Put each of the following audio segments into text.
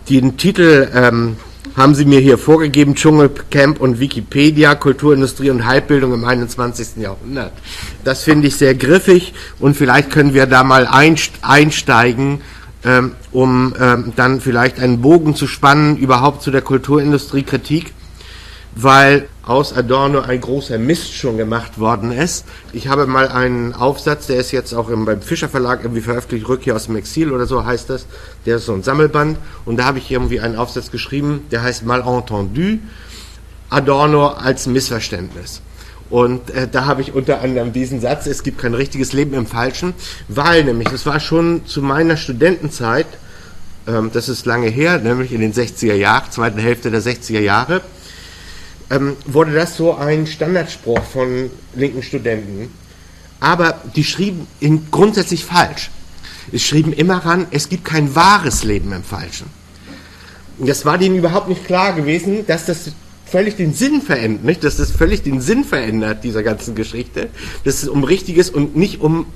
Den Titel haben Sie mir hier vorgegeben, Dschungelcamp und Wikipedia, Kulturindustrie und Halbbildung im 21. Jahrhundert. Das finde ich sehr griffig und vielleicht können wir da mal einsteigen, um dann vielleicht einen Bogen zu spannen, überhaupt zu der Kulturindustriekritik, weil aus Adorno ein großer Mist schon gemacht worden ist. Ich habe mal einen Aufsatz, der ist jetzt auch beim Fischer Verlag irgendwie veröffentlicht, Rückkehr aus dem Exil oder so heißt das, der ist so ein Sammelband und da habe ich irgendwie einen Aufsatz geschrieben, der heißt Malentendu, Adorno als Missverständnis. Und da habe ich unter anderem diesen Satz, es gibt kein richtiges Leben im Falschen, weil nämlich, das war schon zu meiner Studentenzeit, das ist lange her, nämlich in den 60er Jahren, zweiten Hälfte der 60er Jahre, wurde das so ein Standardspruch von linken Studenten. Aber die schrieben grundsätzlich falsch. Es schrieben immer ran, es gibt kein wahres Leben im Falschen. Und das war denen überhaupt nicht klar gewesen, dass das völlig den Sinn verändert, nicht? Dass das völlig den Sinn verändert, dieser ganzen Geschichte. Dass es um Richtiges und nicht um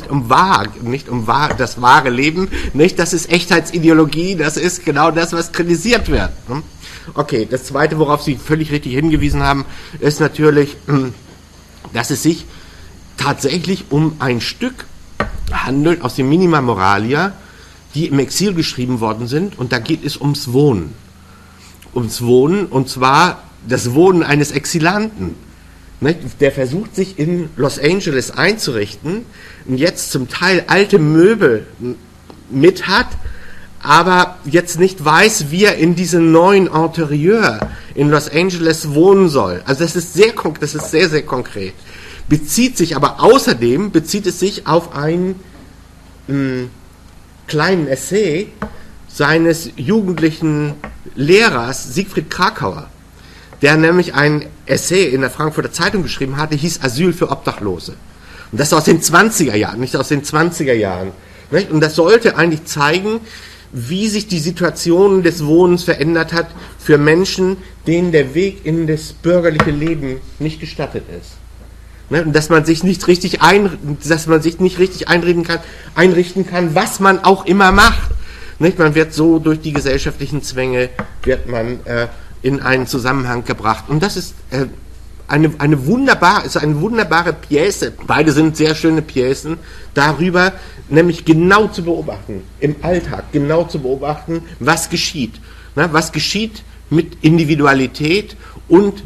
das wahre Leben, nicht? Das ist Echtheitsideologie, das ist genau das, was kritisiert wird. Okay, das Zweite, worauf Sie völlig richtig hingewiesen haben, ist natürlich, dass es sich tatsächlich um ein Stück handelt aus dem Minima Moralia, die im Exil geschrieben worden sind, und da geht es ums Wohnen. Ums Wohnen, und zwar das Wohnen eines Exilanten. Der versucht, sich in Los Angeles einzurichten und jetzt zum Teil alte Möbel mit hat, aber jetzt nicht weiß, wie er in diesem neuen Interieur in Los Angeles wohnen soll. Also das ist sehr, sehr konkret. Außerdem bezieht es sich auf einen kleinen Essay seines jugendlichen Lehrers Siegfried Krakauer, der nämlich ein Essay in der Frankfurter Zeitung geschrieben hatte, hieß Asyl für Obdachlose. Und das aus den 20er Jahren, nicht aus den 20er Jahren. Nicht? Und das sollte eigentlich zeigen, wie sich die Situation des Wohnens verändert hat für Menschen, denen der Weg in das bürgerliche Leben nicht gestattet ist. Und dass man sich nicht richtig einrichten kann, was man auch immer macht. Man wird so durch die gesellschaftlichen Zwänge, in einen Zusammenhang gebracht. Und das ist eine wunderbare Pièce. Beide sind sehr schöne Piècen darüber, nämlich genau zu beobachten, im Alltag, genau zu beobachten, was geschieht. Was geschieht mit Individualität und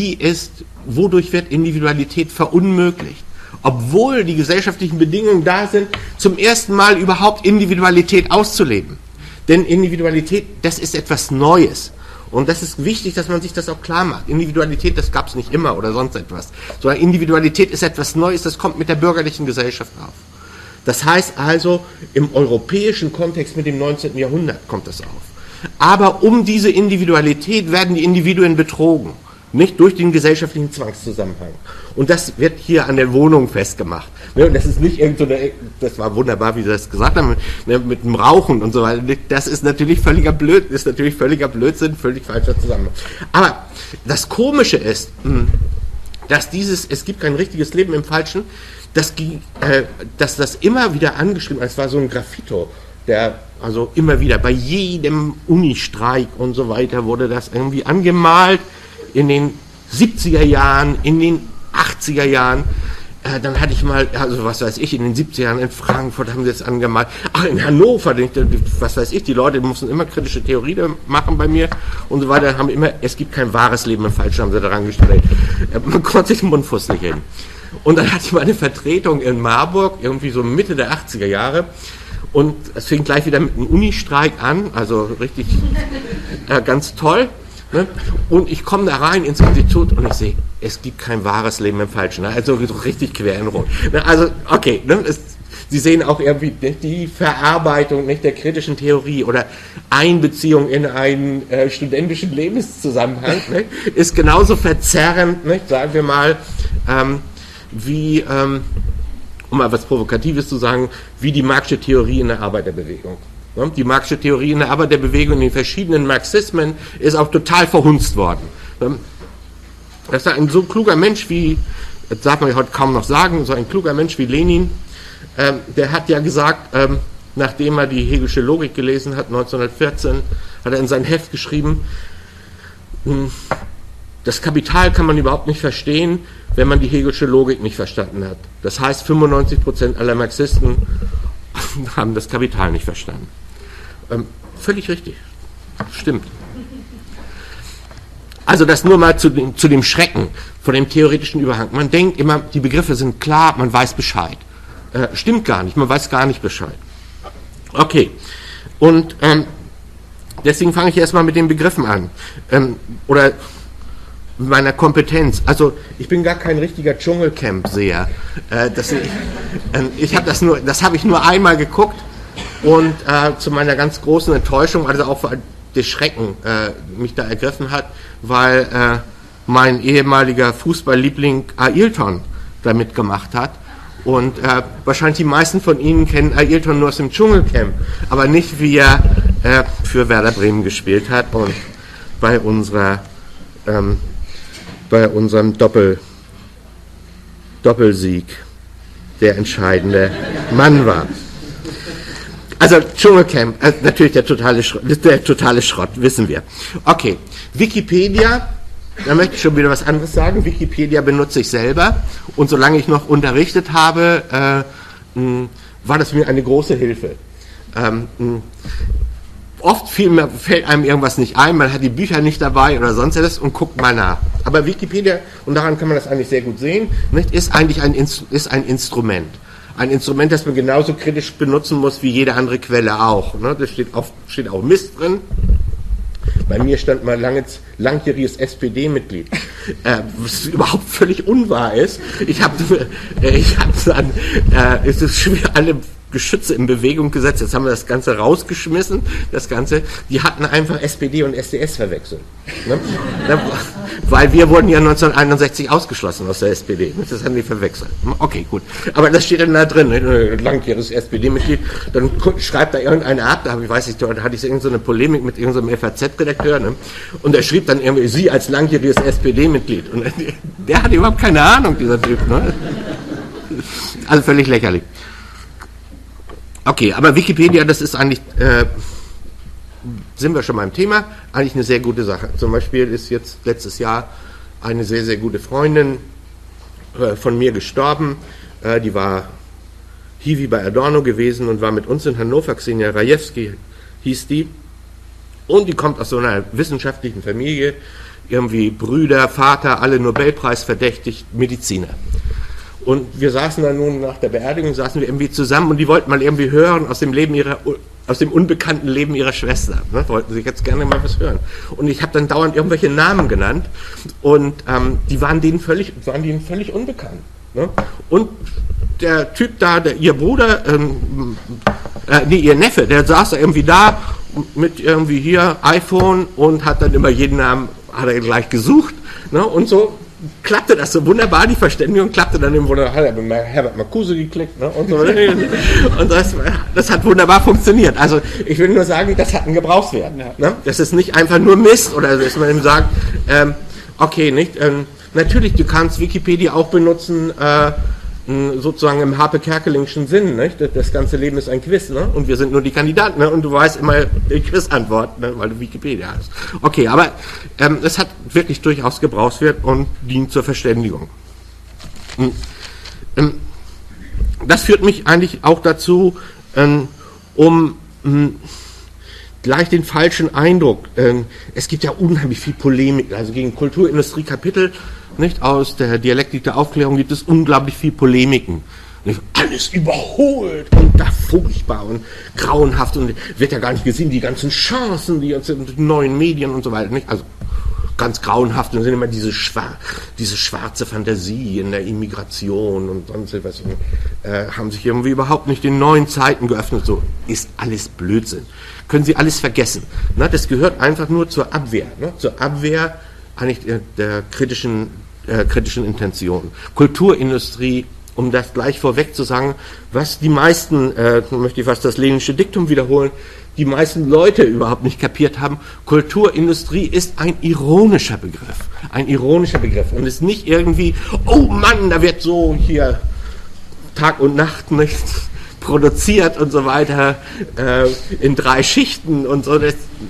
wodurch wird Individualität verunmöglicht. Obwohl die gesellschaftlichen Bedingungen da sind, zum ersten Mal überhaupt Individualität auszuleben. Denn Individualität, das ist etwas Neues. Und das ist wichtig, dass man sich das auch klar macht. Individualität, das gab es nicht immer oder sonst etwas. Sondern Individualität ist etwas Neues, das kommt mit der bürgerlichen Gesellschaft auf. Das heißt also, im europäischen Kontext mit dem 19. Jahrhundert kommt das auf. Aber um diese Individualität werden die Individuen betrogen. Nicht durch den gesellschaftlichen Zwangszusammenhang. Und das wird hier an der Wohnung festgemacht. Und das ist nicht das war wunderbar, wie Sie das gesagt haben, mit dem Rauchen und so weiter. Das ist natürlich völliger Blödsinn, völlig falscher Zusammenhang. Aber das Komische ist, dass es gibt kein richtiges Leben im Falschen, dass das immer wieder angeschrieben, es war so ein Graffito, also immer wieder, bei jedem Unistreik und so weiter wurde das irgendwie angemalt, in den 70er Jahren, in den 80er Jahren, dann hatte ich mal, also was weiß ich, in den 70er Jahren in Frankfurt haben sie das angemalt, in Hannover, was weiß ich, die Leute mussten immer kritische Theorie machen bei mir und so weiter, haben immer, es gibt kein wahres Leben im Falschen, haben sie daran gestellt. Man konnte sich den Mund fusselig hin. Und dann hatte ich mal eine Vertretung in Marburg, irgendwie so Mitte der 80er Jahre, und es fing gleich wieder mit einem Unistreik an, also richtig ganz toll. Und ich komme da rein ins Institut und ich sehe, es gibt kein wahres Leben im Falschen. Also so richtig quer in Rot. Also, okay, Sie sehen auch irgendwie die Verarbeitung der kritischen Theorie oder Einbeziehung in einen studentischen Lebenszusammenhang ist genauso verzerrend, sagen wir mal, wie, um mal was Provokatives zu sagen, wie die Marxische Theorie in der Arbeiterbewegung. Die Marxische Theorie in der Arbeiterbewegung in den verschiedenen Marxismen ist auch total verhunzt worden. Dass ein so kluger Mensch wie, das darf man ja heute kaum noch sagen, so ein kluger Mensch wie Lenin, der hat ja gesagt, nachdem er die Hegelsche Logik gelesen hat, 1914, hat er in sein Heft geschrieben, das Kapital kann man überhaupt nicht verstehen, wenn man die Hegelsche Logik nicht verstanden hat. Das heißt, 95% aller Marxisten haben das Kapital nicht verstanden. Völlig richtig. Stimmt. Also das nur mal zu dem Schrecken vor dem theoretischen Überhang. Man denkt immer, die Begriffe sind klar, man weiß Bescheid. Stimmt gar nicht, man weiß gar nicht Bescheid. Okay, und deswegen fange ich erstmal mit den Begriffen an. Oder meiner Kompetenz. Also ich bin gar kein richtiger Dschungelcamp-Seher. Das habe ich nur einmal geguckt und zu meiner ganz großen Enttäuschung, also auch weil der Schrecken mich da ergriffen hat, weil mein ehemaliger Fußballliebling Ailton da mitgemacht hat. Und wahrscheinlich die meisten von Ihnen kennen Ailton nur aus dem Dschungelcamp, aber nicht wie er für Werder Bremen gespielt hat und bei unserem Doppelsieg der entscheidende Mann war. Also Dschungelcamp, natürlich der totale Schrott, wissen wir. Okay, Wikipedia, da möchte ich schon wieder was anderes sagen. Wikipedia benutze ich selber und solange ich noch unterrichtet habe, war das mir eine große Hilfe. Oft fällt einem irgendwas nicht ein, man hat die Bücher nicht dabei oder sonst etwas und guckt mal nach. Aber Wikipedia, und daran kann man das eigentlich sehr gut sehen, nicht, ist eigentlich ein Instrument. Ein Instrument, das man genauso kritisch benutzen muss wie jede andere Quelle auch. Ne? Da steht auch Mist drin. Bei mir stand mal langjähriges SPD-Mitglied, was überhaupt völlig unwahr ist. Es ist schwer, alle Geschütze in Bewegung gesetzt. Jetzt haben wir das Ganze rausgeschmissen. Die hatten einfach SPD und SDS verwechselt. Ne? Weil wir wurden ja 1961 ausgeschlossen aus der SPD. Das haben die verwechselt. Okay, gut. Aber das steht dann da drin. Ne? Langjähriges SPD-Mitglied. Dann schreibt da irgendeiner ab. Da hatte ich irgendeine Polemik mit irgendeinem FAZ-Redakteur. Ne? Und er schrieb dann irgendwie, Sie als langjähriges SPD-Mitglied. Und der hat überhaupt keine Ahnung, dieser Typ. Ne? Also völlig lächerlich. Okay, aber Wikipedia, das ist eigentlich, sind wir schon beim Thema, eigentlich eine sehr gute Sache. Zum Beispiel ist jetzt letztes Jahr eine sehr, sehr gute Freundin von mir gestorben. Die war Hiwi bei Adorno gewesen und war mit uns in Hannover. Ksenia Rajewski hieß die. Und die kommt aus so einer wissenschaftlichen Familie. Irgendwie Brüder, Vater, alle Nobelpreis verdächtigt, Mediziner. Und wir saßen dann nun nach der Beerdigung, irgendwie zusammen und die wollten mal irgendwie hören aus dem unbekannten Leben ihrer Schwester. Ne? Wollten sie jetzt gerne mal was hören. Und ich habe dann dauernd irgendwelche Namen genannt und die waren denen völlig unbekannt. Ne? Und der Typ da, ihr Bruder, ihr Neffe, der saß da irgendwie da mit irgendwie hier iPhone und hat dann immer jeden Namen, hat er gleich gesucht. Ne? Und so klappte das so wunderbar, die Verständigung klappte dann im Wunder, hat er mit Herbert Marcuse geklickt, ne, und so. Und das hat wunderbar funktioniert. Also ich will nur sagen, das hat einen Gebrauchswert. Ja. Ne? Das ist nicht einfach nur Mist oder dass man ihm sagt, okay, nicht. Natürlich, du kannst Wikipedia auch benutzen, sozusagen im Harpe-Kerkelingschen Sinn, nicht? Das ganze Leben ist ein Quiz, ne? Und wir sind nur die Kandidaten, ne? Und du weißt immer die Quiz-Antwort, ne? Weil du Wikipedia hast. Okay, aber es hat wirklich durchaus Gebrauchswert und dient zur Verständigung. Das führt mich eigentlich auch dazu, gleich den falschen Eindruck. Es gibt ja unheimlich viel Polemik, also gegen Kulturindustrie-Kapitel, nicht, aus der Dialektik der Aufklärung gibt es unglaublich viel Polemiken. Nicht? Alles überholt und da furchtbar und grauenhaft und wird ja gar nicht gesehen, die ganzen Chancen, die neuen Medien und so weiter. Nicht? Also ganz grauenhaft und sind immer diese schwarze Fantasie in der Immigration und sonst etwas. Haben sich irgendwie überhaupt nicht den neuen Zeiten geöffnet. So ist alles Blödsinn. Können Sie alles vergessen. Ne? Das gehört einfach nur zur Abwehr. Ne? Zur Abwehr eigentlich der kritischen Intention. Kulturindustrie, um das gleich vorweg zu sagen, was die meisten, möchte ich fast das Leninsche Diktum wiederholen, die meisten Leute überhaupt nicht kapiert haben, Kulturindustrie ist ein ironischer Begriff. Ein ironischer Begriff. Und ist nicht irgendwie, oh Mann, da wird so hier Tag und Nacht nicht produziert und so weiter, in 3 Schichten und so.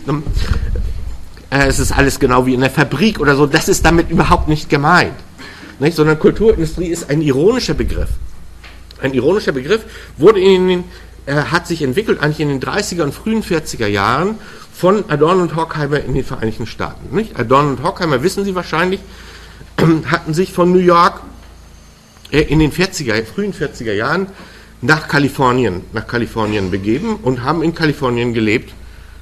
Es ist alles genau wie in der Fabrik oder so. Das ist damit überhaupt nicht gemeint. Nicht? Sondern Kulturindustrie ist ein ironischer Begriff. Ein ironischer Begriff hat sich entwickelt eigentlich in den 30er und frühen 40er Jahren von Adorno und Horkheimer in den Vereinigten Staaten. Nicht? Adorno und Horkheimer, wissen Sie wahrscheinlich, hatten sich von New York in den frühen 40er Jahren nach Kalifornien begeben und haben in Kalifornien gelebt.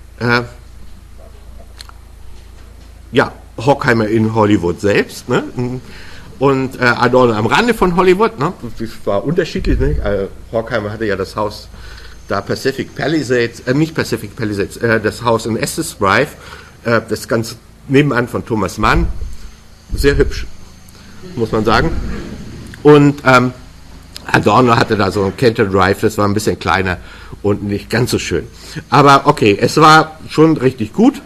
Horkheimer in Hollywood selbst, ne? Und Adorno am Rande von Hollywood, ne? Das war unterschiedlich, ne? Horkheimer hatte ja das Haus da Pacific Palisades, nicht Pacific Palisades, das Haus in Estes Drive, das ganz nebenan von Thomas Mann, sehr hübsch, muss man sagen. Und Adorno hatte da so ein Cantor Drive, das war ein bisschen kleiner und nicht ganz so schön. Aber okay, es war schon richtig gut.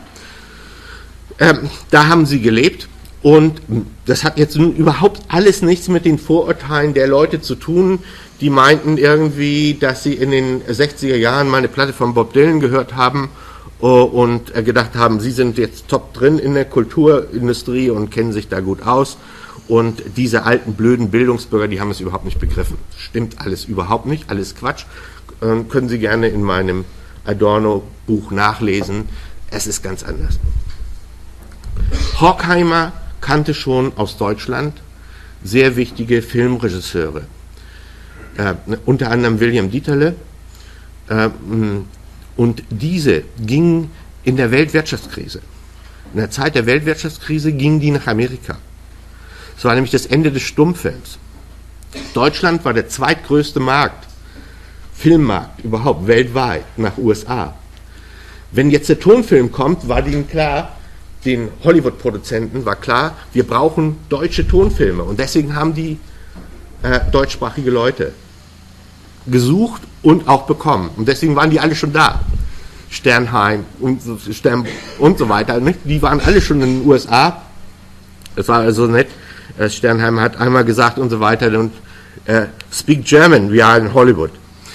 Da haben sie gelebt und das hat jetzt nun überhaupt alles nichts mit den Vorurteilen der Leute zu tun, die meinten irgendwie, dass sie in den 60er Jahren mal eine Platte von Bob Dylan gehört haben und gedacht haben, sie sind jetzt top drin in der Kulturindustrie und kennen sich da gut aus. Und diese alten, blöden Bildungsbürger, die haben es überhaupt nicht begriffen. Stimmt alles überhaupt nicht, alles Quatsch. Können Sie gerne in meinem Adorno-Buch nachlesen. Es ist ganz anders. Horkheimer kannte schon aus Deutschland sehr wichtige Filmregisseure. Unter anderem William Dieterle. Und diese gingen in der Weltwirtschaftskrise. In der Zeit der Weltwirtschaftskrise gingen die nach Amerika. Es war nämlich das Ende des Stummfilms. Deutschland war der zweitgrößte Filmmarkt überhaupt weltweit nach USA. Wenn jetzt der Tonfilm kommt, war denen klar, den Hollywood-Produzenten war klar, wir brauchen deutsche Tonfilme. Und deswegen haben die deutschsprachige Leute gesucht und auch bekommen. Und deswegen waren die alle schon da. Sternheim und so weiter. Nicht? Die waren alle schon in den USA. Es war also nett. Sternheim hat einmal gesagt und so weiter. Und speak German, we are in Hollywood.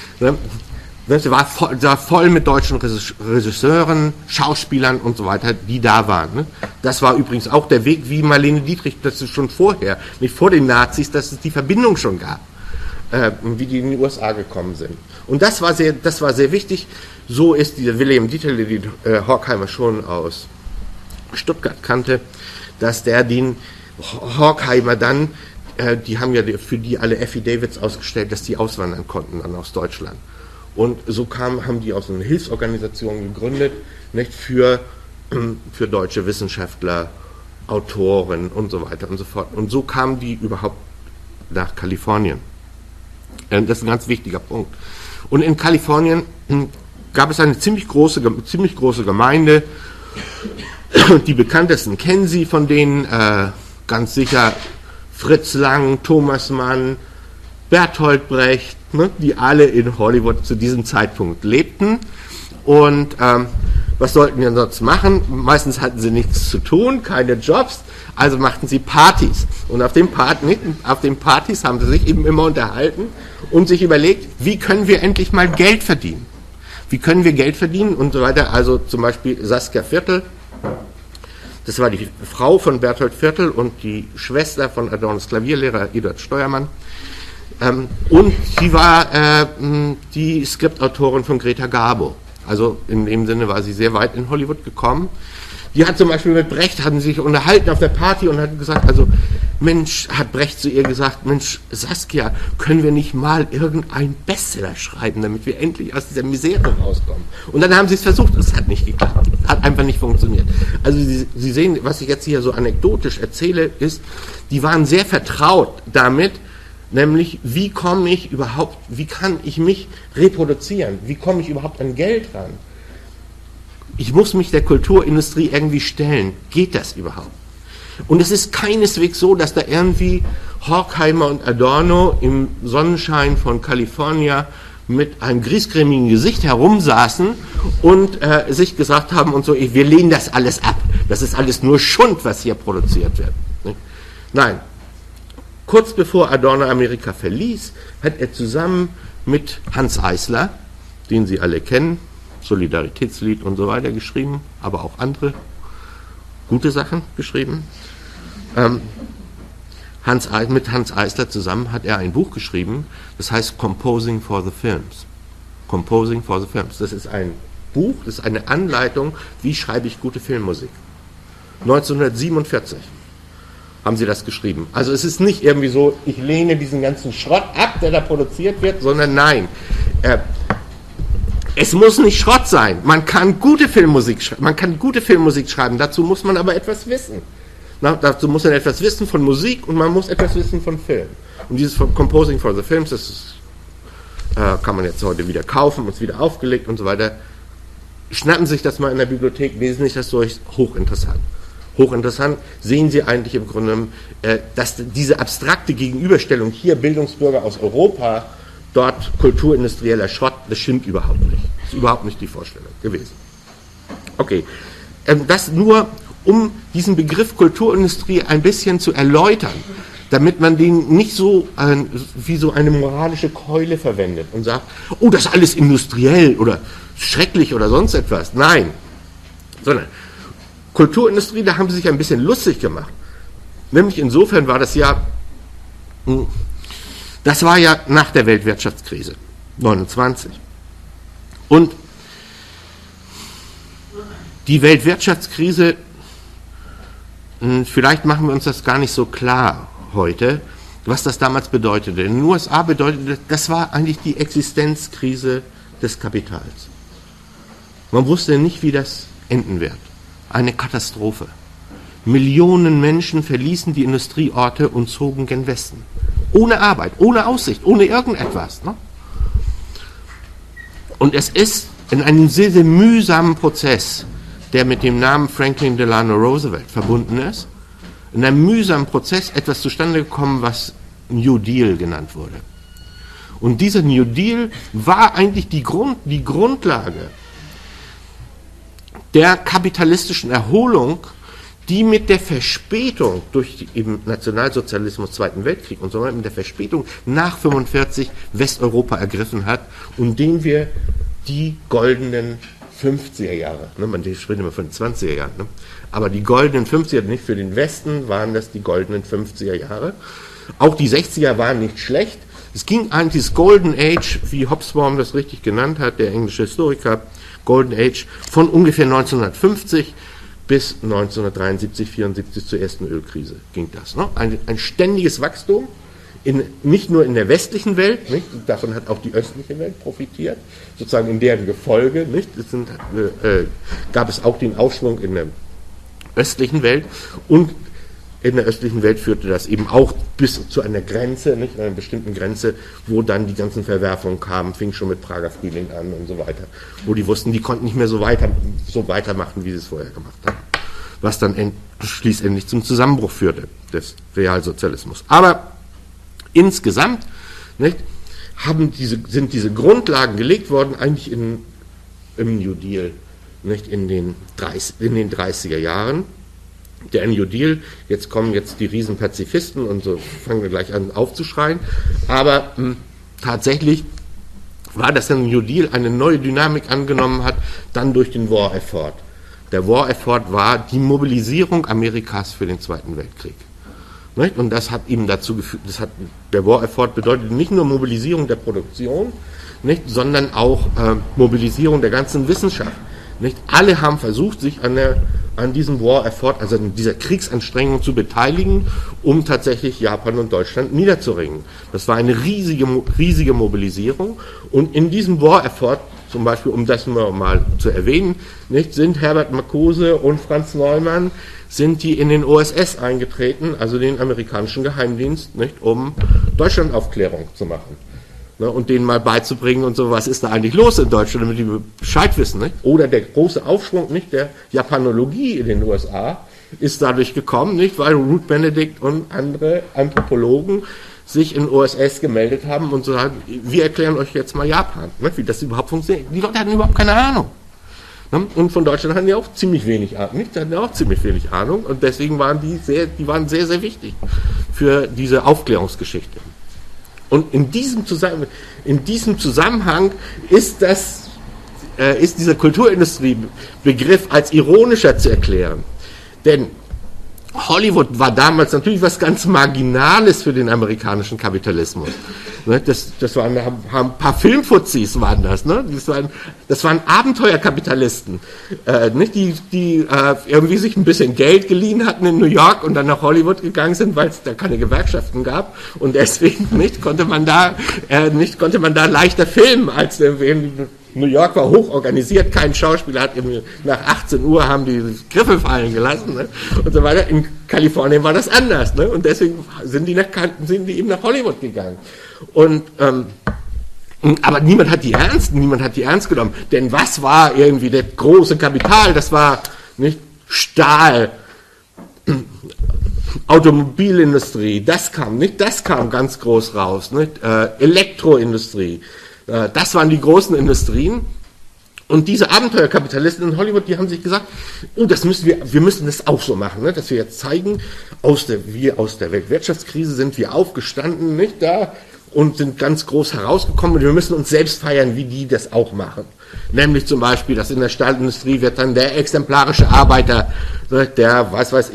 Das war voll mit deutschen Regisseuren, Schauspielern und so weiter, die da waren. Ne? Das war übrigens auch der Weg, wie Marlene Dietrich, das ist schon vorher, nicht vor den Nazis, dass es die Verbindung schon gab, wie die in die USA gekommen sind. Und das war sehr wichtig. So ist dieser William Dieterle, den Horkheimer schon aus Stuttgart kannte, dass der den Horkheimer dann, die haben ja für die alle Affidavits ausgestellt, dass die auswandern konnten dann aus Deutschland. Und so haben die auch so eine Hilfsorganisation gegründet, nicht, für deutsche Wissenschaftler, Autoren und so weiter und so fort. Und so kamen die überhaupt nach Kalifornien. Das ist ein ganz wichtiger Punkt. Und in Kalifornien gab es eine ziemlich große Gemeinde. Die bekanntesten kennen Sie von denen ganz sicher: Fritz Lang, Thomas Mann, Bertolt Brecht, ne, die alle in Hollywood zu diesem Zeitpunkt lebten. Und was sollten wir sonst machen? Meistens hatten sie nichts zu tun, keine Jobs, also machten sie Partys. Und auf den Partys haben sie sich eben immer unterhalten und sich überlegt, wie können wir endlich mal Geld verdienen? Wie können wir Geld verdienen und so weiter. Also zum Beispiel Saskia Viertel, das war die Frau von Bertolt Viertel und die Schwester von Adornos Klavierlehrer Eduard Steuermann. Und sie war die Skriptautorin von Greta Garbo. Also in dem Sinne war sie sehr weit in Hollywood gekommen. Die hat zum Beispiel mit Brecht, hatten sich unterhalten auf der Party und hat gesagt, also Mensch, hat Brecht zu ihr gesagt, Mensch, Saskia, können wir nicht mal irgendein Bestseller schreiben, damit wir endlich aus dieser Misere rauskommen? Und dann haben sie es versucht, es hat nicht geklappt, hat einfach nicht funktioniert. Also Sie sehen, was ich jetzt hier so anekdotisch erzähle, ist, die waren sehr vertraut damit, nämlich, wie kann ich mich reproduzieren? Wie komme ich überhaupt an Geld ran? Ich muss mich der Kulturindustrie irgendwie stellen. Geht das überhaupt? Und es ist keineswegs so, dass da irgendwie Horkheimer und Adorno im Sonnenschein von Kalifornien mit einem griesgrämigen Gesicht herumsaßen und sich gesagt haben und so, wir lehnen das alles ab. Das ist alles nur Schund, was hier produziert wird. Nein. Kurz bevor Adorno Amerika verließ, hat er zusammen mit Hanns Eisler, den Sie alle kennen, Solidaritätslied und so weiter geschrieben, aber auch andere gute Sachen geschrieben. Mit Hanns Eisler zusammen hat er ein Buch geschrieben, das heißt Composing for the Films. Composing for the Films. Das ist ein Buch, das ist eine Anleitung, wie schreibe ich gute Filmmusik. 1947 haben sie das geschrieben. Also es ist nicht irgendwie so, ich lehne diesen ganzen Schrott ab, der da produziert wird, sondern nein. Es muss nicht Schrott sein. Man kann gute Filmmusik schreiben. Dazu muss man aber etwas wissen. Dazu muss man etwas wissen von Musik und man muss etwas wissen von Film. Und dieses Composing for the Films, das ist, kann man jetzt heute wieder kaufen, ist wieder aufgelegt und so weiter. Schnappen Sie sich das mal in der Bibliothek, lesen sich das durch, hochinteressant. Hochinteressant sehen Sie eigentlich im Grunde, dass diese abstrakte Gegenüberstellung, hier Bildungsbürger aus Europa, dort kulturindustrieller Schrott, das stimmt überhaupt nicht. Das ist überhaupt nicht die Vorstellung gewesen. Okay, das nur, um diesen Begriff Kulturindustrie ein bisschen zu erläutern, damit man den nicht so wie so eine moralische Keule verwendet und sagt, oh, das ist alles industriell oder schrecklich oder sonst etwas. Nein, sondern Kulturindustrie, da haben sie sich ein bisschen lustig gemacht. Nämlich insofern war das ja nach der Weltwirtschaftskrise, 29. Und die Weltwirtschaftskrise, vielleicht machen wir uns das gar nicht so klar heute, was das damals bedeutete. In den USA bedeutete, das war eigentlich die Existenzkrise des Kapitals. Man wusste nicht, wie das enden wird. Eine Katastrophe. Millionen Menschen verließen die Industrieorte und zogen gen Westen. Ohne Arbeit, ohne Aussicht, ohne irgendetwas. Ne? Und es ist in einem sehr, sehr mühsamen Prozess, der mit dem Namen Franklin Delano Roosevelt verbunden ist, in einem mühsamen Prozess etwas zustande gekommen, was New Deal genannt wurde. Und dieser New Deal war eigentlich die Grundlage der kapitalistischen Erholung, die mit der Verspätung durch eben Nationalsozialismus, Zweiten Weltkrieg und so weiter, mit der Verspätung nach 1945 Westeuropa ergriffen hat und den wir die goldenen 50er Jahre, ne, man spricht immer von den 20er Jahren, ne, aber die goldenen 50er, nicht für den Westen, waren das die goldenen 50er Jahre. Auch die 60er waren nicht schlecht. Es ging eigentlich das Golden Age, wie Hobsbawm das richtig genannt hat, der englische Historiker, Golden Age, von ungefähr 1950 bis 1973, 74 zur ersten Ölkrise ging das. Ne? Ein ständiges Wachstum, nicht nur in der westlichen Welt, nicht? Davon hat auch die östliche Welt profitiert, sozusagen in deren Gefolge, nicht? Gab es auch den Aufschwung in der östlichen Welt und in der östlichen Welt führte das eben auch bis zu einer Grenze, nicht, einer bestimmten Grenze, wo dann die ganzen Verwerfungen kamen, fing schon mit Prager Frühling an und so weiter, wo die wussten, die konnten nicht mehr so weitermachen, wie sie es vorher gemacht haben, was dann schließlich zum Zusammenbruch führte des Realsozialismus. Aber insgesamt, nicht, sind diese Grundlagen gelegt worden, eigentlich im New Deal, nicht, in den 30er Jahren. Der New Deal, jetzt kommen die Riesenpazifisten und so fangen wir gleich an aufzuschreien, aber tatsächlich war das ein New Deal eine neue Dynamik angenommen hat, dann durch den War Effort. Der War Effort war die Mobilisierung Amerikas für den Zweiten Weltkrieg. Nicht? Und das hat eben dazu geführt, der War Effort bedeutet nicht nur Mobilisierung der Produktion, nicht, sondern auch Mobilisierung der ganzen Wissenschaft. Nicht? Alle haben versucht, sich an diesem War Effort, also an dieser Kriegsanstrengung zu beteiligen, um tatsächlich Japan und Deutschland niederzuringen. Das war eine riesige Mobilisierung. Und in diesem War Effort, zum Beispiel, um das mal zu erwähnen, nicht, sind Herbert Marcuse und Franz Neumann, sind die in den OSS eingetreten, also den amerikanischen Geheimdienst, nicht, um Deutschlandaufklärung zu machen. Und denen mal beizubringen und so, was ist da eigentlich los in Deutschland, damit die Bescheid wissen. Nicht? Oder der große Aufschwung nicht, der Japanologie in den USA ist dadurch gekommen, nicht, weil Ruth Benedict und andere Anthropologen sich in OSS gemeldet haben und so sagen, wir erklären euch jetzt mal Japan, ne, wie das überhaupt funktioniert. Die Leute hatten überhaupt keine Ahnung. Ne? Und von Deutschland hatten die auch ziemlich wenig Ahnung. Die hatten auch ziemlich wenig Ahnung und deswegen waren die waren sehr, sehr wichtig für diese Aufklärungsgeschichte. Und in diesem Zusammenhang ist dieser Kulturindustriebegriff als ironischer zu erklären. Denn Hollywood war damals natürlich was ganz Marginales für den amerikanischen Kapitalismus. Das waren ein paar Filmfuzis waren das. Ne? Das waren Abenteuerkapitalisten, die irgendwie sich ein bisschen Geld geliehen hatten in New York und dann nach Hollywood gegangen sind, weil es da keine Gewerkschaften gab und deswegen konnte man da leichter filmen als New York war hoch organisiert, kein Schauspieler hat nach 18 Uhr haben die Griffe fallen gelassen, ne? Und so weiter. In Kalifornien war das anders, ne? Und deswegen sind die eben nach Hollywood gegangen. Und aber niemand hat die ernst genommen, denn was war irgendwie das große Kapital? Das war nicht Stahl, Automobilindustrie, das kam ganz groß raus, nicht? Elektroindustrie. Das waren die großen Industrien. Und diese Abenteuerkapitalisten in Hollywood, die haben sich gesagt, oh, wir müssen das auch so machen, ne? Dass wir jetzt zeigen, wir aus der Weltwirtschaftskrise sind wir aufgestanden, nicht da, und sind ganz groß herausgekommen und wir müssen uns selbst feiern, wie die das auch machen. Nämlich zum Beispiel, dass in der Stahlindustrie wird dann der exemplarische Arbeiter, der,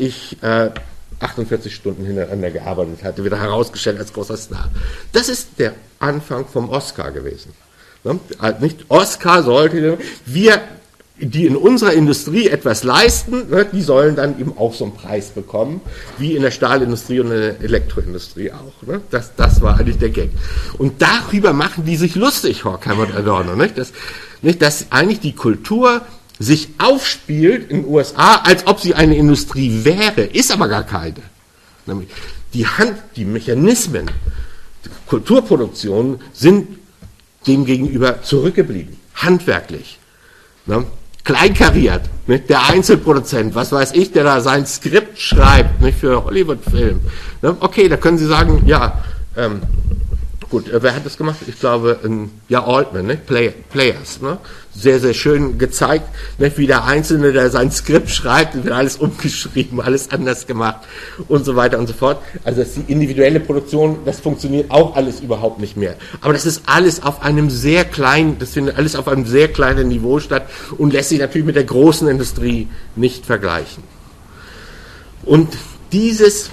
48 Stunden hintereinander gearbeitet hatte, wieder herausgestellt als großer Star. Das ist der Anfang vom Oscar gewesen. Nicht Oscar sollte, wir, die in unserer Industrie etwas leisten, die sollen dann eben auch so einen Preis bekommen, wie in der Stahlindustrie und in der Elektroindustrie auch. Das war eigentlich der Gag. Und darüber machen die sich lustig, Horkheimer und Adorno, dass eigentlich die Kultur sich aufspielt in den USA, als ob sie eine Industrie wäre, ist aber gar keine. Nämlich die Mechanismen, die Kulturproduktion sind demgegenüber zurückgeblieben, handwerklich, kleinkariert, nicht? Der Einzelproduzent, was weiß ich, der da sein Skript schreibt, nicht, für Hollywood-Film. Okay, da können Sie sagen, ja, gut, wer hat das gemacht? Ich glaube, Altman, ne? Players, ne? Sehr, sehr schön gezeigt, ne? Wie der Einzelne, der sein Skript schreibt, wird alles umgeschrieben, alles anders gemacht und so weiter und so fort. Also das ist die individuelle Produktion, das funktioniert auch alles überhaupt nicht mehr. Aber das ist alles das findet alles auf einem sehr kleinen Niveau statt und lässt sich natürlich mit der großen Industrie nicht vergleichen. Und dieses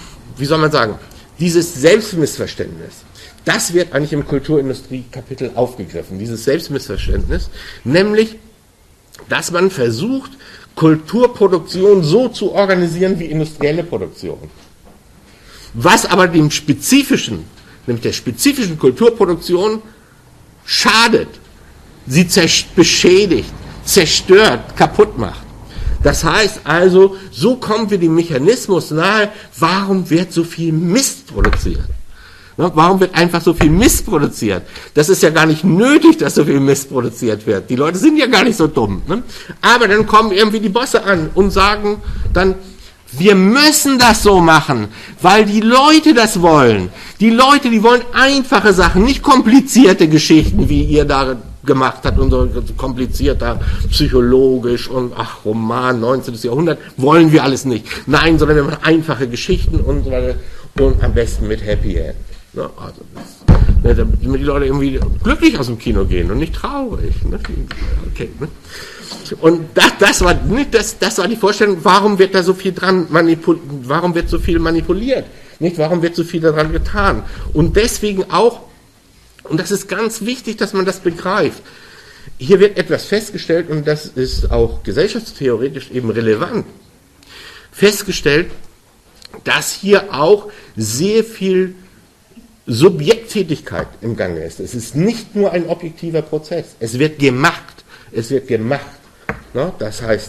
Selbstmissverständnis, das wird eigentlich im Kulturindustrie-Kapitel aufgegriffen, dieses Selbstmissverständnis, nämlich, dass man versucht, Kulturproduktion so zu organisieren wie industrielle Produktion. Was aber nämlich der spezifischen Kulturproduktion schadet, sie beschädigt, zerstört, kaputt macht. Das heißt also, so kommen wir dem Mechanismus nahe, warum wird so viel Mist produziert? Warum wird einfach so viel Mist produziert? Das ist ja gar nicht nötig, dass so viel Mist produziert wird. Die Leute sind ja gar nicht so dumm. Ne? Aber dann kommen irgendwie die Bosse an und sagen dann, wir müssen das so machen, weil die Leute das wollen. Die Leute, die wollen einfache Sachen, nicht komplizierte Geschichten, wie ihr da gemacht habt und so komplizierter, psychologisch und Roman, 19. Jahrhundert, wollen wir alles nicht. Nein, sondern wir machen einfache Geschichten und so weiter und am besten mit Happy End. Ne, also damit die Leute irgendwie glücklich aus dem Kino gehen und nicht traurig. Ne? Okay, ne? Und das war die Vorstellung, warum wird da so viel warum wird so viel manipuliert? Nicht? Warum wird so viel daran getan? Und deswegen auch, und das ist ganz wichtig, dass man das begreift, hier wird etwas festgestellt, und das ist auch gesellschaftstheoretisch eben relevant, festgestellt, dass hier auch sehr viel Subjekttätigkeit im Gange ist. Es ist nicht nur ein objektiver Prozess. Es wird gemacht. Ne? Das heißt,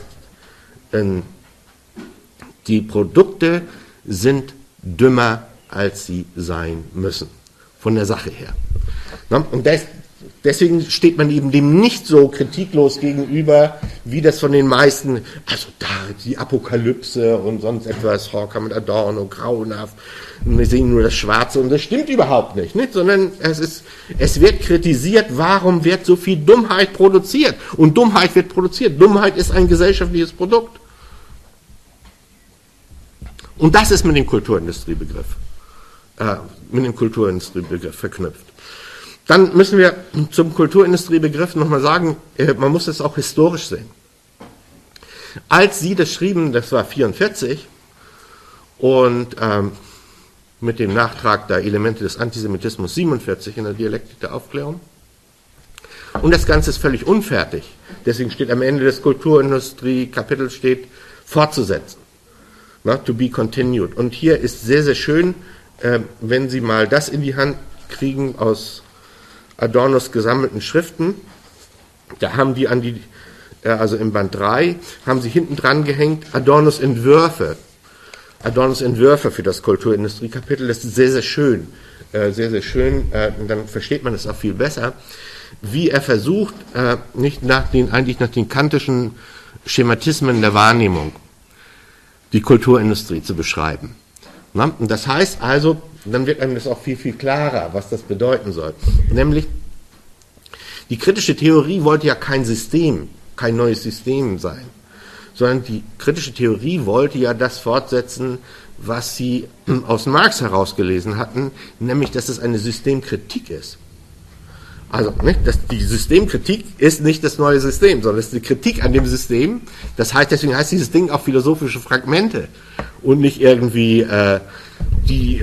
die Produkte sind dümmer, als sie sein müssen. Von der Sache her. Ne? Und deswegen steht man eben dem nicht so kritiklos gegenüber, wie das von den meisten, also da die Apokalypse und sonst etwas, Horkheimer und Adorno, grauenhaft, wir sehen nur das Schwarze und das stimmt überhaupt nicht, sondern es wird kritisiert, warum wird so viel Dummheit produziert? Und Dummheit wird produziert. Dummheit ist ein gesellschaftliches Produkt. Und das ist mit dem Kulturindustriebegriff. mit dem Kulturindustriebegriff verknüpft. Dann müssen wir zum Kulturindustriebegriff nochmal sagen, man muss es auch historisch sehen. Als Sie das schrieben, das war 1944, und mit dem Nachtrag der Elemente des Antisemitismus 1947 in der Dialektik der Aufklärung, und das Ganze ist völlig unfertig. Deswegen steht am Ende des Kulturindustrie-Kapitels steht, fortzusetzen. Na, to be continued. Und hier ist sehr, sehr schön, wenn Sie mal das in die Hand kriegen aus Adornos gesammelten Schriften. Da haben die also im Band 3, haben sie hinten dran gehängt, Adornos Entwürfe. Adornos Entwürfe für das Kulturindustrie-Kapitel. Das ist sehr, sehr schön. Sehr, sehr schön. Und dann versteht man es auch viel besser, wie er versucht, eigentlich nach den kantischen Schematismen der Wahrnehmung die Kulturindustrie zu beschreiben. Na? Und das heißt also, dann wird einem das auch viel, viel klarer, was das bedeuten soll. Nämlich, die kritische Theorie wollte ja kein System, kein neues System sein, sondern die kritische Theorie wollte ja das fortsetzen, was sie aus Marx herausgelesen hatten, nämlich, dass es eine Systemkritik ist. Also, die Systemkritik ist nicht das neue System, sondern es ist die Kritik an dem System. Das heißt, deswegen heißt dieses Ding auch philosophische Fragmente und nicht irgendwie die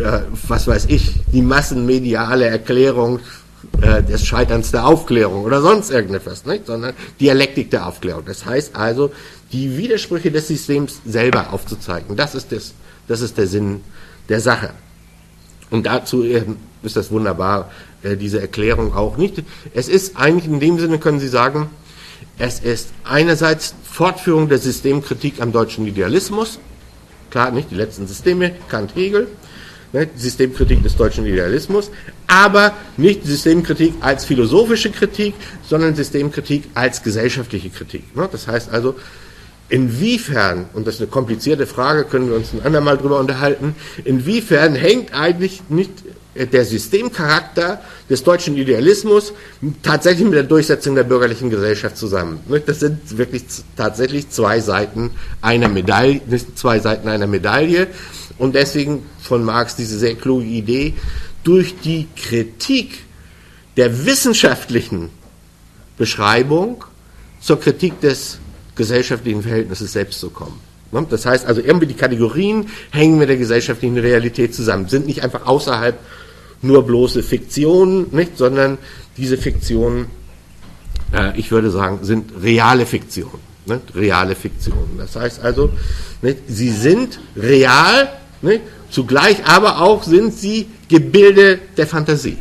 massenmediale Erklärung des Scheiterns der Aufklärung oder sonst irgendetwas, nicht? Sondern Dialektik der Aufklärung. Das heißt also, die Widersprüche des Systems selber aufzuzeigen. Das ist der Sinn der Sache. Und dazu ist das wunderbar, diese Erklärung auch nicht. Es ist eigentlich in dem Sinne, können Sie sagen, es ist einerseits Fortführung der Systemkritik am deutschen Idealismus, klar, nicht die letzten Systeme, Kant, Hegel, ne, Systemkritik des deutschen Idealismus, aber nicht Systemkritik als philosophische Kritik, sondern Systemkritik als gesellschaftliche Kritik. Ne? Das heißt also, inwiefern, und das ist eine komplizierte Frage, können wir uns ein andermal drüber unterhalten, inwiefern hängt eigentlich nicht der Systemcharakter des deutschen Idealismus tatsächlich mit der Durchsetzung der bürgerlichen Gesellschaft zusammen. Das sind wirklich tatsächlich zwei Seiten einer Medaille, und deswegen von Marx diese sehr kluge Idee, durch die Kritik der wissenschaftlichen Beschreibung zur Kritik des gesellschaftlichen Verhältnisses selbst zu kommen. Das heißt also, irgendwie die Kategorien hängen mit der gesellschaftlichen Realität zusammen, sind nicht einfach außerhalb nur bloße Fiktionen, nicht, sondern diese Fiktionen, ich würde sagen, sind reale Fiktionen. Nicht, reale Fiktionen. Das heißt also, nicht, sie sind real, nicht, zugleich aber auch sind sie Gebilde der Fantasie.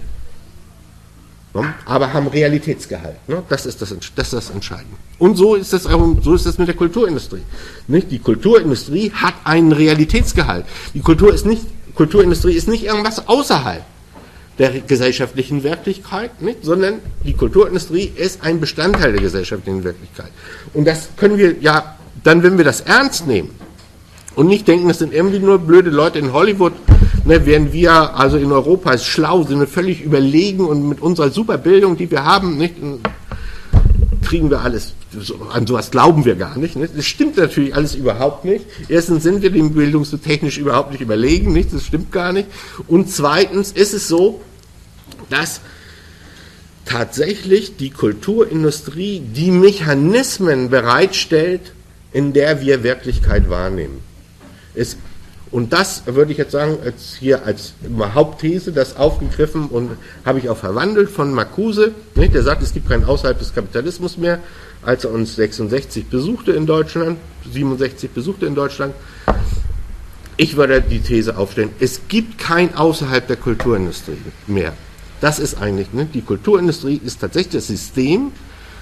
Aber haben Realitätsgehalt. Ne? Das ist das Entscheidende. Und so ist das mit der Kulturindustrie. Nicht? Die Kulturindustrie hat einen Realitätsgehalt. Die Kulturindustrie ist nicht irgendwas außerhalb der gesellschaftlichen Wirklichkeit, nicht? Sondern die Kulturindustrie ist ein Bestandteil der gesellschaftlichen Wirklichkeit. Und das können wir ja dann, wenn wir das ernst nehmen und nicht denken, das sind irgendwie nur blöde Leute in Hollywood, ne, während wir also in Europa schlau sind, völlig überlegen und mit unserer super Bildung, die wir haben, nicht, kriegen wir alles, an sowas glauben wir gar nicht. Das stimmt natürlich alles überhaupt nicht. Erstens sind wir dem bildungstechnisch überhaupt nicht überlegen, nicht, das stimmt gar nicht. Und zweitens ist es so, dass tatsächlich die Kulturindustrie die Mechanismen bereitstellt, in der wir Wirklichkeit wahrnehmen. Und das würde ich jetzt sagen, als Hauptthese, das aufgegriffen und habe ich auch verwandelt von Marcuse, nicht? Der sagt, es gibt keinen außerhalb des Kapitalismus mehr, als er uns 67 besuchte in Deutschland, 67 besuchte in Deutschland. Ich würde die These aufstellen, es gibt kein außerhalb der Kulturindustrie mehr. Das ist eigentlich, ne? Die Kulturindustrie ist tatsächlich das System,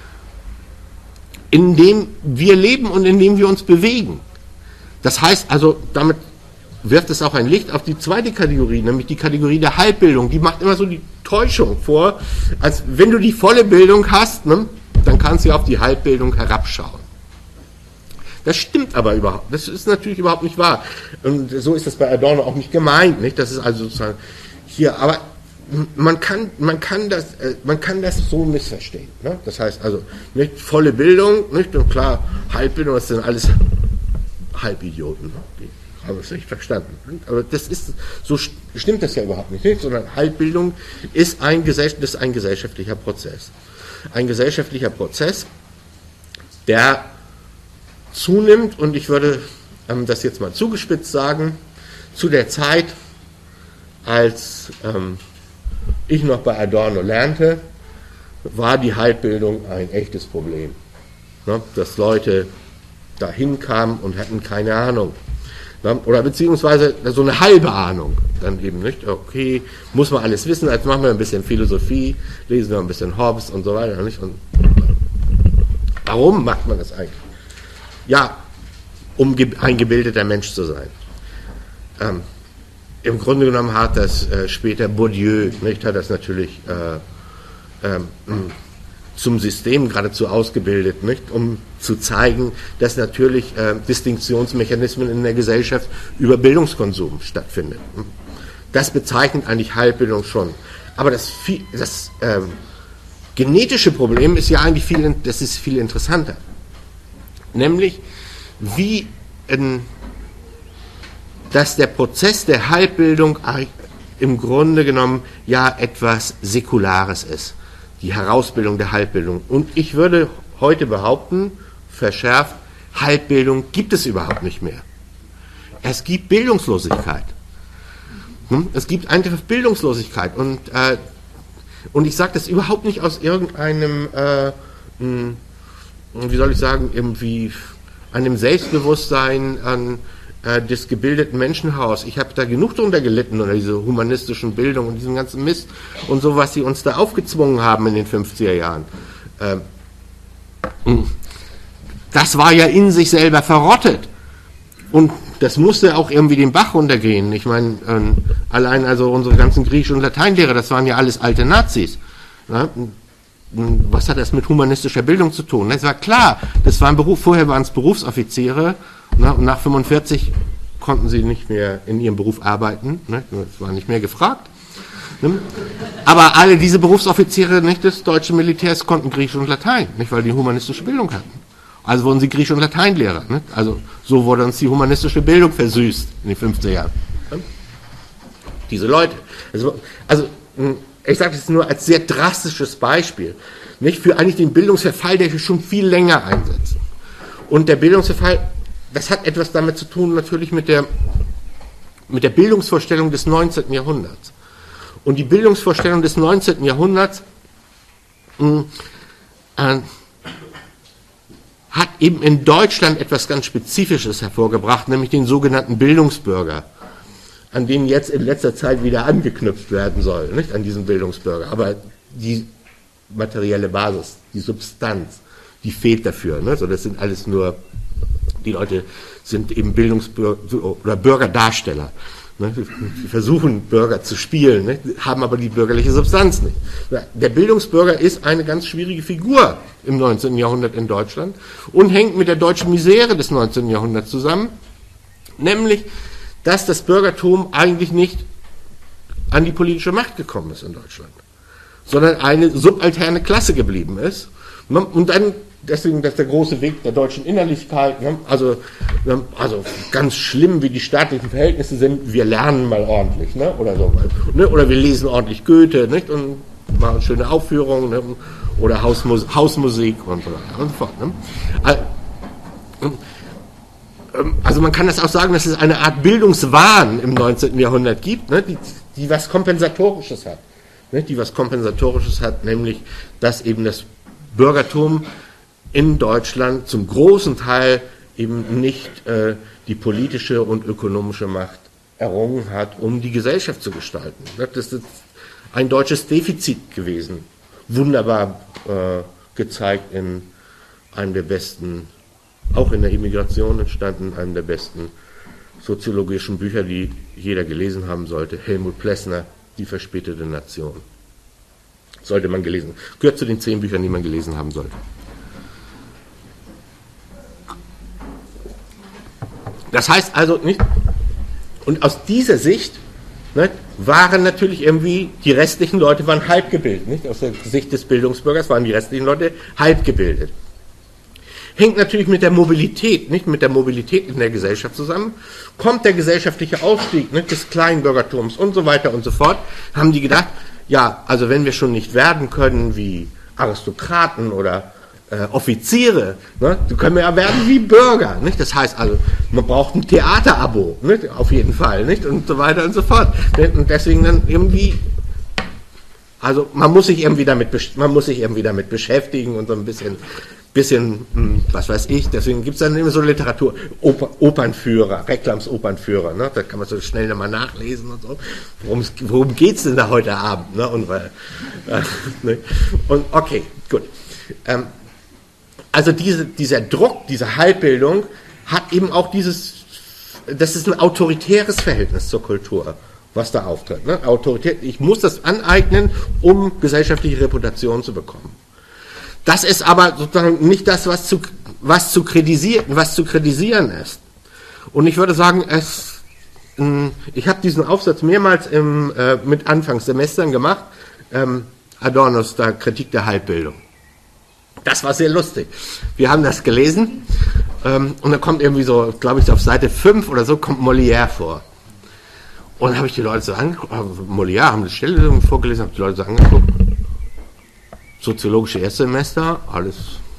in dem wir leben und in dem wir uns bewegen. Das heißt also, damit wirft es auch ein Licht auf die zweite Kategorie, nämlich die Kategorie der Halbbildung. Die macht immer so die Täuschung vor, als wenn du die volle Bildung hast, ne, dann kannst du auf die Halbbildung herabschauen. Das stimmt aber überhaupt, das ist natürlich überhaupt nicht wahr. Und so ist das bei Adorno auch nicht gemeint, nicht? Das ist also sozusagen hier, aber man kann das so missverstehen. Ne? Das heißt also, nicht volle Bildung, nicht? Und klar, Halbbildung, das sind alles Halbidioten. Habe es nicht verstanden. Aber das ist, so stimmt das ja überhaupt nicht, sondern Halbbildung ist ein gesellschaftlicher Prozess. Ein gesellschaftlicher Prozess, der zunimmt, und ich würde das jetzt mal zugespitzt sagen, zu der Zeit, als ich noch bei Adorno lernte, war die Halbbildung ein echtes Problem. Ne? Dass Leute dahin kamen und hatten keine Ahnung. Ne? Oder beziehungsweise so eine halbe Ahnung. Dann eben nicht, okay, muss man alles wissen, jetzt machen wir ein bisschen Philosophie, lesen wir ein bisschen Hobbes und so weiter. Nicht? Und warum macht man das eigentlich? Ja, um ein gebildeter Mensch zu sein. Im Grunde genommen hat das später Bourdieu, nicht, hat das natürlich zum System geradezu ausgebildet, nicht, um zu zeigen, dass natürlich Distinktionsmechanismen in der Gesellschaft über Bildungskonsum stattfinden. Das bezeichnet eigentlich Halbbildung schon. Aber das genetische Problem ist ja eigentlich viel interessanter. Nämlich, dass der Prozess der Halbbildung im Grunde genommen ja etwas Säkulares ist. Die Herausbildung der Halbbildung. Und ich würde heute behaupten, verschärft, Halbbildung gibt es überhaupt nicht mehr. Es gibt Bildungslosigkeit. Es gibt einfach Bildungslosigkeit. Und ich sage das überhaupt nicht aus irgendeinem, wie soll ich sagen, irgendwie einem Selbstbewusstsein des gebildeten Menschen heraus. Ich habe da genug drunter gelitten, unter diese humanistischen Bildung und diesen ganzen Mist und so, was sie uns da aufgezwungen haben in den 50er Jahren. Das war ja in sich selber verrottet. Und das musste auch irgendwie den Bach runtergehen. Ich meine, allein also unsere ganzen Griechisch- und Lateinlehrer, das waren ja alles alte Nazis. Ja? Was hat das mit humanistischer Bildung zu tun? Das war klar, das war ein Beruf, vorher waren es Berufsoffiziere, ne, und nach 45 konnten sie nicht mehr in ihrem Beruf arbeiten, ne, das war nicht mehr gefragt. Ne. Aber alle diese Berufsoffiziere, nicht, des deutschen Militärs konnten Griechisch und Latein, nicht, weil die humanistische Bildung hatten. Also wurden sie Griechisch- und Lateinlehrer. Ne. Also so wurde uns die humanistische Bildung versüßt in den 50er Jahren. Ne. Diese Leute. Also ich sage das nur als sehr drastisches Beispiel, nicht, für eigentlich den Bildungsverfall, der wir schon viel länger einsetzt. Und der Bildungsverfall, das hat etwas damit zu tun, natürlich mit der Bildungsvorstellung des 19. Jahrhunderts. Und die Bildungsvorstellung des 19. Jahrhunderts hat eben in Deutschland etwas ganz Spezifisches hervorgebracht, nämlich den sogenannten Bildungsbürger, an den jetzt in letzter Zeit wieder angeknüpft werden soll, nicht an diesen Bildungsbürger. Aber die materielle Basis, die Substanz, die fehlt dafür. Ne? So, das sind alles nur, die Leute sind eben Bildungsbürger oder Bürgerdarsteller. Ne? Die versuchen, Bürger zu spielen, ne? Haben aber die bürgerliche Substanz nicht. Der Bildungsbürger ist eine ganz schwierige Figur im 19. Jahrhundert in Deutschland und hängt mit der deutschen Misere des 19. Jahrhunderts zusammen, nämlich dass das Bürgertum eigentlich nicht an die politische Macht gekommen ist in Deutschland, sondern eine subalterne Klasse geblieben ist. Und dann, deswegen, dass der große Weg der deutschen Innerlichkeit, also ganz schlimm, wie die staatlichen Verhältnisse sind, wir lernen mal ordentlich, ne, oder so, ne, oder wir lesen ordentlich Goethe, nicht, und machen schöne Aufführungen, ne, oder Hausmusik und so weiter und so fort. Ne. Also man kann das auch sagen, dass es eine Art Bildungswahn im 19. Jahrhundert gibt, ne, die was Kompensatorisches hat. Ne, die was Kompensatorisches hat, nämlich, dass eben das Bürgertum in Deutschland zum großen Teil eben nicht die politische und ökonomische Macht errungen hat, um die Gesellschaft zu gestalten. Das ist ein deutsches Defizit gewesen. Wunderbar gezeigt in einem der besten, auch in der Immigration entstanden, einem der besten soziologischen Bücher, die jeder gelesen haben sollte, Helmut Plessner, Die verspätete Nation. Sollte man gelesen. Gehört zu den 10 Büchern, die man gelesen haben sollte. Das heißt also nicht, und aus dieser Sicht, ne, waren natürlich irgendwie, die restlichen Leute waren halb gebildet, nicht? Aus der Sicht des Bildungsbürgers waren die restlichen Leute halb gebildet. hängt natürlich mit der Mobilität, nicht mit der Mobilität in der Gesellschaft zusammen. Kommt der gesellschaftliche Aufstieg, nicht, des Kleinbürgertums und so weiter und so fort, haben die gedacht, ja, also wenn wir schon nicht werden können wie Aristokraten oder Offiziere, ne, so können wir ja werden wie Bürger, nicht? Das heißt also, man braucht ein Theaterabo, nicht? Auf jeden Fall, nicht? Und so weiter und so fort. Nicht? Und deswegen dann irgendwie, also man muss sich irgendwie damit beschäftigen und so ein bisschen, was weiß ich, deswegen gibt es dann immer so Literatur, Opernführer, Reklamsopernführer, ne? Da kann man so schnell nochmal nachlesen und so. Worum geht es denn da heute Abend? Ne? Ne? Und okay, gut. Also dieser Druck, diese Halbbildung hat eben auch das ist ein autoritäres Verhältnis zur Kultur, was da auftritt. Ne? Ich muss das aneignen, um gesellschaftliche Reputation zu bekommen. Das ist aber sozusagen nicht das, was zu kritisieren ist. Und ich würde sagen, ich habe diesen Aufsatz mehrmals mit Anfangssemestern gemacht, Adornos da Kritik der Halbbildung. Das war sehr lustig. Wir haben das gelesen und da kommt irgendwie so, glaube ich, auf Seite 5 oder so, kommt Molière vor. Und dann habe ich die Leute so angeguckt, Molière haben die Stelle vorgelesen, habe die Leute so angeguckt. Soziologische Erstsemester, alles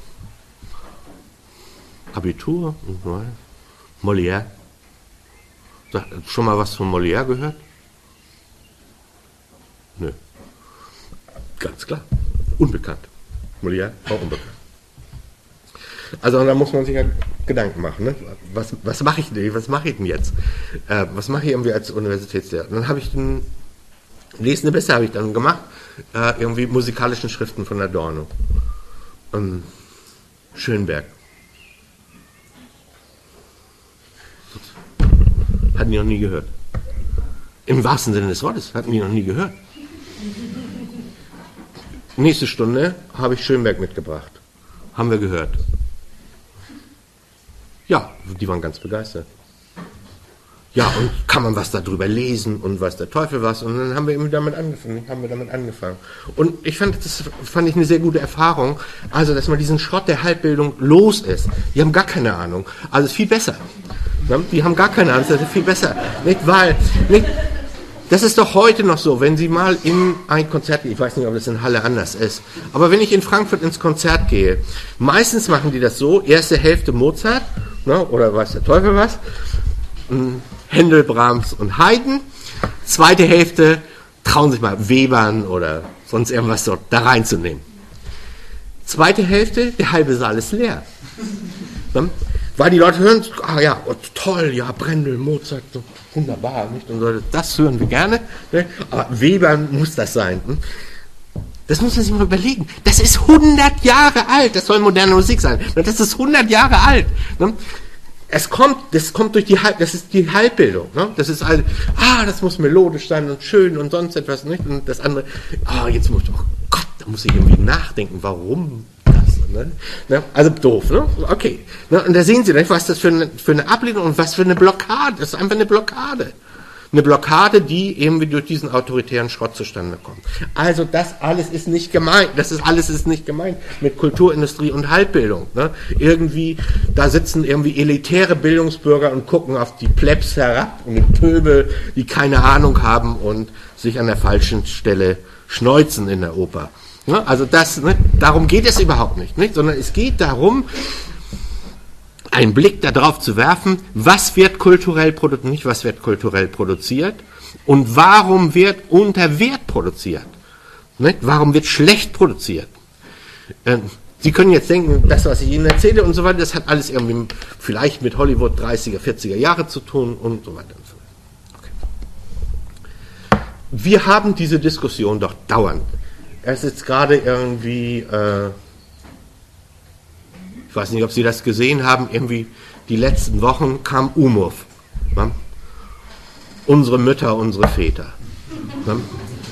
Abitur, Molière. Schon mal was von Molière gehört? Nö. Ganz klar. Unbekannt. Molière, auch unbekannt. Also da muss man sich ja Gedanken machen. Ne? Was mache ich denn jetzt? Was mache ich irgendwie als Universitätslehrer? Dann habe ich Lesende Beste habe ich dann gemacht, irgendwie musikalischen Schriften von Adorno. Schönberg. Hatten die noch nie gehört. Im wahrsten Sinne des Wortes, hatten die noch nie gehört. Nächste Stunde habe ich Schönberg mitgebracht. Haben wir gehört. Ja, die waren ganz begeistert. Ja, und kann man was darüber lesen und weiß der Teufel was. Und dann haben wir damit angefangen. Und ich fand ich eine sehr gute Erfahrung. Also, dass man diesen Schrott der Halbbildung los ist. Die haben gar keine Ahnung. Also, ist viel besser. Die haben gar keine Ahnung. Das ist viel besser. Nicht, weil, nicht, das ist doch heute noch so, wenn Sie mal in ein Konzert gehen, ich weiß nicht, ob das in Halle anders ist, aber wenn ich in Frankfurt ins Konzert gehe, meistens machen die das so, erste Hälfte Mozart, ne, oder weiß der Teufel was, Händel, Brahms und Haydn, zweite Hälfte trauen sich mal Webern oder sonst irgendwas dort da reinzunehmen. Zweite Hälfte, der halbe Saal ist leer. Ne? Weil die Leute hören, ja, oh, toll, ja, Brendel, Mozart, so wunderbar, nicht? Und so, das hören wir gerne, ne? Aber Webern muss das sein. Hm? Das muss man sich mal überlegen. Das ist 100 Jahre alt, das soll moderne Musik sein. Das ist 100 Jahre alt. Ne? Das kommt durch das ist die Halbbildung. Ne? Das ist das muss melodisch sein und schön und sonst etwas, nicht? Und das andere, jetzt muss ich, oh Gott, da muss ich irgendwie nachdenken, warum das, ne? Also doof, ne? Okay. Ne? Und da sehen Sie, nicht, was das für eine Ablehnung und was für eine Blockade, das ist einfach eine Blockade. Eine Blockade, die irgendwie durch diesen autoritären Schrott zustande kommt. Also das alles ist nicht gemeint. Alles ist nicht gemeint mit Kulturindustrie und Halbbildung. Ne? Irgendwie, da sitzen irgendwie elitäre Bildungsbürger und gucken auf die Plebs herab und die Pöbel, die keine Ahnung haben und sich an der falschen Stelle schneuzen in der Oper. Ne? Also darum geht es überhaupt nicht, sondern es geht darum, einen Blick darauf zu werfen, was wird kulturell produziert, nicht was wird kulturell produziert und warum wird unter Wert produziert. Nicht? Warum wird schlecht produziert? Sie können jetzt denken, das, was ich Ihnen erzähle und so weiter, das hat alles irgendwie vielleicht mit Hollywood 30er, 40er Jahre zu tun und so weiter und so weiter. Okay. Wir haben diese Diskussion doch dauernd. Es ist gerade irgendwie... ich weiß nicht, ob Sie das gesehen haben, irgendwie die letzten Wochen kam Umov. Ne? Unsere Mütter, unsere Väter. Ne?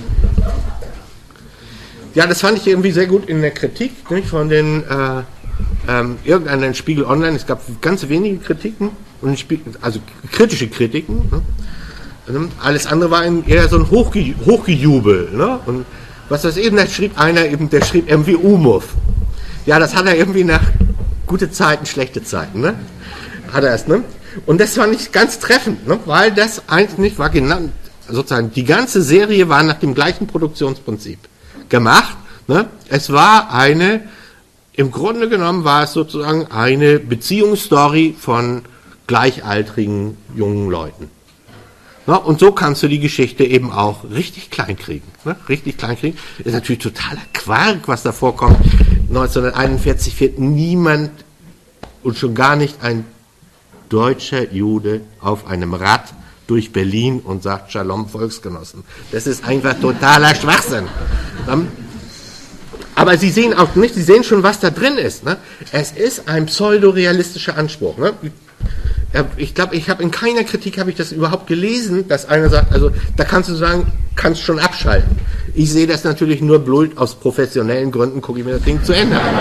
Ja, das fand ich irgendwie sehr gut in der Kritik, nicht, von den irgendeinen Spiegel Online. Es gab ganz wenige Kritiken, also kritische Kritiken. Ne? Alles andere war eher so ein Hochgejubel. Ne? Und was das eben, da schrieb einer, der schrieb irgendwie Umov. Ja, das hat er irgendwie nach gute Zeiten, schlechte Zeiten, ne? Hat er es, ne? Und das fand ich ganz treffend, ne? Weil das eigentlich war genau, sozusagen, die ganze Serie war nach dem gleichen Produktionsprinzip gemacht, ne? Es war im Grunde genommen war es sozusagen eine Beziehungsstory von gleichaltrigen jungen Leuten. Ja, und so kannst du die Geschichte eben auch richtig klein kriegen. Ne? Richtig klein kriegen. Ist natürlich totaler Quark, was da vorkommt. 1941 fährt niemand und schon gar nicht ein deutscher Jude auf einem Rad durch Berlin und sagt Shalom Volksgenossen. Das ist einfach totaler Schwachsinn. Aber Sie sehen auch nicht, Sie sehen schon, was da drin ist. Ne? Es ist ein pseudorealistischer Anspruch. Ne? Ich glaube, in keiner Kritik habe ich das überhaupt gelesen, dass einer sagt, also da kannst du sagen, kannst schon abschalten. Ich sehe das natürlich nur blöd aus professionellen Gründen, gucke ich mir das Ding zu Ende an.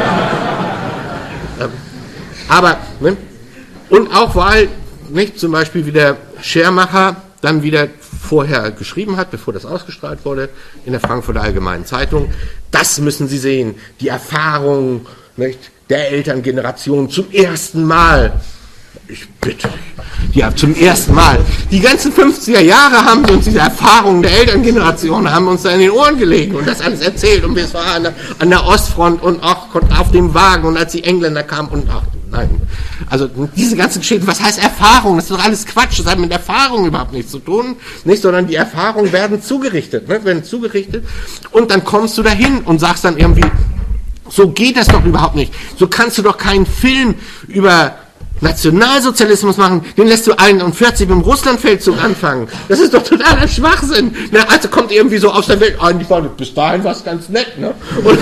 Aber, ne, und auch weil, nicht, zum Beispiel wie der Schermacher dann wieder vorher geschrieben hat, bevor das ausgestrahlt wurde, in der Frankfurter Allgemeinen Zeitung, das müssen Sie sehen, die Erfahrung, nicht, der Elterngeneration zum ersten Mal. Ich bitte dich. Ja, zum ersten Mal. Die ganzen 50er Jahre haben sie uns diese Erfahrungen der Elterngeneration, haben uns da in den Ohren gelegt und das alles erzählt. Und es war an der Ostfront und auch auf dem Wagen und als die Engländer kamen und ach, nein. Also diese ganzen Geschichten, was heißt Erfahrung? Das ist doch alles Quatsch. Das hat mit Erfahrung überhaupt nichts zu tun, nicht, sondern die Erfahrungen werden zugerichtet, ne? Werden zugerichtet und dann kommst du dahin und sagst dann irgendwie, so geht das doch überhaupt nicht. So kannst du doch keinen Film über Nationalsozialismus machen, den lässt du 41 mit dem Russlandfeldzug anfangen. Das ist doch totaler Schwachsinn. Na, also kommt irgendwie so aus der Welt, bis dahin war es ganz nett, ne? Und,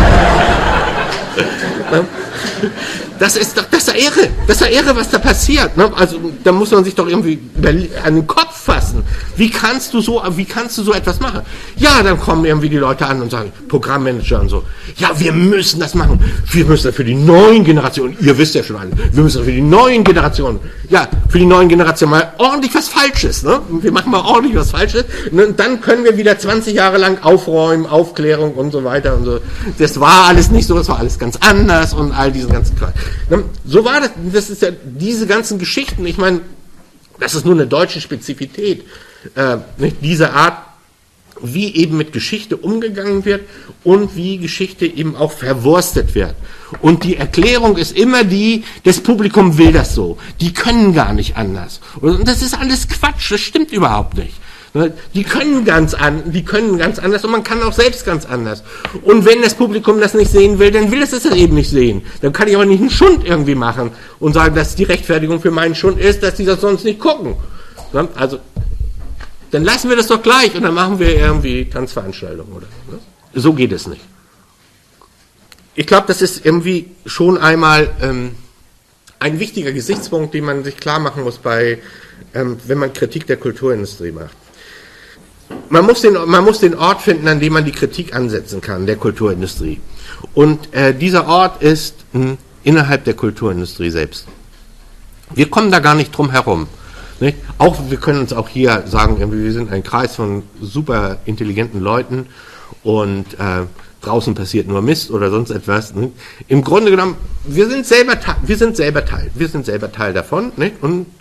das ist doch, das ist ja irre, was da passiert, ne? Also, da muss man sich doch irgendwie an den Kopf fassen. Wie kannst du so etwas machen? Ja, dann kommen irgendwie die Leute an und sagen, Programmmanager und so, ja, wir müssen das machen. Wir müssen das für die neuen Generationen, ihr wisst ja schon alle, wir müssen das für die neuen Generationen, ja, für die neuen Generationen mal ordentlich was Falsches, ne? Wir machen mal ordentlich was Falsches, und dann können wir wieder 20 Jahre lang aufräumen, Aufklärung und so weiter und so. Das war alles nicht so, das war alles ganz anders und all diesen ganzen Quatsch. So war das ist ja diese ganzen Geschichten, ich meine, das ist nur eine deutsche Spezifität, nicht diese Art, wie eben mit Geschichte umgegangen wird und wie Geschichte eben auch verwurstet wird. Und die Erklärung ist immer die, das Publikum will das so, die können gar nicht anders. Und das ist alles Quatsch, das stimmt überhaupt nicht. Die können ganz anders und man kann auch selbst ganz anders. Und wenn das Publikum das nicht sehen will, dann will es das eben nicht sehen. Dann kann ich aber nicht einen Schund irgendwie machen und sagen, dass die Rechtfertigung für meinen Schund ist, dass die das sonst nicht gucken. Also, dann lassen wir das doch gleich und dann machen wir irgendwie Tanzveranstaltungen oder so. So geht es nicht. Ich glaube, das ist irgendwie schon einmal ein wichtiger Gesichtspunkt, den man sich klar machen muss, wenn man Kritik der Kulturindustrie macht. Man muss den Ort finden, an dem man die Kritik ansetzen kann, der Kulturindustrie. Und dieser Ort ist innerhalb der Kulturindustrie selbst. Wir kommen da gar nicht drum herum. Nicht? Wir können uns auch hier sagen, wir sind ein Kreis von super intelligenten Leuten und draußen passiert nur Mist oder sonst etwas. Nicht? Im Grunde genommen, wir sind selber Teil davon. Nicht?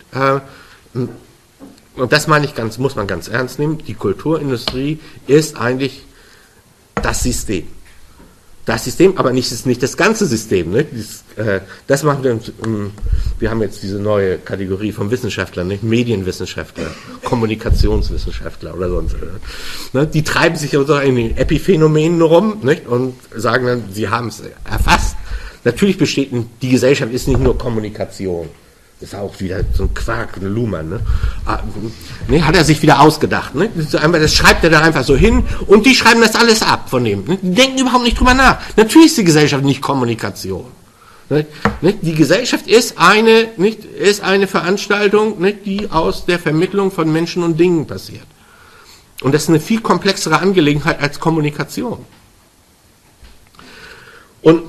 Und das meine ich muss man ganz ernst nehmen, die Kulturindustrie ist eigentlich das System. Das System, aber nicht das ganze System. Ne? Das machen wir haben jetzt diese neue Kategorie von Wissenschaftlern, nicht? Medienwissenschaftler, Kommunikationswissenschaftler oder sonst. Ne? Die treiben sich ja so in den Epiphänomenen rum, nicht? Und sagen dann, sie haben es erfasst. Natürlich besteht die Gesellschaft ist nicht nur Kommunikation. Das ist auch wieder so ein Quark, ein Luhmann. Ne? Hat er sich wieder ausgedacht. Ne? Das schreibt er da einfach so hin und die schreiben das alles ab von dem. Ne? Die denken überhaupt nicht drüber nach. Natürlich ist die Gesellschaft nicht Kommunikation. Ne? Die Gesellschaft ist eine Veranstaltung, ne? Die aus der Vermittlung von Menschen und Dingen passiert. Und das ist eine viel komplexere Angelegenheit als Kommunikation. Und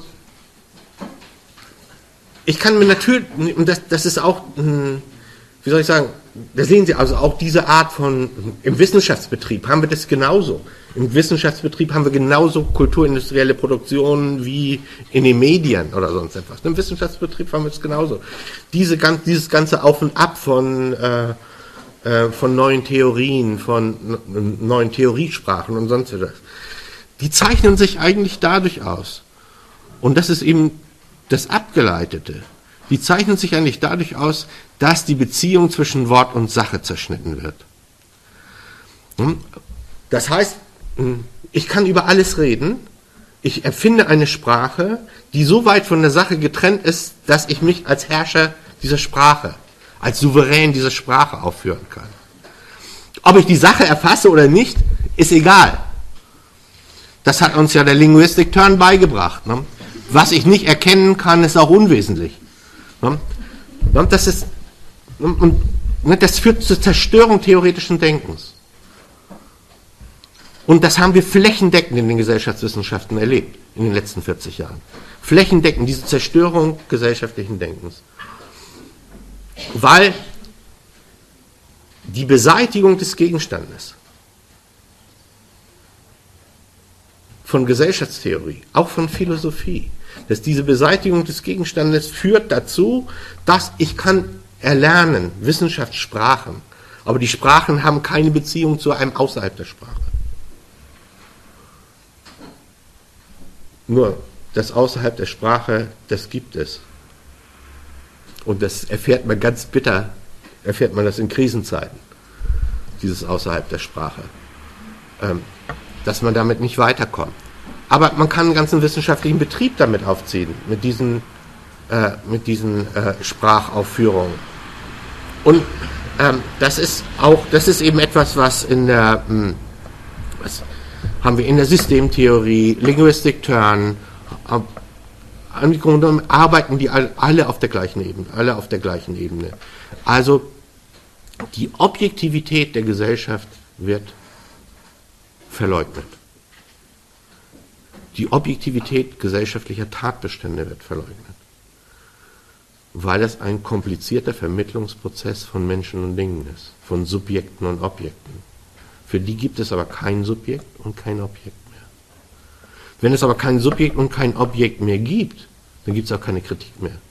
ich kann mir natürlich, und das ist auch, wie soll ich sagen, da sehen Sie also auch diese Art von, im Wissenschaftsbetrieb haben wir das genauso. Im Wissenschaftsbetrieb haben wir genauso kulturindustrielle Produktionen wie in den Medien oder sonst etwas. Im Wissenschaftsbetrieb haben wir es genauso. Dieses ganze Auf und Ab von neuen Theorien, von neuen Theoriesprachen und sonst etwas, die zeichnen sich eigentlich dadurch aus. Und das ist eben das Abgeleitete. Die zeichnen sich eigentlich dadurch aus, dass die Beziehung zwischen Wort und Sache zerschnitten wird. Das heißt, ich kann über alles reden, ich erfinde eine Sprache, die so weit von der Sache getrennt ist, dass ich mich als Herrscher dieser Sprache, als Souverän dieser Sprache aufführen kann. Ob ich die Sache erfasse oder nicht, ist egal. Das hat uns ja der Linguistic Turn beigebracht. Ne? Was ich nicht erkennen kann, ist auch unwesentlich. Ne? Das führt zur Zerstörung theoretischen Denkens. Und das haben wir flächendeckend in den Gesellschaftswissenschaften erlebt in den letzten 40 Jahren. Flächendeckend diese Zerstörung gesellschaftlichen Denkens. Weil die Beseitigung des Gegenstandes von Gesellschaftstheorie, auch von Philosophie, dass diese Beseitigung des Gegenstandes führt dazu, dass ich kann erlernen, Wissenschaftssprachen, aber die Sprachen haben keine Beziehung zu einem außerhalb der Sprache. Nur das außerhalb der Sprache, das gibt es. Und das erfährt man ganz bitter, erfährt man das in Krisenzeiten, dieses außerhalb der Sprache, dass man damit nicht weiterkommt. Aber man kann einen ganzen wissenschaftlichen Betrieb damit aufziehen, mit diesen Sprachaufführungen. Und das ist eben etwas, was haben wir in der Systemtheorie, Linguistic Turn, im Grunde genommen arbeiten die alle auf der gleichen Ebene. Also die Objektivität der Gesellschaft wird verleugnet. Die Objektivität gesellschaftlicher Tatbestände wird verleugnet. Weil es ein komplizierter Vermittlungsprozess von Menschen und Dingen ist, von Subjekten und Objekten. Für die gibt es aber kein Subjekt und kein Objekt mehr. Wenn es aber kein Subjekt und kein Objekt mehr gibt, dann gibt es auch keine Kritik mehr.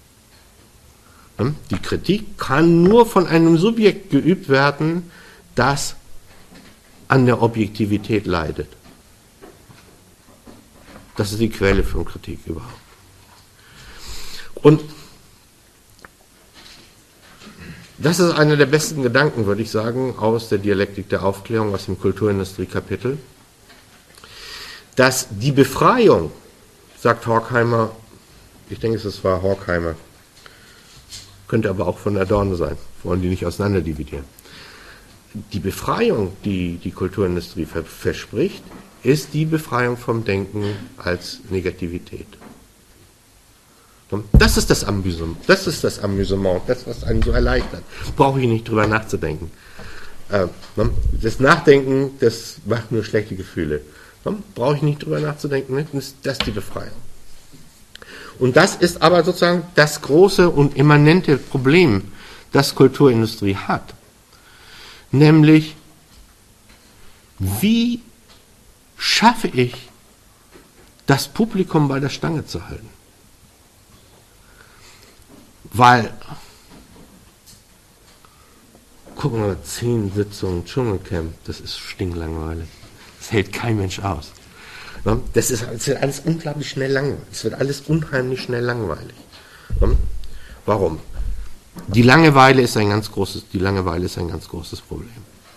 Die Kritik kann nur von einem Subjekt geübt werden, das an der Objektivität leidet. Das ist die Quelle von Kritik überhaupt. Und das ist einer der besten Gedanken, würde ich sagen, aus der Dialektik der Aufklärung, aus dem Kulturindustrie-Kapitel, dass die Befreiung, sagt Horkheimer, ich denke, es war Horkheimer, könnte aber auch von Adorno sein, wollen die nicht auseinander dividieren. Die Befreiung, die die Kulturindustrie verspricht, ist die Befreiung vom Denken als Negativität. Das ist das Amüsement, das, was einen so erleichtert. Brauche ich nicht drüber nachzudenken. Das Nachdenken, das macht nur schlechte Gefühle. Brauche ich nicht drüber nachzudenken, das ist die Befreiung. Und das ist aber sozusagen das große und immanente Problem, das Kulturindustrie hat. Nämlich, wie schaffe ich, das Publikum bei der Stange zu halten? Weil, gucken wir mal, 10 Sitzungen Dschungelcamp, das ist stinklangweilig. Das hält kein Mensch aus. Es wird alles unglaublich schnell langweilig. Es wird alles unheimlich schnell langweilig. Warum? Die Langeweile ist ein ganz großes Problem.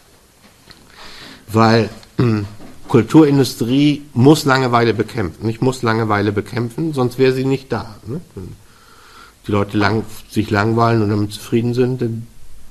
Weil Kulturindustrie muss Langeweile bekämpfen. Ich muss Langeweile bekämpfen, sonst wäre sie nicht da. Ne? Wenn die Leute sich langweilen und damit zufrieden sind, dann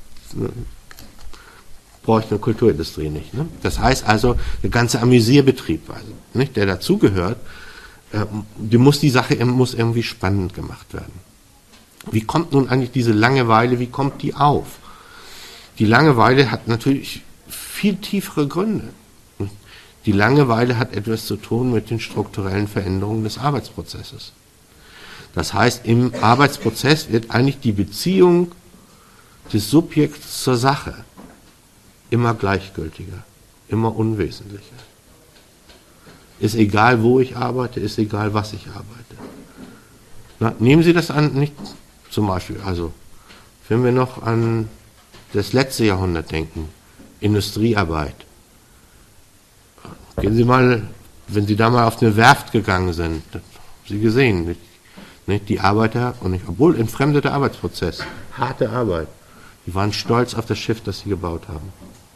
brauche ich eine Kulturindustrie nicht. Ne? Das heißt also, der ganze Amüsierbetrieb, nicht, der dazugehört, die Sache muss irgendwie spannend gemacht werden. Wie kommt nun eigentlich diese Langeweile, wie kommt die auf? Die Langeweile hat natürlich viel tiefere Gründe. Die Langeweile hat etwas zu tun mit den strukturellen Veränderungen des Arbeitsprozesses. Das heißt, im Arbeitsprozess wird eigentlich die Beziehung des Subjekts zur Sache immer gleichgültiger, immer unwesentlicher. Ist egal, wo ich arbeite, ist egal, was ich arbeite. Na, nehmen Sie das an, nicht zum Beispiel, also wenn wir noch an das letzte Jahrhundert denken, Industriearbeit. Gehen Sie mal, wenn Sie da mal auf eine Werft gegangen sind, das haben Sie gesehen, nicht die Arbeiter, und nicht, obwohl entfremdeter Arbeitsprozess, harte Arbeit, die waren stolz auf das Schiff, das sie gebaut haben.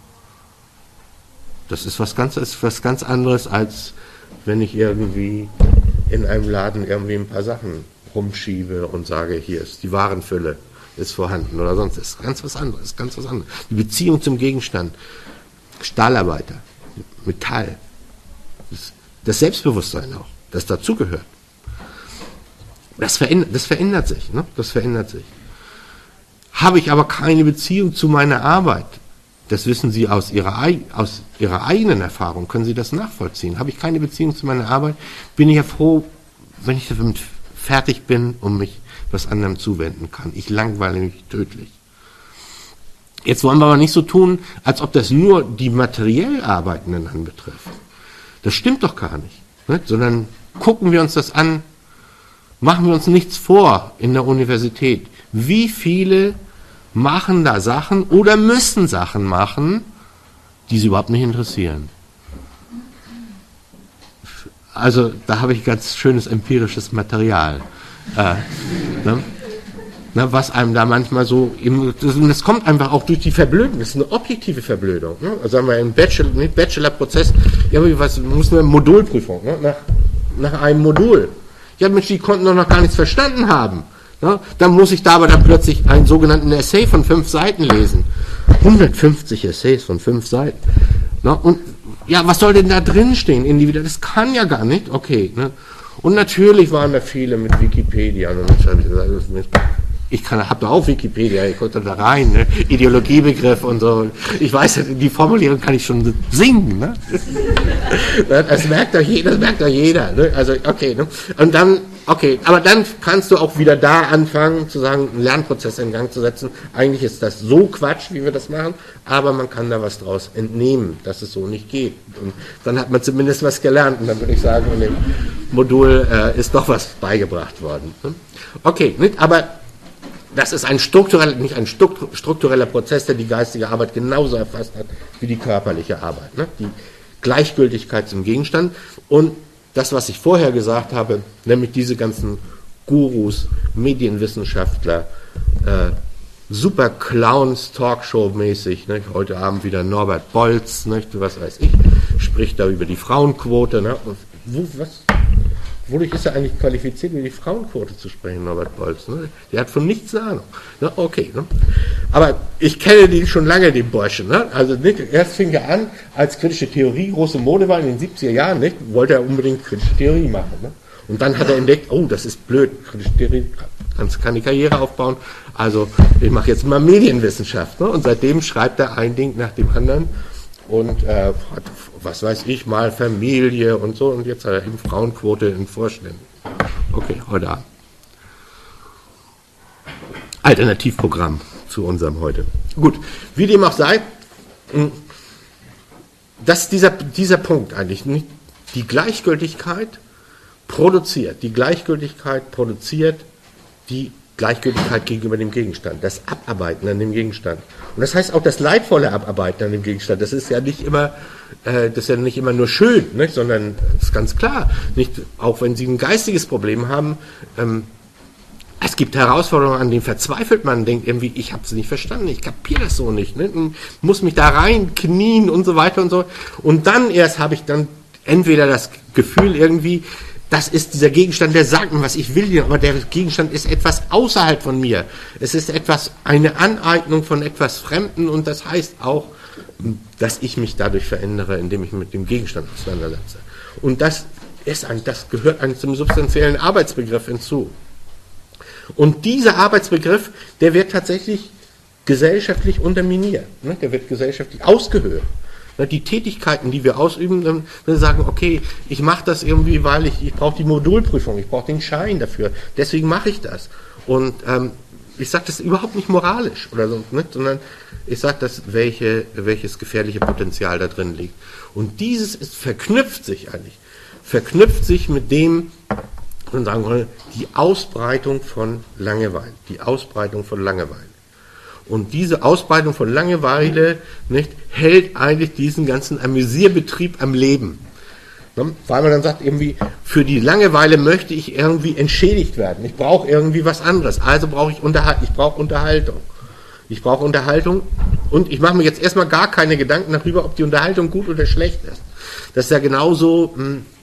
Das ist was ganz anderes, als wenn ich irgendwie in einem Laden irgendwie ein paar Sachen rumschiebe und sage, hier ist die Warenfülle, ist vorhanden oder sonst. Das ist ganz was anderes, ganz was anderes. Die Beziehung zum Gegenstand, Stahlarbeiter, Metall, das Selbstbewusstsein auch, das dazugehört. Das verändert sich, ne? Das verändert sich. Habe ich aber keine Beziehung zu meiner Arbeit, das wissen Sie aus Ihrer eigenen Erfahrung, können Sie das nachvollziehen. Habe ich keine Beziehung zu meiner Arbeit, bin ich ja froh, wenn ich damit fertig bin und mich was anderem zuwenden kann. Ich langweile mich tödlich. Jetzt wollen wir aber nicht so tun, als ob das nur die materiell Arbeitenden anbetrifft. Das stimmt doch gar nicht. Ne? Sondern gucken wir uns das an, machen wir uns nichts vor in der Universität. Wie viele machen da Sachen oder müssen Sachen machen, die sie überhaupt nicht interessieren? Also da habe ich ganz schönes empirisches Material. Was einem da manchmal so, das kommt einfach auch durch die Verblödung, das ist eine objektive Verblödung. Ne? Also sagen wir im Bachelor-Prozess, muss eine Modulprüfung, ne? nach einem Modul. Ja Mensch, die konnten doch noch gar nichts verstanden haben. Ne? Dann muss ich da aber dann plötzlich einen sogenannten Essay von 5 Seiten lesen. 150 Essays von 5 Seiten. Ne? Und ja, was soll denn da drin stehen? Individuell? Das kann ja gar nicht. Okay. Ne? Und natürlich waren da viele mit Wikipedia. Und ich habe da auch Wikipedia, ich konnte da rein, ne? Ideologiebegriff und so. Ich weiß, die Formulierung kann ich schon singen. Ne? Das merkt doch jeder. Ne? Also, okay. Ne? Und dann, okay, aber dann kannst du auch wieder da anfangen, zu sagen, einen Lernprozess in Gang zu setzen. Eigentlich ist das so Quatsch, wie wir das machen, aber man kann da was draus entnehmen, dass es so nicht geht. Und dann hat man zumindest was gelernt. Und dann würde ich sagen, in dem Modul ist doch was beigebracht worden. Ne? Okay, nicht? Aber das ist nicht ein struktureller Prozess, der die geistige Arbeit genauso erfasst hat wie die körperliche Arbeit. Ne? Die Gleichgültigkeit zum Gegenstand und das, was ich vorher gesagt habe, nämlich diese ganzen Gurus, Medienwissenschaftler, super Clowns, Talkshow-mäßig, ne? Heute Abend wieder Norbert Bolz, ne? Was weiß ich, spricht da über die Frauenquote. Ne? Wodurch ist er eigentlich qualifiziert, über die Frauenquote zu sprechen, Norbert Bolz? Ne? Der hat von nichts eine Ahnung. Ne? Okay. Ne? Aber ich kenne die schon lange, den Burschen. Ne? Also nicht, erst fing er an, als kritische Theorie große Mode war in den 70er Jahren, nicht? Wollte er unbedingt kritische Theorie machen. Ne? Und dann hat er entdeckt, oh, das ist blöd, kritische Theorie, kannst keine Karriere aufbauen. Also ich mache jetzt mal Medienwissenschaft. Ne? Und seitdem schreibt er ein Ding nach dem anderen. Und hat, was weiß ich, mal Familie und so. Und jetzt hat er eben Frauenquote in Vorständen. Okay, heute Abend. Alternativprogramm zu unserem heute. Gut, wie dem auch sei, dass dieser Punkt eigentlich nicht die Gleichgültigkeit produziert die Gleichgültigkeit gegenüber dem Gegenstand, das Abarbeiten an dem Gegenstand. Und das heißt auch das leidvolle Abarbeiten an dem Gegenstand. Das ist ja nicht immer nur schön, nicht? Sondern das ist ganz klar. Nicht, auch wenn Sie ein geistiges Problem haben, es gibt Herausforderungen, an denen verzweifelt man, denkt irgendwie, ich habe es nicht verstanden, ich kapiere das so nicht, ne? Muss mich da reinknien und so weiter und so. Und dann erst habe ich dann entweder das Gefühl irgendwie, das ist dieser Gegenstand, der sagt mir, was ich will, aber der Gegenstand ist etwas außerhalb von mir. Es ist eine Aneignung von etwas Fremden und das heißt auch, dass ich mich dadurch verändere, indem ich mich mit dem Gegenstand auseinandersetze. Und das gehört zum substanziellen Arbeitsbegriff hinzu. Und dieser Arbeitsbegriff, der wird tatsächlich gesellschaftlich unterminiert, ne? Der wird gesellschaftlich ausgehöhlt. Die Tätigkeiten, die wir ausüben, dann sagen, okay, ich mache das irgendwie, weil ich brauche die Modulprüfung, ich brauche den Schein dafür, deswegen mache ich das. Und ich sage das überhaupt nicht moralisch oder so, nicht, sondern ich sage das, welches gefährliche Potenzial da drin liegt. Und dieses verknüpft sich mit dem, und sagen wir, die Ausbreitung von Langeweile. Und diese Ausbreitung von Langeweile, nicht, hält eigentlich diesen ganzen Amüsierbetrieb am Leben. Ne? Weil man dann sagt, irgendwie, für die Langeweile möchte ich irgendwie entschädigt werden. Ich brauche irgendwie was anderes. Also brauche ich Unterhaltung. Ich brauche Unterhaltung und ich mache mir jetzt erstmal gar keine Gedanken darüber, ob die Unterhaltung gut oder schlecht ist. Das ist ja genauso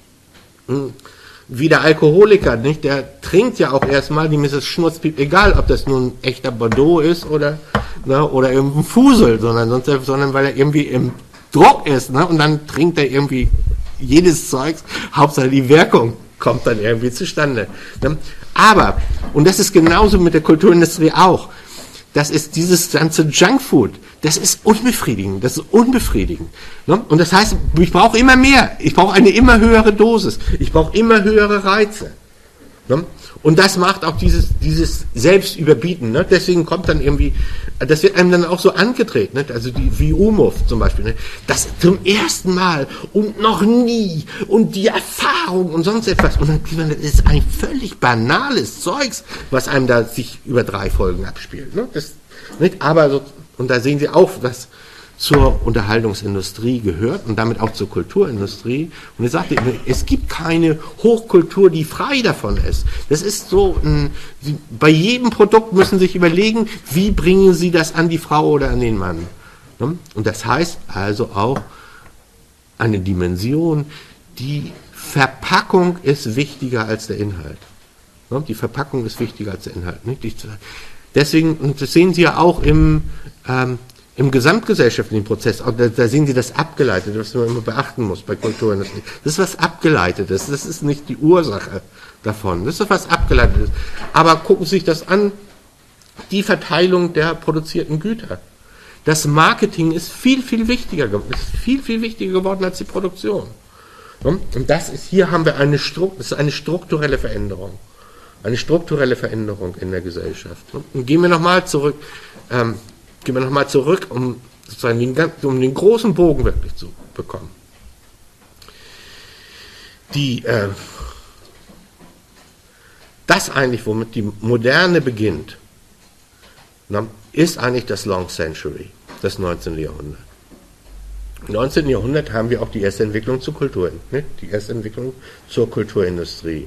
wie der Alkoholiker, nicht? Der trinkt ja auch erstmal, dem ist es schnurzpiep, egal ob das nun ein echter Bordeaux ist oder irgendein Fusel, sondern weil er irgendwie im Druck ist, ne? Und dann trinkt er irgendwie jedes Zeugs, Hauptsache die Wirkung kommt dann irgendwie zustande. Ne? Aber, und das ist genauso mit der Kulturindustrie auch, das ist dieses ganze Junkfood, das ist unbefriedigend. Ne? Und das heißt, ich brauche immer mehr, ich brauche eine immer höhere Dosis, ich brauche immer höhere Reize. Ne? Und das macht auch dieses Selbstüberbieten. Ne? Deswegen kommt dann irgendwie, das wird einem dann auch so angedreht, ne? Also wie Umov zum Beispiel, ne? Das zum ersten Mal und noch nie und die Erfahrung und sonst etwas. Und dann das ist ein völlig banales Zeugs, was einem da sich über 3 Folgen abspielt. Ne? Das, nicht? Aber so, und da sehen Sie auch, was zur Unterhaltungsindustrie gehört und damit auch zur Kulturindustrie. Und ich sagte, es gibt keine Hochkultur, die frei davon ist. Das ist so, bei jedem Produkt müssen Sie sich überlegen, wie bringen Sie das an die Frau oder an den Mann. Und das heißt also auch eine Dimension, die Verpackung ist wichtiger als der Inhalt. Die Verpackung ist wichtiger als der Inhalt. Deswegen, und das sehen Sie ja auch im gesamtgesellschaftlichen Prozess, da sehen Sie das Abgeleitete, was man immer beachten muss bei Kulturindustrie. Das ist was Abgeleitetes, das ist nicht die Ursache davon, das ist was Abgeleitetes. Aber gucken Sie sich das an, die Verteilung der produzierten Güter. Das Marketing ist viel, viel wichtiger geworden als die Produktion. Und das ist, hier haben wir eine strukturelle Veränderung. Eine strukturelle Veränderung in der Gesellschaft. Und gehen wir nochmal zurück, um sozusagen den großen Bogen wirklich zu bekommen. Das eigentlich, womit die Moderne beginnt, ist eigentlich das Long Century, das 19. Jahrhundert. Im 19. Jahrhundert haben wir auch die erste Entwicklung zur Kultur, ne? Die erste Entwicklung zur Kulturindustrie.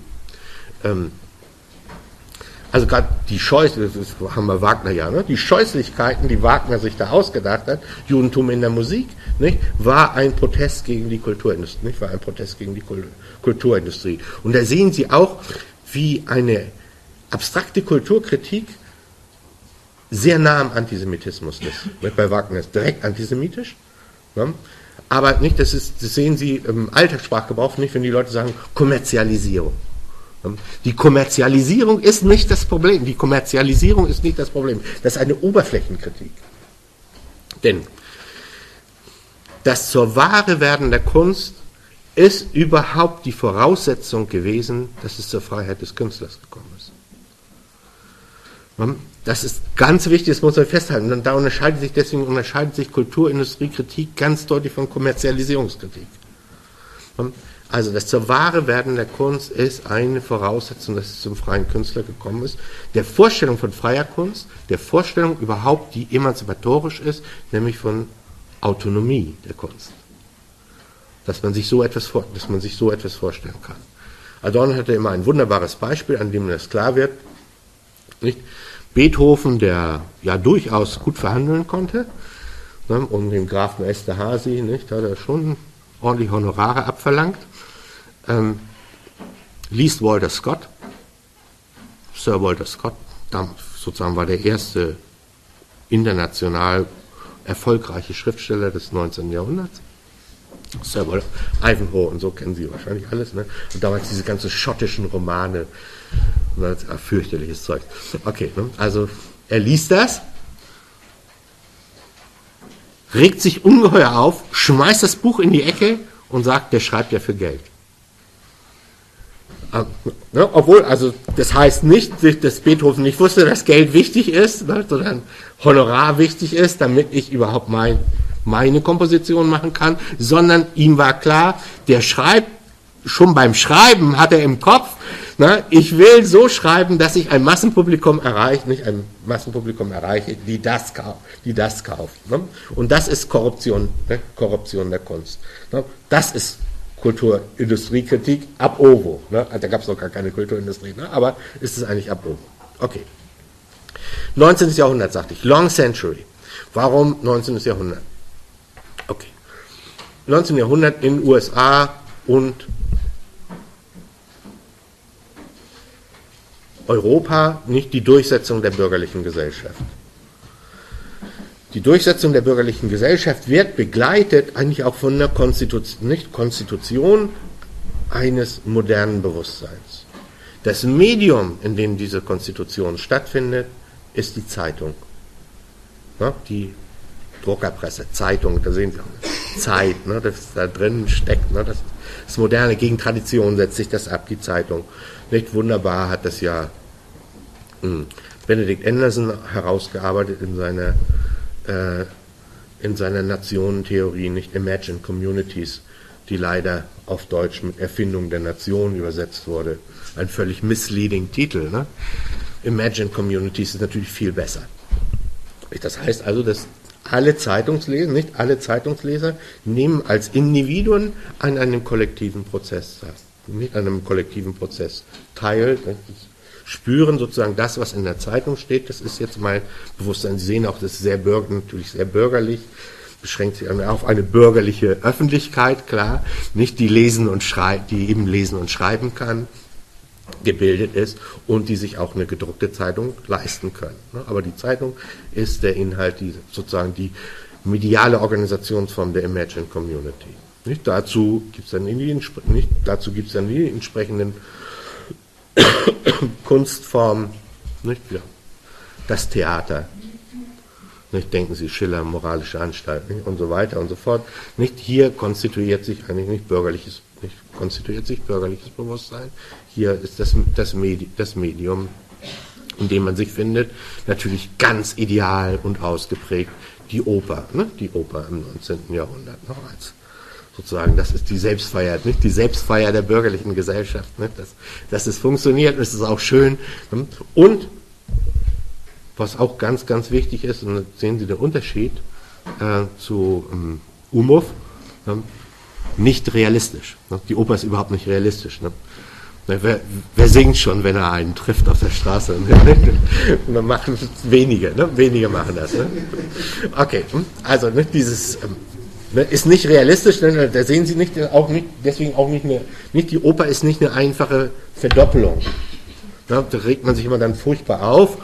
Also gerade die das haben wir Wagner ja, ne? Die Scheußlichkeiten, die Wagner sich da ausgedacht hat, Judentum in der Musik, nicht? War ein Protest gegen die Kulturindustrie, nicht? War ein Protest gegen die Kulturindustrie. Und da sehen Sie auch, wie eine abstrakte Kulturkritik sehr nah am Antisemitismus ist. Bei Wagner ist direkt antisemitisch, ne? Aber nicht, das sehen Sie im Alltagssprachgebrauch nicht, wenn die Leute sagen Kommerzialisierung. Die Kommerzialisierung ist nicht das Problem. Das ist eine Oberflächenkritik. Denn das zur Ware werden der Kunst ist überhaupt die Voraussetzung gewesen, dass es zur Freiheit des Künstlers gekommen ist. Das ist ganz wichtig, das muss man festhalten. Und deswegen unterscheidet sich Kulturindustriekritik ganz deutlich von Kommerzialisierungskritik. Also das zur Ware werden der Kunst ist eine Voraussetzung, dass es zum freien Künstler gekommen ist. Der Vorstellung von freier Kunst, der Vorstellung überhaupt, die emanzipatorisch ist, nämlich von Autonomie der Kunst. Dass man sich so etwas vorstellen kann. Adorno hatte immer ein wunderbares Beispiel, an dem das klar wird. Nicht? Beethoven, der ja durchaus gut verhandeln konnte, ne, und dem Grafen Esterhazy, nicht, hat er schon ordentlich Honorare abverlangt, liest Walter Scott, Sir Walter Scott, sozusagen war der erste international erfolgreiche Schriftsteller des 19. Jahrhunderts. Sir Walter, Ivanhoe und so kennen Sie wahrscheinlich alles, ne? Und damals diese ganzen schottischen Romane, ne, fürchterliches Zeug. Okay, ne? Also er liest das, regt sich ungeheuer auf, schmeißt das Buch in die Ecke und sagt, der schreibt ja für Geld. Ne, obwohl, also das heißt nicht, dass Beethoven nicht wusste, dass Geld wichtig ist, ne, sondern Honorar wichtig ist, damit ich überhaupt meine Komposition machen kann, sondern ihm war klar, der schreibt, schon beim Schreiben hat er im Kopf, ne, ich will so schreiben, dass ich ein Massenpublikum erreiche, nicht ein Massenpublikum erreiche, die das kauft. Ne? Und das ist Korruption, ne, Korruption der Kunst. Ne? Das ist Kulturindustriekritik ab ovo. Ne? Da gab es noch gar keine Kulturindustrie, ne? Aber ist es eigentlich ab ovo. Okay. 19. Jahrhundert, sagte ich. Long Century. Warum 19. Jahrhundert? Okay. 19. Jahrhundert in USA und Europa, nicht die Durchsetzung der bürgerlichen Gesellschaft. Die Durchsetzung der bürgerlichen Gesellschaft wird begleitet eigentlich auch von der Konstitution eines modernen Bewusstseins. Das Medium, in dem diese Konstitution stattfindet, ist die Zeitung. Ja, die Druckerpresse, Zeitung, da sehen Sie auch Zeit, ne, das da drin steckt. Ne, das moderne, gegen Tradition setzt sich das ab, die Zeitung. Nicht wunderbar hat das ja Benedict Anderson herausgearbeitet in seiner Nationentheorie, nicht Imagine Communities, die leider auf Deutsch mit Erfindung der Nation übersetzt wurde. Ein völlig misleading Titel. Ne? Imagine Communities ist natürlich viel besser. Das heißt also, dass alle Zeitungsleser, nicht alle Zeitungsleser, nehmen als Individuen an einem kollektiven Prozess teil, spüren sozusagen das, was in der Zeitung steht. Das ist jetzt mein Bewusstsein. Sie sehen auch, das ist natürlich sehr bürgerlich, beschränkt sich auf eine bürgerliche Öffentlichkeit, klar, nicht die die eben lesen und schreiben kann, gebildet ist und die sich auch eine gedruckte Zeitung leisten können. Aber die Zeitung ist der Inhalt, sozusagen die mediale Organisationsform der Imagine Community. Nicht? Dazu gibt es dann die entsprechenden Kunstformen, nicht? Ja. Das Theater. Nicht? Denken Sie Schiller, moralische Anstalt, nicht? Und so weiter und so fort. Nicht? Hier konstituiert sich eigentlich nicht bürgerliches Bewusstsein. Hier ist das Medium, in dem man sich findet, natürlich ganz ideal und ausgeprägt die Oper, ne? Die Oper im 19. Jahrhundert noch als sozusagen, das ist die Selbstfeier, nicht die Selbstfeier der bürgerlichen Gesellschaft, nicht? Dass es funktioniert, ist es auch schön. Und was auch ganz, ganz wichtig ist, und da sehen Sie den Unterschied zu Umhoff, nicht realistisch. Ne? Die Oper ist überhaupt nicht realistisch. Ne? Wer singt schon, wenn er einen trifft auf der Straße? Und dann machen wenige, ne? Wenige machen das. Ne? Okay, also ne, dieses ist nicht realistisch, ne? Da sehen Sie deswegen auch nicht die Oper ist nicht eine einfache Verdoppelung. Ne? Da regt man sich immer dann furchtbar auf.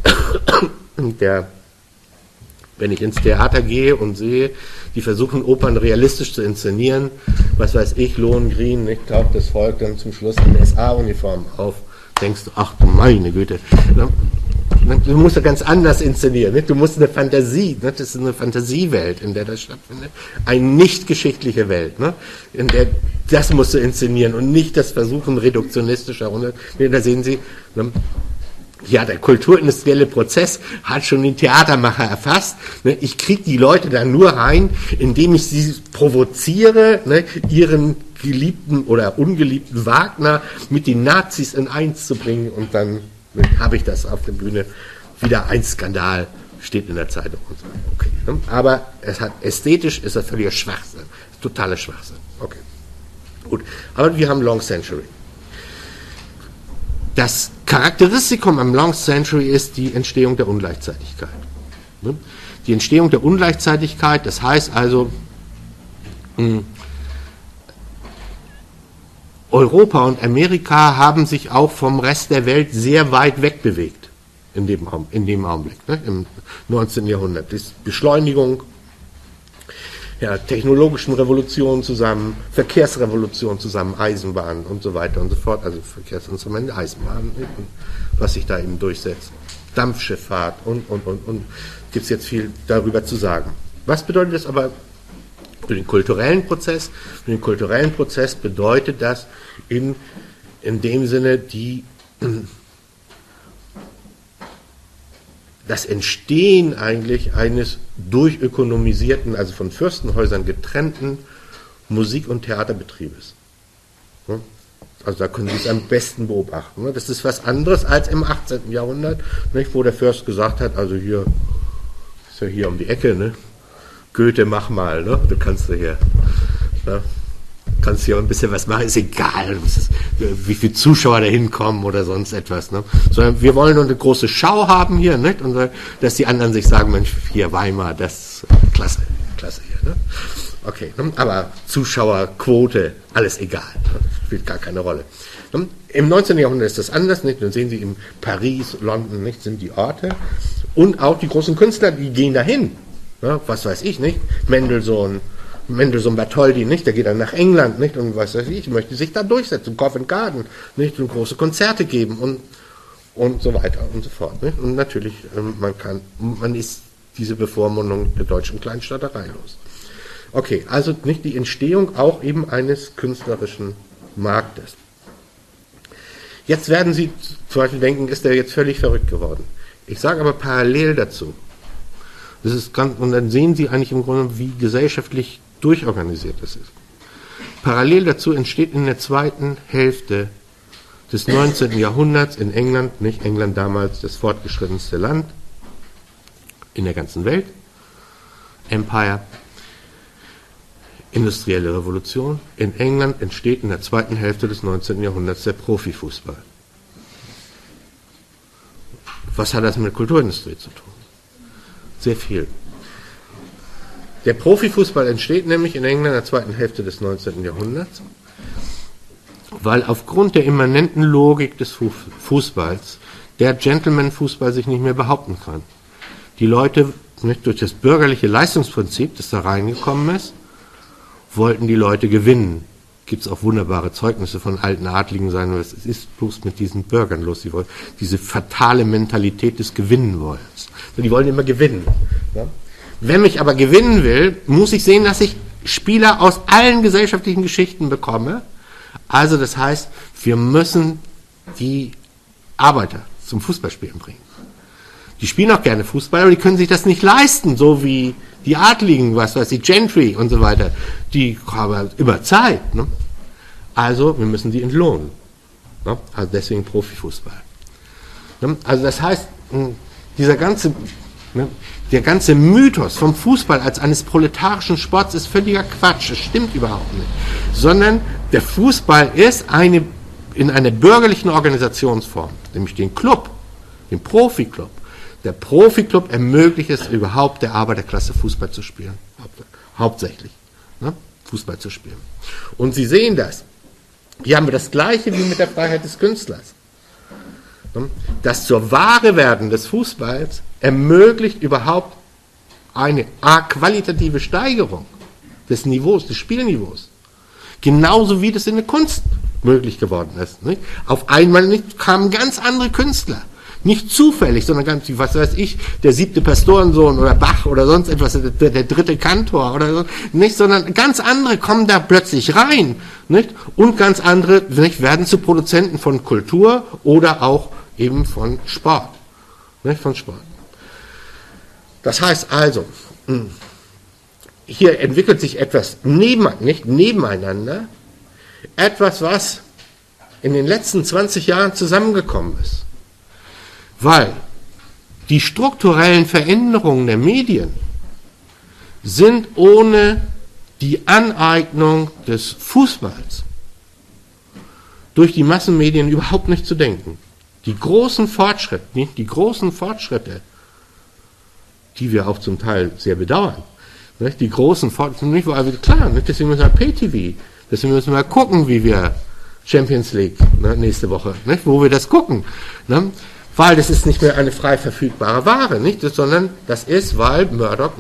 Wenn ich ins Theater gehe und sehe, die versuchen Opern realistisch zu inszenieren, was weiß ich, Lohengrin, nicht, taucht das Volk dann zum Schluss in SA-Uniform auf, denkst du, ach du meine Güte, du musst ja ganz anders inszenieren, nicht? Du musst eine Fantasie, nicht? Das ist eine Fantasiewelt, in der das stattfindet, eine nicht geschichtliche Welt, ne? In der das musst du inszenieren und nicht das Versuchen reduktionistischer Runde. Da sehen Sie, ne? Ja, der kulturindustrielle Prozess hat schon den Theatermacher erfasst. Ne? Ich kriege die Leute da nur rein, indem ich sie provoziere, ne? Ihren geliebten oder ungeliebten Wagner mit den Nazis in eins zu bringen und dann habe ich das auf der Bühne. Wieder ein Skandal, steht in der Zeitung. Und so. Okay, ne? Aber ästhetisch ist das völliger Schwachsinn. Totaler Schwachsinn. Okay, gut. Aber wir haben Long Century. Das Charakteristikum am Long Century ist die Entstehung der Ungleichzeitigkeit. Die Entstehung der Ungleichzeitigkeit, das heißt also, Europa und Amerika haben sich auch vom Rest der Welt sehr weit weg bewegt in dem Augenblick, ne, im 19. Jahrhundert. Die Beschleunigung technologischen Revolutionen zusammen, Verkehrsrevolution zusammen, Eisenbahn und so weiter und so fort, also Verkehrsinstrumente, Eisenbahn, was sich da eben durchsetzt, Dampfschifffahrt und. Gibt es jetzt viel darüber zu sagen. Was bedeutet das aber für den kulturellen Prozess? Für den kulturellen Prozess bedeutet das, in in dem Sinne das Entstehen eigentlich eines durchökonomisierten, also von Fürstenhäusern getrennten Musik- und Theaterbetriebes. Also da können Sie es am besten beobachten. Das ist was anderes als im 18. Jahrhundert, wo der Fürst gesagt hat, also hier ist ja hier um die Ecke, ne? Goethe, mach mal, ne? Du kannst hier, ne? Kannst hier ein bisschen was machen, ist egal, wie viele Zuschauer da hinkommen oder sonst etwas. Ne? Sondern wir wollen nur eine große Schau haben hier, nicht? Und dass die anderen sich sagen, Mensch, hier Weimar, das klasse hier. Ne? Okay, ne? Aber Zuschauerquote, alles egal, ne? Spielt gar keine Rolle. Ne? Im 19. Jahrhundert ist das anders, nicht? Dann sehen Sie in Paris, London, nicht? Sind die Orte und auch die großen Künstler, die gehen dahin. Ne? Was weiß ich, nicht? Mendelssohn Bertoldi, nicht? Der geht dann nach England, nicht? Und was weiß ich, möchte sich da durchsetzen, Covent Garden, nicht? Und große Konzerte geben und so weiter und so fort, nicht? Und natürlich, man ist diese Bevormundung der deutschen Kleinstaaterei los. Okay, also nicht die Entstehung auch eben eines künstlerischen Marktes. Jetzt werden Sie zum Beispiel denken, ist der jetzt völlig verrückt geworden? Ich sage aber parallel dazu, das ist ganz, und dann sehen Sie eigentlich im Grunde, wie gesellschaftlich durchorganisiert das ist. Parallel dazu entsteht in der zweiten Hälfte des 19. Jahrhunderts in England, nicht England damals das fortgeschrittenste Land in der ganzen Welt, Empire, industrielle Revolution. In England entsteht in der zweiten Hälfte des 19. Jahrhunderts der Profifußball. Was hat das mit Kulturindustrie zu tun? Sehr viel. Der Profifußball entsteht nämlich in England in der zweiten Hälfte des 19. Jahrhunderts, weil aufgrund der immanenten Logik des Fußballs der Gentleman-Fußball sich nicht mehr behaupten kann. Die Leute, nicht durch das bürgerliche Leistungsprinzip, das da reingekommen ist, wollten die Leute gewinnen. Gibt es auch wunderbare Zeugnisse von alten Adligen sein, es ist bloß mit diesen Bürgern los, die wollen diese fatale Mentalität des Gewinnenwollens. Die wollen immer gewinnen. Ja? Wenn ich aber gewinnen will, muss ich sehen, dass ich Spieler aus allen gesellschaftlichen Geschichten bekomme. Also das heißt, wir müssen die Arbeiter zum Fußballspielen bringen. Die spielen auch gerne Fußball, aber die können sich das nicht leisten, so wie die Adligen, was weiß ich, Gentry und so weiter. Die haben immer Zeit. Ne? Also wir müssen die entlohnen. Ne? Also deswegen Profifußball. Ne? Also das heißt, der ganze Mythos vom Fußball als eines proletarischen Sports ist völliger Quatsch. Das stimmt überhaupt nicht. Sondern der Fußball ist in einer bürgerlichen Organisationsform, nämlich den Club, den Profiklub. Der Profiklub ermöglicht es überhaupt der Arbeiterklasse Fußball zu spielen. Hauptsächlich. Ne? Fußball zu spielen. Und Sie sehen das. Hier haben wir das Gleiche wie mit der Freiheit des Künstlers. Das zur Ware werden des Fußballs ermöglicht überhaupt eine qualitative Steigerung des Niveaus, des Spielniveaus. Genauso wie das in der Kunst möglich geworden ist. Nicht? Auf einmal kamen ganz andere Künstler. Nicht zufällig, sondern ganz, was weiß ich, der 7. Pastorensohn oder Bach oder sonst etwas, der 3. Kantor oder so, nicht, sondern ganz andere kommen da plötzlich rein, nicht? Und ganz andere, nicht, werden zu Produzenten von Kultur oder auch eben von Sport, nicht, von Sport. Das heißt also, hier entwickelt sich etwas nebeneinander, etwas, was in den letzten 20 Jahren zusammengekommen ist. Weil die strukturellen Veränderungen der Medien sind ohne die Aneignung des Fußballs durch die Massenmedien überhaupt nicht zu denken. Die großen Fortschritte, die wir auch zum Teil sehr bedauern, die großen Fortschritte, klar, deswegen müssen wir Pay-TV, deswegen müssen wir gucken, wie wir Champions League nächste Woche, wo wir das gucken. Weil das ist nicht mehr eine frei verfügbare Ware, nicht? Sondern das ist, weil Murdoch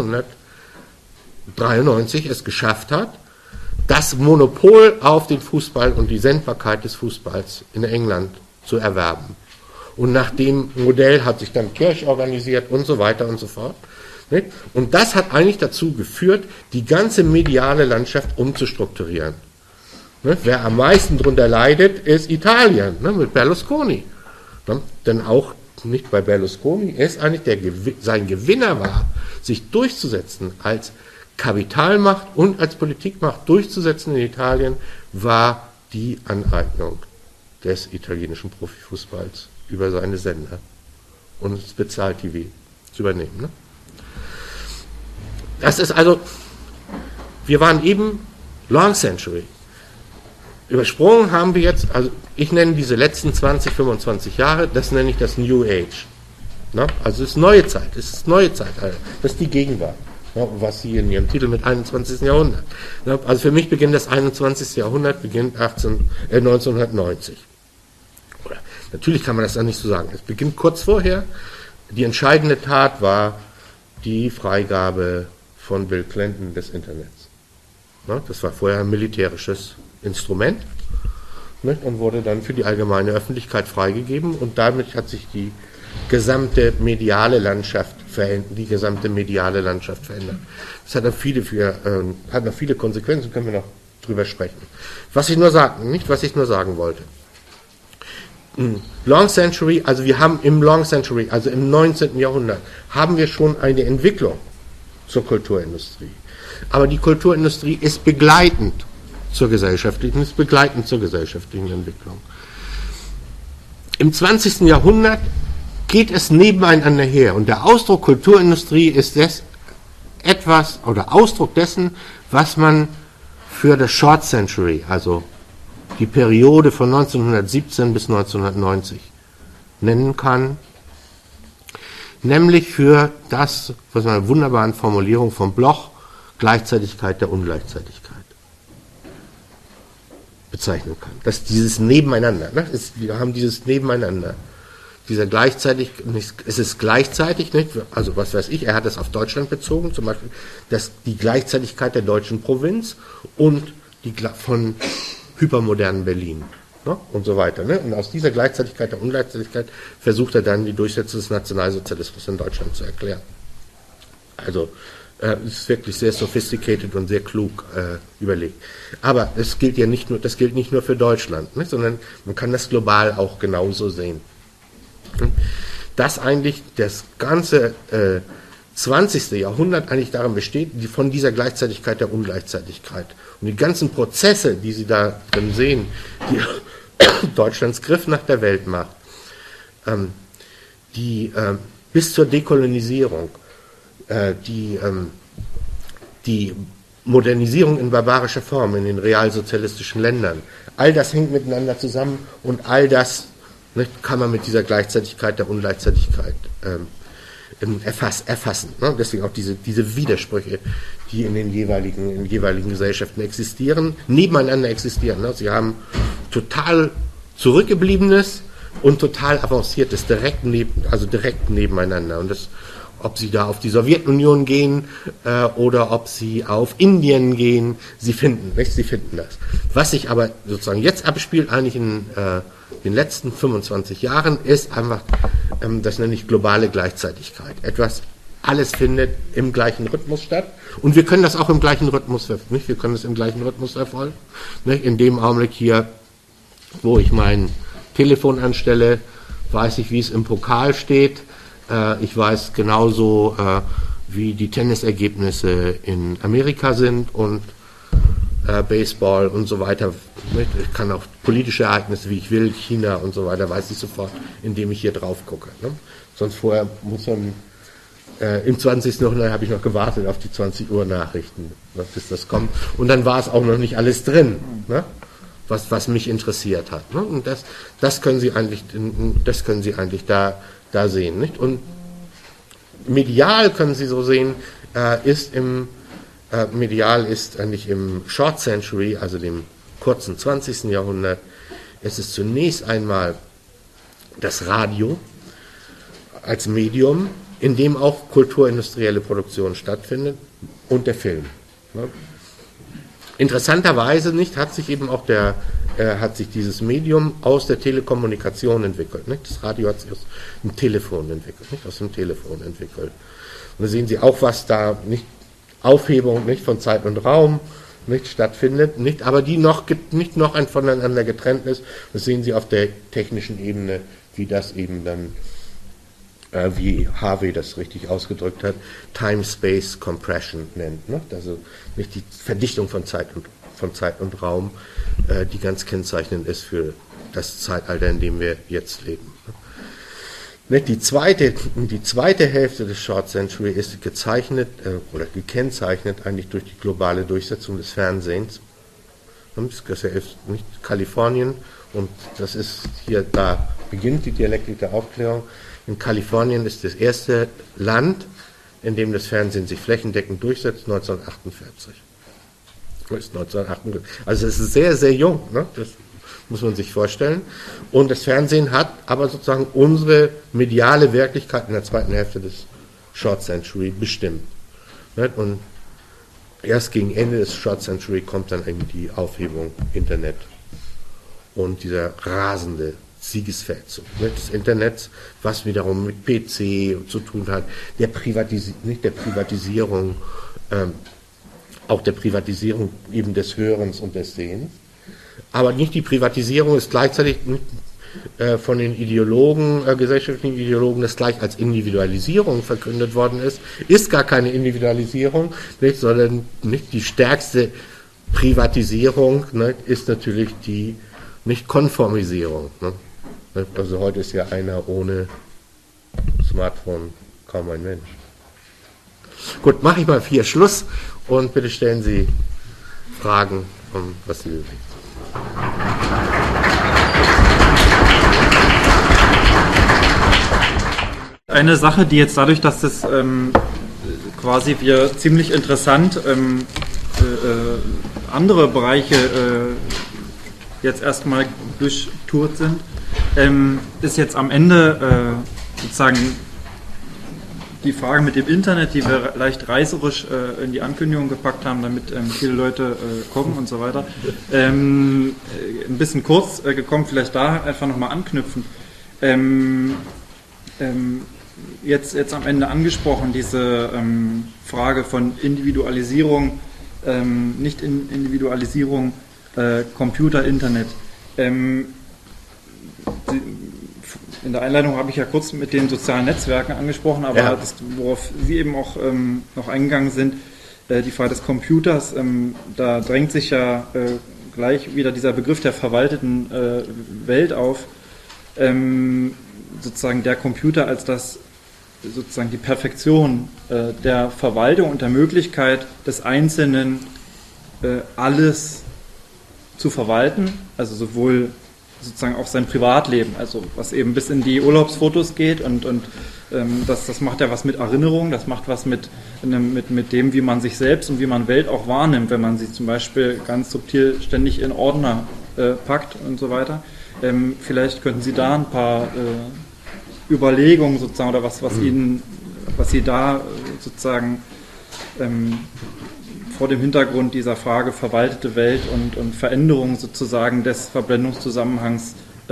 1993 es geschafft hat, das Monopol auf den Fußball und die Sendbarkeit des Fußballs in England zu erwerben. Und nach dem Modell hat sich dann Kirch organisiert und so weiter und so fort. Nicht? Und das hat eigentlich dazu geführt, die ganze mediale Landschaft umzustrukturieren. Ne? Wer am meisten darunter leidet, ist Italien, ne? Mit Berlusconi. Ne? Denn auch nicht bei Berlusconi, er ist eigentlich sein Gewinner war, sich durchzusetzen als Kapitalmacht und als Politikmacht durchzusetzen in Italien, war die Aneignung des italienischen Profifußballs über seine Sender und das Bezahl-TV zu übernehmen. Ne? Das ist also, wir waren eben Long Century. Übersprungen haben wir jetzt, also ich nenne diese letzten 20, 25 Jahre, das nenne ich das New Age. Ne? Also es ist neue Zeit, es ist neue Zeitalter, das ist die Gegenwart, ne? Was Sie in Ihrem Titel mit 21. Jahrhundert. Ne? Also für mich beginnt das 21. Jahrhundert, beginnt 1990. Oder, natürlich kann man das dann nicht so sagen, es beginnt kurz vorher, die entscheidende Tat war die Freigabe von Bill Clinton des Internets. Ne? Das war vorher ein militärisches Instrument, nicht, und wurde dann für die allgemeine Öffentlichkeit freigegeben und damit hat sich die gesamte mediale Landschaft verändert. Das hat noch viele Konsequenzen, können wir noch drüber sprechen. Was ich nur sagen wollte. Long Century, also wir haben im Long Century, also im 19. Jahrhundert, haben wir schon eine Entwicklung zur Kulturindustrie. Aber die Kulturindustrie ist begleitend zur gesellschaftlichen Entwicklung. Im 20. Jahrhundert geht es nebeneinander her und der Ausdruck Kulturindustrie ist Ausdruck dessen, was man für das Short Century, also die Periode von 1917 bis 1990 nennen kann, nämlich für das, was man in einer wunderbaren Formulierung von Bloch Gleichzeitigkeit der Ungleichzeitigkeit bezeichnen kann. Das ist dieses Nebeneinander. Ne? Wir haben dieses Nebeneinander. Dieser gleichzeitig, es ist gleichzeitig, nicht? Also was weiß ich, er hat es auf Deutschland bezogen, zum Beispiel die Gleichzeitigkeit der deutschen Provinz und die von hypermodernen Berlin, ne? Und so weiter. Ne? Und aus dieser Gleichzeitigkeit der Ungleichzeitigkeit versucht er dann die Durchsetzung des Nationalsozialismus in Deutschland zu erklären. Also es ist wirklich sehr sophisticated und sehr klug überlegt. Aber das gilt nicht nur für Deutschland, ne? Sondern man kann das global auch genauso sehen. Dass eigentlich das ganze 20. Jahrhundert eigentlich darin besteht, von dieser Gleichzeitigkeit der Ungleichzeitigkeit. Und die ganzen Prozesse, die Sie da drin sehen, die Deutschlands Griff nach der Weltmacht, bis zur Dekolonisierung, die Modernisierung in barbarischer Form in den realsozialistischen Ländern, all das hängt miteinander zusammen und all das kann man mit dieser Gleichzeitigkeit der Ungleichzeitigkeit erfassen. Ne? Deswegen auch diese Widersprüche, die in den jeweiligen Gesellschaften existieren, nebeneinander existieren. Ne? Sie haben total Zurückgebliebenes und total Avanciertes direkt nebeneinander. Und ob Sie da auf die Sowjetunion gehen oder ob Sie auf Indien gehen, Sie finden das. Was sich aber sozusagen jetzt abspielt, eigentlich in den letzten 25 Jahren, ist einfach, das nenne ich globale Gleichzeitigkeit. Alles findet im gleichen Rhythmus statt und wir können das auch im gleichen Rhythmus verfolgen. Nicht? In dem Augenblick hier, wo ich mein Telefon anstelle, weiß ich, wie es im Pokal steht. Ich weiß genauso, wie die Tennisergebnisse in Amerika sind und Baseball und so weiter. Ich kann auch politische Ereignisse, wie ich will, China und so weiter, weiß ich sofort, indem ich hier drauf gucke. Ne? Sonst vorher muss man, im 20. Jahrhundert habe ich noch gewartet auf die 20 Uhr Nachrichten, bis das kommt. Und dann war es auch noch nicht alles drin, ne? was mich interessiert hat. Ne? Und das können Sie eigentlich da sehen. Nicht? Und medial können Sie so sehen, medial ist eigentlich im Short Century, also dem kurzen 20. Jahrhundert, es ist zunächst einmal das Radio als Medium, in dem auch kulturindustrielle Produktion stattfindet und der Film. Ne? Interessanterweise hat sich dieses Medium aus der Telekommunikation entwickelt. Nicht? Das Radio hat sich aus dem Telefon entwickelt. Und da sehen Sie auch, was da Aufhebung von Zeit und Raum, nicht stattfindet, nicht, aber die nicht noch voneinander getrennt ist. Das sehen Sie auf der technischen Ebene, wie das eben dann, wie Harvey das richtig ausgedrückt hat, Time-Space Compression nennt. Ne? Also nicht die Verdichtung von Zeit und Raum, die ganz kennzeichnend ist für das Zeitalter, in dem wir jetzt leben. Die zweite Hälfte des Short Century ist gezeichnet oder gekennzeichnet eigentlich durch die globale Durchsetzung des Fernsehens. Das ist nicht Kalifornien und das ist hier, da beginnt die Dialektik der Aufklärung. In Kalifornien ist das erste Land, in dem das Fernsehen sich flächendeckend durchsetzt, 1948. Das ist 1948. Also es ist sehr, sehr jung, ne? Das muss man sich vorstellen. Und das Fernsehen hat aber sozusagen unsere mediale Wirklichkeit in der zweiten Hälfte des Short Century bestimmt. Und erst gegen Ende des Short Century kommt dann eben die Aufhebung Internet und dieser rasende Siegesfeldzug des Internets, was wiederum mit PC zu tun hat, nicht der Privatisierung, auch der Privatisierung eben des Hörens und des Sehens. Aber nicht die Privatisierung ist gleichzeitig von den Ideologen, gesellschaftlichen Ideologen, das gleich als Individualisierung verkündet worden ist gar keine Individualisierung, nicht, sondern nicht die stärkste Privatisierung, ne, ist natürlich die Nicht-Konformisierung. Ne. Also heute ist ja einer ohne Smartphone kaum ein Mensch. Gut, mache ich mal hier Schluss und bitte stellen Sie Fragen, was Sie bewegt. Eine Sache, die jetzt dadurch, dass das quasi wir ziemlich interessant andere Bereiche jetzt erstmal durchtourt sind, ist jetzt am Ende sozusagen die Frage mit dem Internet, die wir leicht reißerisch in die Ankündigung gepackt haben, damit viele Leute kommen und so weiter, ein bisschen kurz gekommen, vielleicht da einfach nochmal anknüpfen. Jetzt am Ende angesprochen, diese Frage von Individualisierung, Nicht-Individualisierung, Computer, Internet. In der Einleitung habe ich ja kurz mit den sozialen Netzwerken angesprochen, aber ja. Worauf Sie eben auch noch eingegangen sind, die Frage des Computers, da drängt sich ja gleich wieder dieser Begriff der verwalteten Welt auf, sozusagen der Computer als das sozusagen die Perfektion der Verwaltung und der Möglichkeit des Einzelnen alles zu verwalten, also sowohl sozusagen auch sein Privatleben, also was eben bis in die Urlaubsfotos geht und das macht ja was mit Erinnerung, das macht was mit dem, wie man sich selbst und wie man Welt auch wahrnimmt, wenn man sie zum Beispiel ganz subtil ständig in Ordner packt und so weiter. Vielleicht könnten Sie da ein paar Überlegungen sozusagen oder was Sie da sozusagen vor dem Hintergrund dieser Frage verwaltete Welt und Veränderung sozusagen des Verblendungszusammenhangs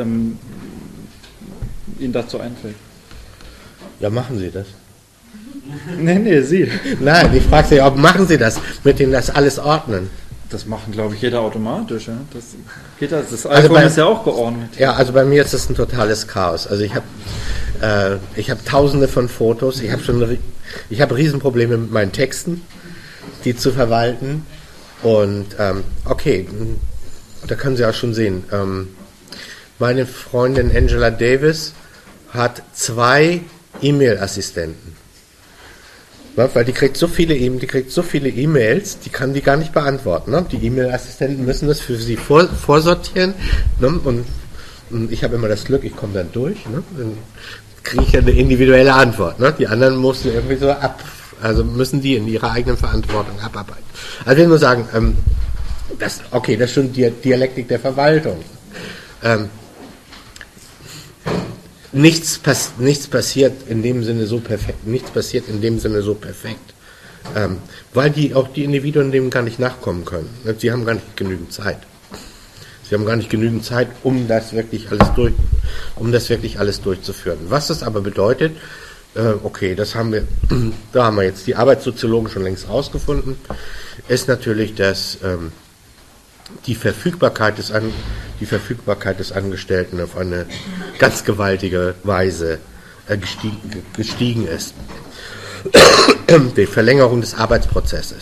Ihnen dazu einfällt. Ja, machen Sie das. Nee, Sie. Nein, ich frage Sie, ob machen Sie das, mit denen das alles ordnen? Das machen, glaube ich, jeder automatisch. Ja? Das iPhone ist ja auch geordnet. Ja, also bei mir ist das ein totales Chaos. Also ich habe tausende von Fotos. Ich habe Riesenprobleme mit meinen Texten, die zu verwalten. Und okay, da können Sie auch schon sehen. Meine Freundin Angela Davis hat 2 E-Mail-Assistenten. Weil die kriegt so viele E-Mails, die kann die gar nicht beantworten. Ne? Die E-Mail-Assistenten müssen das für sie vorsortieren. Ne? Und ich habe immer das Glück, ich komme dann durch. Ne? Dann kriege ich eine individuelle Antwort. Ne? Die anderen mussten irgendwie so müssen die in ihrer eigenen Verantwortung abarbeiten. Also ich will nur sagen, das ist schon die Dialektik der Verwaltung. Nichts passiert in dem Sinne so perfekt, weil auch die Individuen dem gar nicht nachkommen können. Sie haben gar nicht genügend Zeit. Um das wirklich alles durchzuführen. Was das aber bedeutet, okay, da haben wir jetzt die Arbeitssoziologen schon längst rausgefunden, ist natürlich, dass die Verfügbarkeit des Angestellten auf eine ganz gewaltige Weise gestiegen ist. Die Verlängerung des Arbeitsprozesses.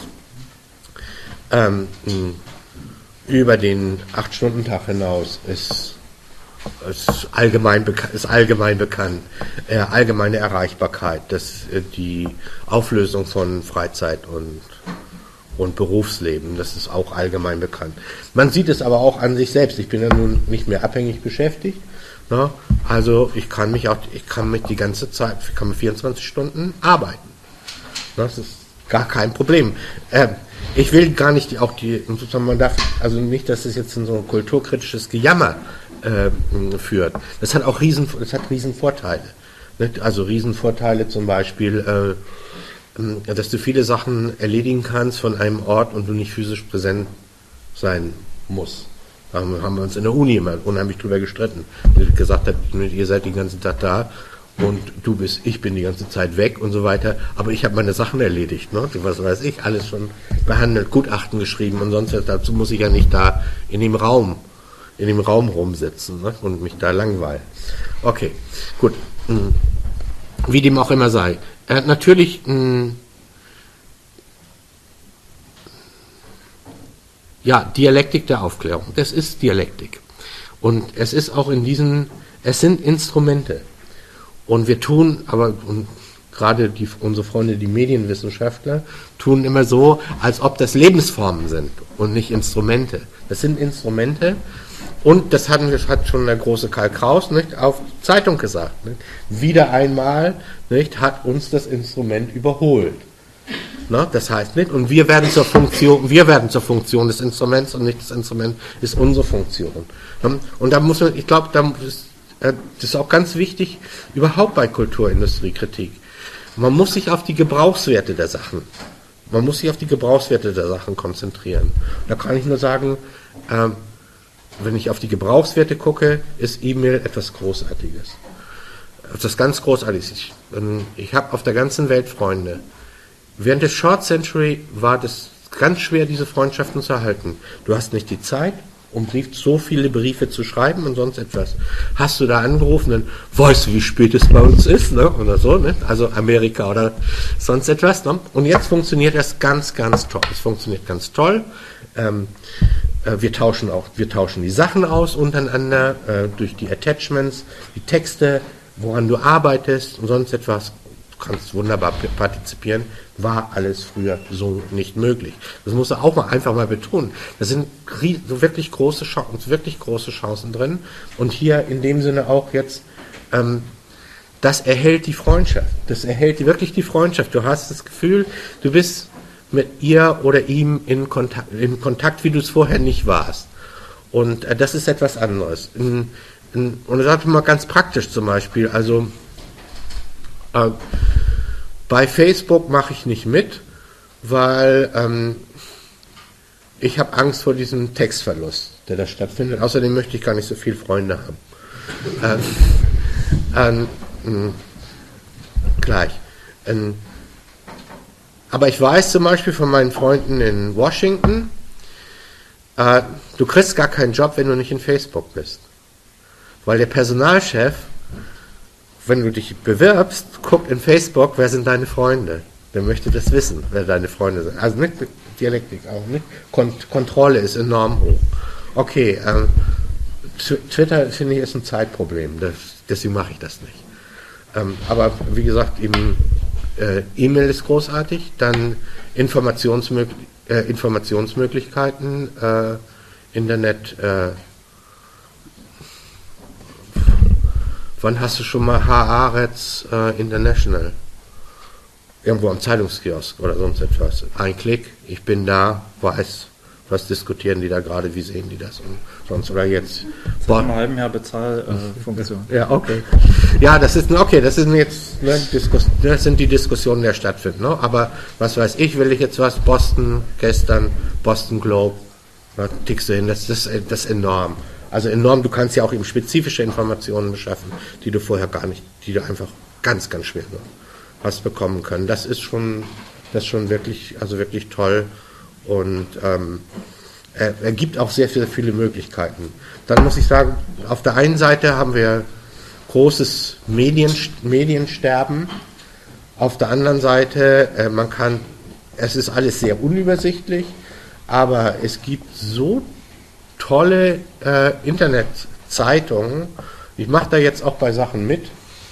Über den 8-Stunden-Tag hinaus ist allgemein bekannt, allgemeine Erreichbarkeit, die Auflösung von Freizeit und Berufsleben, das ist auch allgemein bekannt. Man sieht es aber auch an sich selbst. Ich bin ja nun nicht mehr abhängig beschäftigt. Ne? Also ich kann die ganze Zeit, ich kann 24 Stunden arbeiten. Ne? Das ist gar kein Problem. Ich will gar nicht sozusagen man darf, also nicht, dass es jetzt in so ein kulturkritisches Gejammer führt. Das hat auch Riesenvorteile. Nicht? Also Riesenvorteile zum Beispiel, dass du viele Sachen erledigen kannst von einem Ort und du nicht physisch präsent sein musst. Da haben wir uns in der Uni immer unheimlich drüber gestritten. Die gesagt hat, ihr seid den ganzen Tag da und ich bin die ganze Zeit weg und so weiter, aber ich habe meine Sachen erledigt, ne? Was weiß ich, alles schon behandelt, Gutachten geschrieben und sonst was. Dazu muss ich ja nicht da in dem Raum rumsitzen, ne? Und mich da langweilen. Okay, gut. Wie dem auch immer sei. Natürlich Dialektik der Aufklärung. Das ist Dialektik. Und es ist auch es sind Instrumente. Und wir tun, und gerade unsere Freunde, die Medienwissenschaftler, tun immer so, als ob das Lebensformen sind und nicht Instrumente. Das sind Instrumente. Und das hat schon der große Karl Kraus nicht, auf Zeitung gesagt. Nicht? Wieder einmal nicht, hat uns das Instrument überholt. Na, das heißt nicht, und wir werden zur Funktion des Instruments und nicht das Instrument ist unsere Funktion. Und da muss man, ich glaube, das ist auch ganz wichtig, überhaupt bei Kulturindustriekritik. Man muss sich auf die Gebrauchswerte der Sachen konzentrieren. Da kann ich nur sagen, wenn ich auf die Gebrauchswerte gucke, ist E-Mail etwas Großartiges. Etwas ganz Großartiges. Ich habe auf der ganzen Welt Freunde. Während der Short Century war das ganz schwer, diese Freundschaften zu erhalten. Du hast nicht die Zeit, um so viele Briefe zu schreiben und sonst etwas. Hast du da angerufen, dann weißt du, wie spät es bei uns ist, ne? Oder so, ne? Also Amerika oder sonst etwas. Ne? Und jetzt funktioniert das ganz, ganz toll. Es funktioniert ganz toll. Wir tauschen die Sachen aus untereinander, durch die Attachments, die Texte, woran du arbeitest und sonst etwas. Du kannst wunderbar partizipieren, war alles früher so nicht möglich. Das muss er auch einfach mal betonen. Da sind so wirklich große Chancen drin. Und hier in dem Sinne auch jetzt, das erhält die Freundschaft. Das erhält wirklich die Freundschaft. Du hast das Gefühl, du bist mit ihr oder ihm in Kontakt, wie du es vorher nicht warst. Und das ist etwas anderes. Und das sage ich mal ganz praktisch zum Beispiel. Also bei Facebook mache ich nicht mit, weil ich habe Angst vor diesem Textverlust, der da stattfindet. Außerdem möchte ich gar nicht so viele Freunde haben. Gleich. Aber ich weiß zum Beispiel von meinen Freunden in Washington, du kriegst gar keinen Job, wenn du nicht in Facebook bist. Weil der Personalchef, wenn du dich bewirbst, guckt in Facebook, wer sind deine Freunde. Der möchte das wissen, wer deine Freunde sind. Also nicht Dialektik auch, nicht? Kontrolle ist enorm hoch. Okay, Twitter, finde ich, ist ein Zeitproblem. Deswegen mache ich das nicht. Aber wie gesagt, eben E-Mail ist großartig, dann Informationsmöglichkeiten, Internet. Wann hast du schon mal Haaretz International? Irgendwo am Zeitungskiosk oder sonst etwas. Ein Klick, ich bin da, weiß, was diskutieren die da gerade, wie sehen die das und sonst oder jetzt. Seit einem halben Jahr Bezahlfunktion. Ja, okay. Ja, das sind jetzt, ne, das sind die Diskussionen, die stattfinden. Ne? Aber was weiß ich, will ich jetzt was, Boston Globe, da tickst du hin, das ist enorm. Also enorm, du kannst ja auch eben spezifische Informationen beschaffen, die du vorher gar nicht, die du einfach ganz, ganz schwer. hast bekommen können. Das ist schon wirklich, also wirklich toll und er gibt auch sehr, sehr viele Möglichkeiten. Dann muss ich sagen, auf der einen Seite haben wir großes Mediensterben, auf der anderen Seite, es ist alles sehr unübersichtlich, aber es gibt so tolle Internetzeitungen. Ich mache da jetzt auch bei Sachen mit,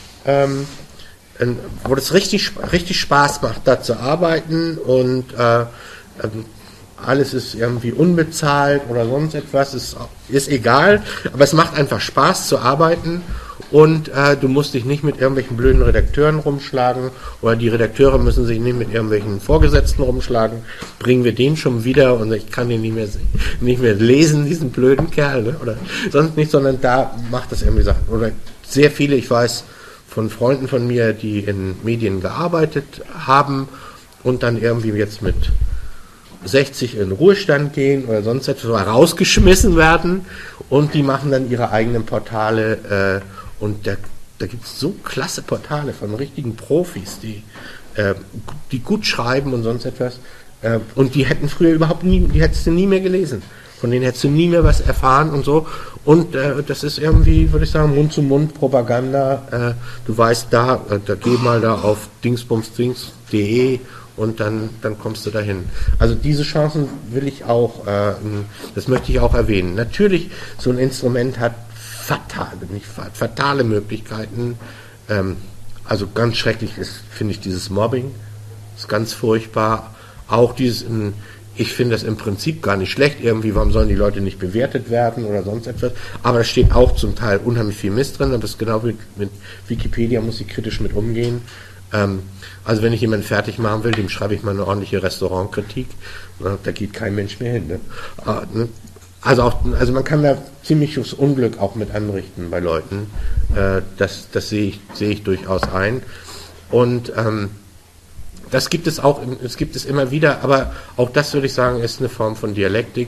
wo das richtig Spaß macht, da zu arbeiten und alles ist irgendwie unbezahlt oder sonst etwas, ist egal, aber es macht einfach Spaß zu arbeiten und du musst dich nicht mit irgendwelchen blöden Redakteuren rumschlagen oder die Redakteure müssen sich nicht mit irgendwelchen Vorgesetzten rumschlagen. Bringen wir den schon wieder und ich kann den nicht mehr lesen, diesen blöden Kerl, ne? Oder sonst nicht, sondern da macht das irgendwie Sachen. Oder sehr viele, ich weiß von Freunden von mir, die in Medien gearbeitet haben und dann irgendwie jetzt mit 60 in Ruhestand gehen oder sonst etwas oder rausgeschmissen werden und die machen dann ihre eigenen Portale und da gibt es so klasse Portale von richtigen Profis, die gut schreiben und sonst etwas und die hätten früher die hättest du nie mehr gelesen. Von denen hättest du nie mehr was erfahren und so. Und das ist irgendwie, würde ich sagen, Mund-zu-Mund-Propaganda. Du weißt, geh mal da auf dingsbumsdings.de und dann kommst du dahin. Also diese Chancen will ich auch, das möchte ich auch erwähnen. Natürlich, so ein Instrument hat fatale Möglichkeiten. Also ganz schrecklich ist, finde ich, dieses Mobbing. Ist ganz furchtbar. Auch ich finde das im Prinzip gar nicht schlecht. Irgendwie, warum sollen die Leute nicht bewertet werden oder sonst etwas? Aber da steht auch zum Teil unheimlich viel Mist drin. Aber das ist genau wie mit Wikipedia, muss ich kritisch mit umgehen. Also wenn ich jemanden fertig machen will, dem schreibe ich mal eine ordentliche Restaurantkritik. Da geht kein Mensch mehr hin. Ne? Also man kann da ziemliches Unglück auch mit anrichten bei Leuten. Das sehe ich durchaus ein. Und das gibt es immer wieder, aber auch das würde ich sagen, ist eine Form von Dialektik,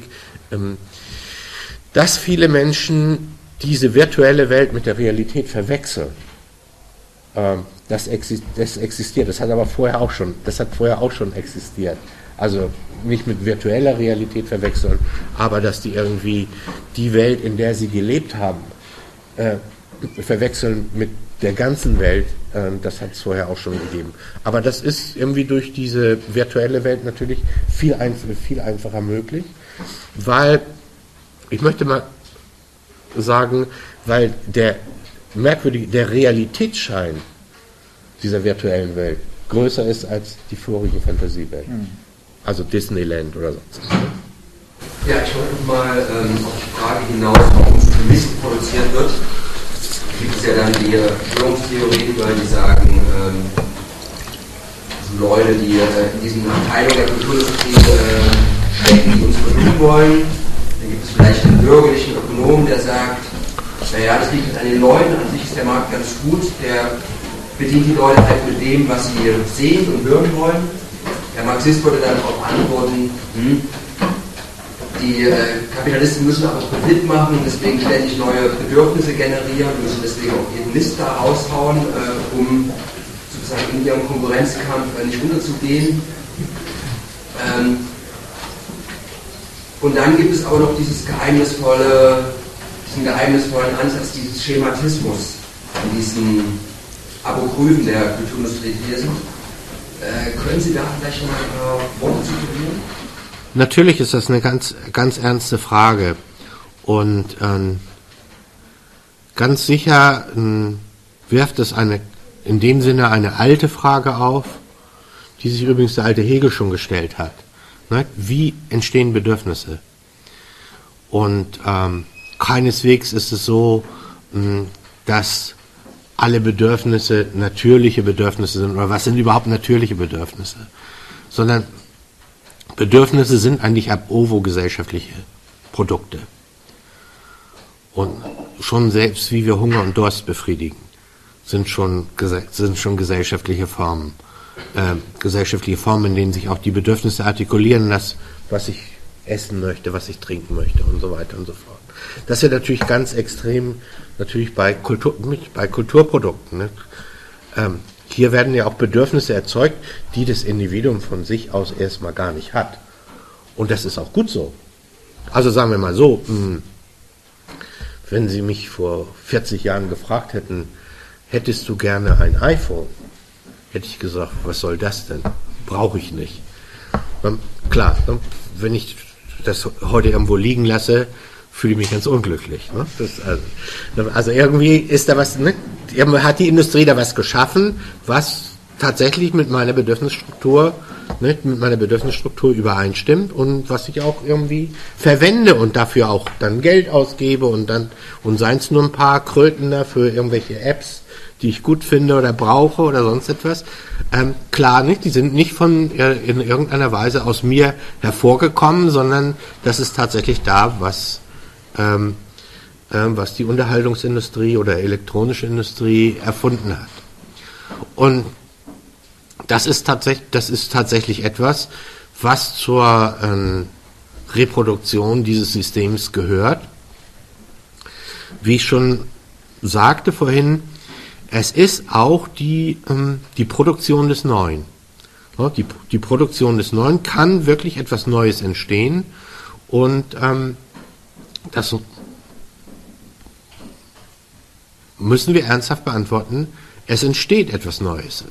dass viele Menschen diese virtuelle Welt mit der Realität verwechseln. Das existiert, das hat vorher auch schon existiert. Also nicht mit virtueller Realität verwechseln, aber dass die irgendwie die Welt, in der sie gelebt haben, verwechseln mit der ganzen Welt, das hat es vorher auch schon gegeben. Aber das ist irgendwie durch diese virtuelle Welt natürlich viel einfacher möglich, weil, ich möchte mal sagen, weil der Realitätsschein dieser virtuellen Welt größer ist als die vorige Fantasiewelt. Also Disneyland oder sonst. Ja, ich wollte mal auf die Frage hinaus, warum so viel Mist produziert wird. Gibt es ja dann die Verschwörungstheoretiker, die sagen, also Leute, die in diesen Abteilungen der Kulturindustrie stecken, die uns versuchen wollen. Dann gibt es vielleicht einen bürgerlichen Ökonom, der sagt, naja, das liegt an den Leuten, an sich ist der Markt ganz gut, der bedient die Leute halt mit dem, was sie sehen und hören wollen. Der Marxist würde dann darauf antworten, die Kapitalisten müssen aber Profit machen und deswegen ständig neue Bedürfnisse generieren, müssen deswegen auch jeden Mist da raushauen, um sozusagen in ihrem Konkurrenzkampf nicht unterzugehen. Und dann gibt es aber noch diesen geheimnisvollen Ansatz, dieses Schematismus, an diesen Apokryphen der Kulturindustrie hier sind. Können Sie da vielleicht noch ein paar Worte zu verlieren? Natürlich ist das eine ganz, ganz ernste Frage und ganz sicher wirft es in dem Sinne eine alte Frage auf, die sich übrigens der alte Hegel schon gestellt hat. Ne? Wie entstehen Bedürfnisse? Und keineswegs ist es so, dass alle Bedürfnisse natürliche Bedürfnisse sind, oder was sind überhaupt natürliche Bedürfnisse, sondern Bedürfnisse sind eigentlich ab ovo gesellschaftliche Produkte. Und schon selbst wie wir Hunger und Durst befriedigen, sind schon gesellschaftliche Formen. Gesellschaftliche Formen, in denen sich auch die Bedürfnisse artikulieren, das, was ich essen möchte, was ich trinken möchte und so weiter und so fort. Das wird natürlich ganz extrem, natürlich bei Kulturprodukten. Ne? hier werden ja auch Bedürfnisse erzeugt, die das Individuum von sich aus erstmal gar nicht hat. Und das ist auch gut so. Also sagen wir mal so, wenn Sie mich vor 40 Jahren gefragt hätten, hättest du gerne ein iPhone? Hätte ich gesagt, was soll das denn? Brauche ich nicht. Klar, wenn ich das heute irgendwo liegen lasse, fühle ich mich ganz unglücklich. Ne? Also irgendwie ist da was, ne? Hat die Industrie da was geschaffen, was tatsächlich mit meiner Bedürfnisstruktur übereinstimmt und was ich auch irgendwie verwende und dafür auch dann Geld ausgebe und seien es nur ein paar Kröten da für irgendwelche Apps, die ich gut finde oder brauche oder sonst etwas. Klar nicht, die sind nicht in irgendeiner Weise aus mir hervorgekommen, sondern das ist tatsächlich da, was die Unterhaltungsindustrie oder elektronische Industrie erfunden hat. Und das ist tatsächlich etwas, was zur Reproduktion dieses Systems gehört. Wie ich schon sagte vorhin, es ist auch die Produktion des Neuen. Ja, die Produktion des Neuen kann wirklich etwas Neues entstehen und das müssen wir ernsthaft beantworten. Es entsteht etwas Neues.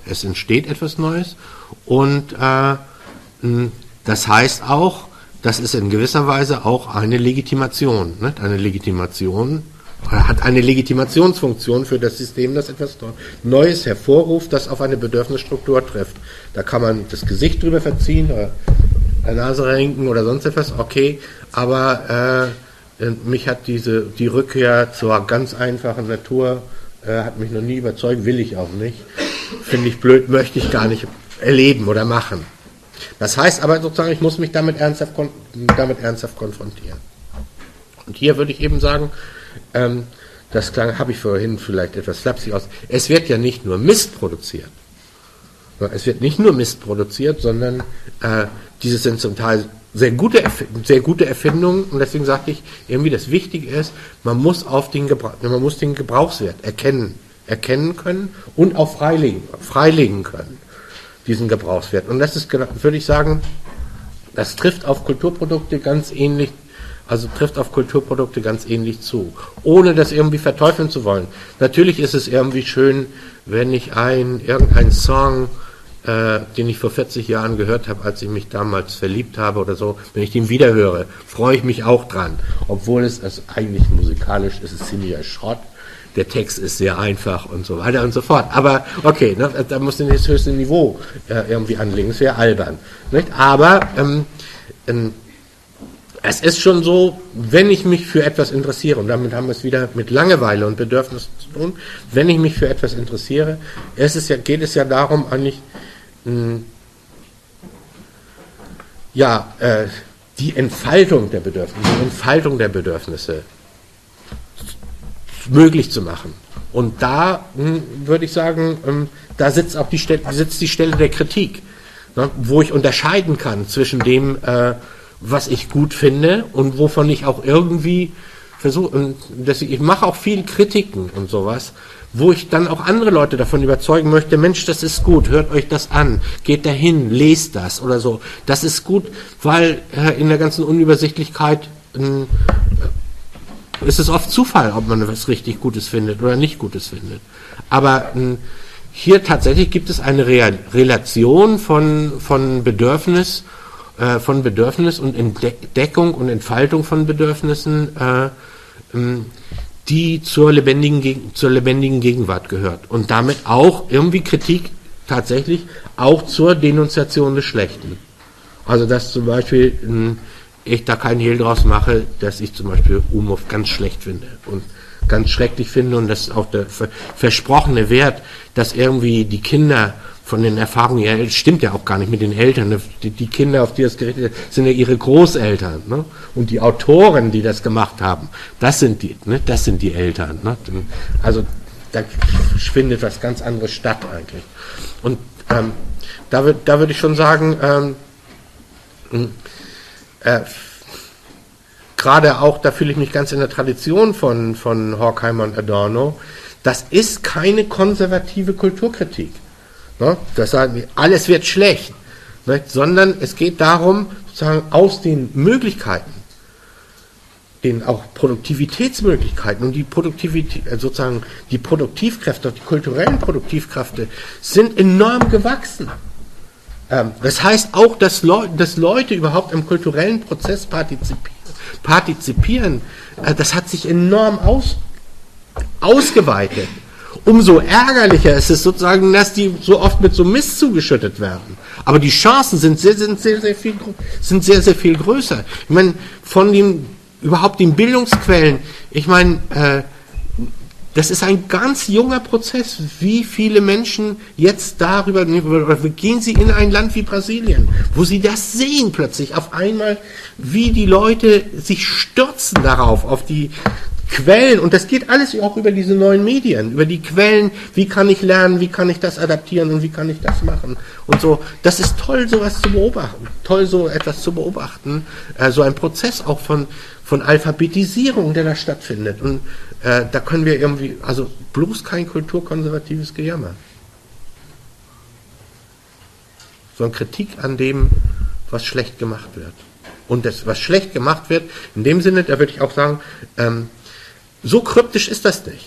Und das heißt auch, das ist in gewisser Weise auch eine Legitimation. Nicht? Eine Legitimation hat eine Legitimationsfunktion für das System, das etwas Neues hervorruft, das auf eine Bedürfnisstruktur trifft. Da kann man das Gesicht drüber verziehen oder eine Nase renken oder sonst etwas, okay, aber mich hat die Rückkehr zur ganz einfachen Natur hat mich noch nie überzeugt, will ich auch nicht. Finde ich blöd, möchte ich gar nicht erleben oder machen. Das heißt aber sozusagen, ich muss mich damit ernsthaft konfrontieren. Und hier würde ich eben sagen, das habe ich vorhin vielleicht etwas flapsig aus, es wird ja nicht nur Mist produziert. Es wird nicht nur Mist produziert, sondern diese sind zum Teil sehr gute Erfindungen und deswegen sagte ich, irgendwie das Wichtige ist, man muss den Gebrauchswert erkennen können und auch freilegen können, diesen Gebrauchswert. Und das ist, würde ich sagen, das trifft auf Kulturprodukte ganz ähnlich zu, ohne das irgendwie verteufeln zu wollen. Natürlich ist es irgendwie schön, wenn ich irgendeinen Song, den ich vor 40 Jahren gehört habe, als ich mich damals verliebt habe oder so, wenn ich den wieder höre, freue ich mich auch dran. Obwohl es eigentlich musikalisch ist ziemlicher Schrott. Der Text ist sehr einfach und so weiter und so fort. Aber okay, ne, da muss man das höchste Niveau irgendwie anlegen. Das wäre albern. Nicht? Aber es ist schon so, wenn ich mich für etwas interessiere, und damit haben wir es wieder mit Langeweile und Bedürfnis zu tun, wenn ich mich für etwas interessiere, geht es ja darum, eigentlich die Entfaltung der Bedürfnisse möglich zu machen. Und da würde ich sagen, da sitzt auch die Stelle der Kritik, ne, wo ich unterscheiden kann zwischen dem, was ich gut finde und wovon ich auch irgendwie versuche, ich mache auch viel Kritiken und sowas, wo ich dann auch andere Leute davon überzeugen möchte, Mensch, das ist gut, hört euch das an, geht dahin, lest das oder so. Das ist gut, weil in der ganzen Unübersichtlichkeit ist es oft Zufall, ob man was richtig Gutes findet oder nicht Gutes findet. Aber hier tatsächlich gibt es eine Relation von Bedürfnis und Entdeckung und Entfaltung von Bedürfnissen, die zur lebendigen Gegenwart gehört. Und damit auch irgendwie Kritik tatsächlich auch zur Denunziation des Schlechten. Also dass zum Beispiel ich da keinen Hehl draus mache, dass ich zum Beispiel Umov ganz schlecht finde und ganz schrecklich finde und dass auch der versprochene Wert, dass irgendwie die Kinder von den Erfahrungen, ja, stimmt ja auch gar nicht mit den Eltern. Die Kinder, auf die das gerichtet ist, sind ja ihre Großeltern. Ne? Und die Autoren, die das gemacht haben, das sind die Eltern. Ne? Also da findet was ganz anderes statt eigentlich. Und da würde ich schon sagen, gerade auch, da fühle ich mich ganz in der Tradition von Horkheimer und Adorno, das ist keine konservative Kulturkritik. Ne? Das sagen wir, alles wird schlecht. Ne? Sondern es geht darum, sozusagen aus den Möglichkeiten, den auch Produktivitätsmöglichkeiten und die Produktivität, sozusagen die Produktivkräfte, die kulturellen Produktivkräfte sind enorm gewachsen. Das heißt auch, dass Leute überhaupt am kulturellen Prozess partizipieren, das hat sich enorm ausgeweitet. Umso ärgerlicher ist es sozusagen, dass die so oft mit so Mist zugeschüttet werden. Aber die Chancen sind sehr, sehr viel größer. Ich meine, von den Bildungsquellen, ich meine, das ist ein ganz junger Prozess. Wie viele Menschen jetzt gehen sie in ein Land wie Brasilien, wo sie das sehen plötzlich auf einmal, wie die Leute sich stürzen darauf, auf die Quellen, und das geht alles auch über diese neuen Medien, über die Quellen, wie kann ich lernen, wie kann ich das adaptieren und wie kann ich das machen und so. Das ist toll, sowas zu beobachten, so etwas zu beobachten, so ein Prozess auch von Alphabetisierung, der da stattfindet, und da können wir irgendwie, also bloß kein kulturkonservatives Gejammer, sondern Kritik an dem, was schlecht gemacht wird. Und das, was schlecht gemacht wird, in dem Sinne, da würde ich auch sagen, so kryptisch ist das nicht.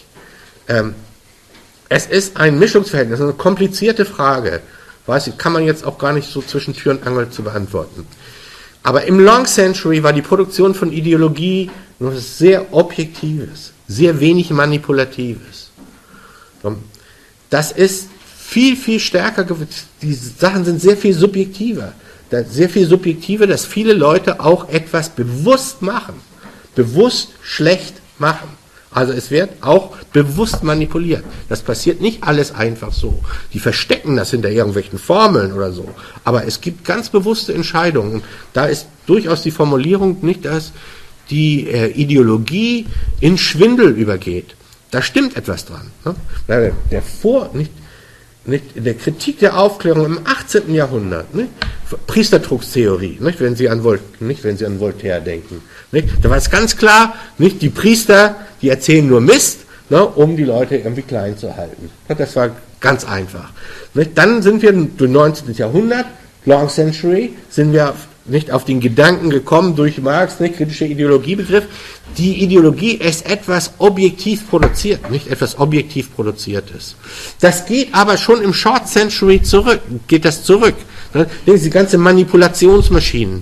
Es ist ein Mischungsverhältnis, eine komplizierte Frage. Kann man jetzt auch gar nicht so zwischen Tür und Angel zu beantworten. Aber im Long Century war die Produktion von Ideologie nur etwas sehr Objektives, sehr wenig Manipulatives. Das ist viel, viel stärker, die Sachen sind sehr viel subjektiver. Sehr viel subjektiver, dass viele Leute auch etwas bewusst machen, bewusst schlecht machen. Also es wird auch bewusst manipuliert. Das passiert nicht alles einfach so. Die verstecken das hinter irgendwelchen Formeln oder so. Aber es gibt ganz bewusste Entscheidungen. Und da ist durchaus die Formulierung nicht, dass die Ideologie in Schwindel übergeht. Da stimmt etwas dran. Ne? In der Kritik der Aufklärung im 18. Jahrhundert, ne? Priestertrugstheorie, nicht, wenn Sie an Voltaire denken. Nicht? Da war es ganz klar, nicht, die Priester, die erzählen nur Mist, ne, um die Leute irgendwie klein zu halten. Das war ganz einfach. Nicht? Dann sind wir im 19. Jahrhundert, Long Century, sind wir nicht auf den Gedanken gekommen durch Marx, nicht, kritischer Ideologiebegriff. Die Ideologie ist etwas objektiv produziert, nicht etwas objektiv Produziertes. Das geht aber schon im Short Century zurück. Ne? Die ganze Manipulationsmaschinen,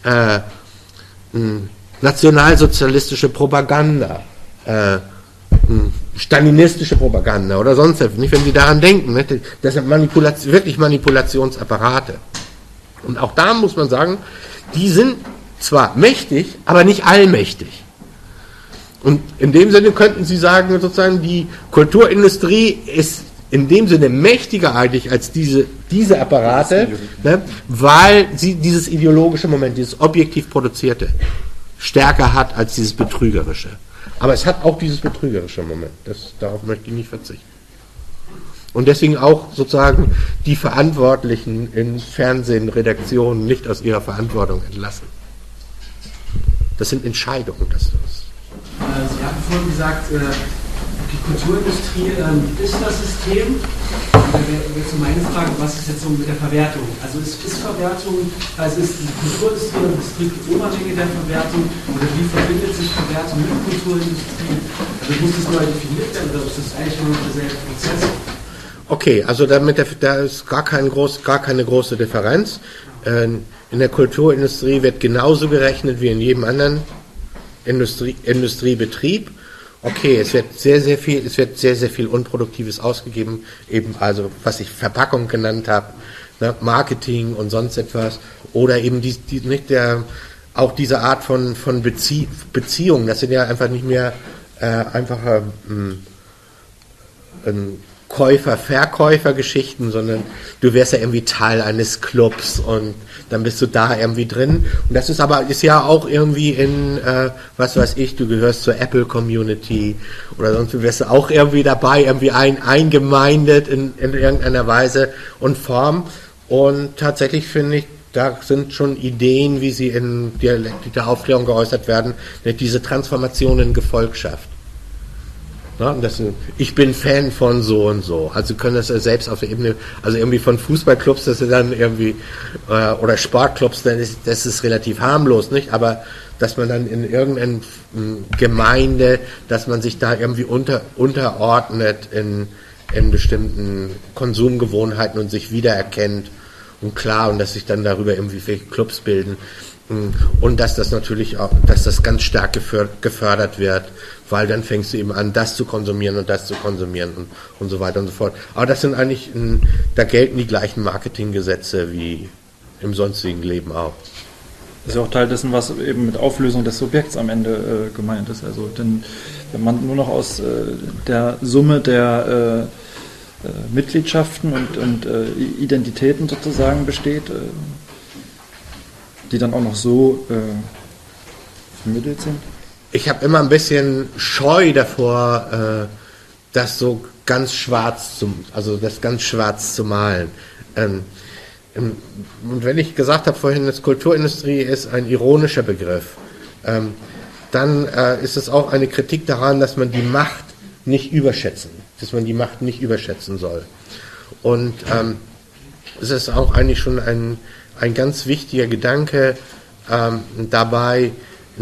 nationalsozialistische Propaganda, stalinistische Propaganda oder sonst etwas, nicht, wenn Sie daran denken, nicht? Das sind wirklich Manipulationsapparate. Und auch da muss man sagen, die sind zwar mächtig, aber nicht allmächtig. Und in dem Sinne könnten Sie sagen, sozusagen, die Kulturindustrie ist in dem Sinne mächtiger eigentlich als diese Apparate, ne, weil sie dieses ideologische Moment, dieses objektiv Produzierte, stärker hat als dieses betrügerische. Aber es hat auch dieses betrügerische Moment. Darauf möchte ich nicht verzichten. Und deswegen auch sozusagen die Verantwortlichen in Fernsehen, Redaktionen nicht aus ihrer Verantwortung entlassen. Das sind Entscheidungen. Sie hatten vorhin gesagt, die Kulturindustrie ist das System. Und da wäre jetzt meine Frage, was ist jetzt so mit der Verwertung? Also ist Verwertung, also ist die Kulturindustrie und strikt unabhängig der Verwertung, oder wie verbindet sich Verwertung mit Kulturindustrie? Also muss das neu definiert werden, oder ist das eigentlich nur noch derselbe Prozess? Okay, also da ist gar keine große Differenz. In der Kulturindustrie wird genauso gerechnet wie in jedem anderen Industriebetrieb. Okay, es wird sehr, sehr viel Unproduktives ausgegeben, eben also was ich Verpackung genannt habe, ne, Marketing und sonst etwas, oder eben auch diese Art von Beziehungen. Das sind ja einfach nicht mehr einfache Käufer-Verkäufer-Geschichten, sondern du wärst ja irgendwie Teil eines Clubs und dann bist du da irgendwie drin. Und das ist ja auch irgendwie in, was weiß ich, du gehörst zur Apple-Community oder sonst, du wärst auch irgendwie dabei, irgendwie eingemeindet in irgendeiner Weise und Form. Und tatsächlich finde ich, da sind schon Ideen, wie sie in Dialektik der Aufklärung geäußert werden, diese Transformation in Gefolgschaft. Ne? Ich bin Fan von so und so. Also können das ja selbst auf der Ebene, also irgendwie von Fußballclubs, das ist dann irgendwie, oder Sportclubs, das ist relativ harmlos, nicht? Aber dass man dann in irgendeiner Gemeinde, dass man sich da irgendwie unterordnet in bestimmten Konsumgewohnheiten und sich wiedererkennt und klar, und dass sich dann darüber irgendwie welche Clubs bilden. Und dass das natürlich auch, dass das ganz stark gefördert wird, weil dann fängst du eben an, das zu konsumieren und das zu konsumieren und so weiter und so fort. Aber das sind eigentlich, da gelten die gleichen Marketinggesetze wie im sonstigen Leben auch. Das ist ja auch Teil dessen, was eben mit Auflösung des Subjekts am Ende gemeint ist. Also denn wenn man nur noch aus der Summe der Mitgliedschaften und Identitäten sozusagen besteht, die dann auch noch so vermittelt sind? Ich habe immer ein bisschen Scheu davor, das so ganz schwarz zu malen. Und wenn ich gesagt habe vorhin, dass Kulturindustrie ist ein ironischer Begriff, dann ist es auch eine Kritik daran, dass man die Macht nicht überschätzen soll. Und es ist auch eigentlich schon ein ganz wichtiger Gedanke dabei,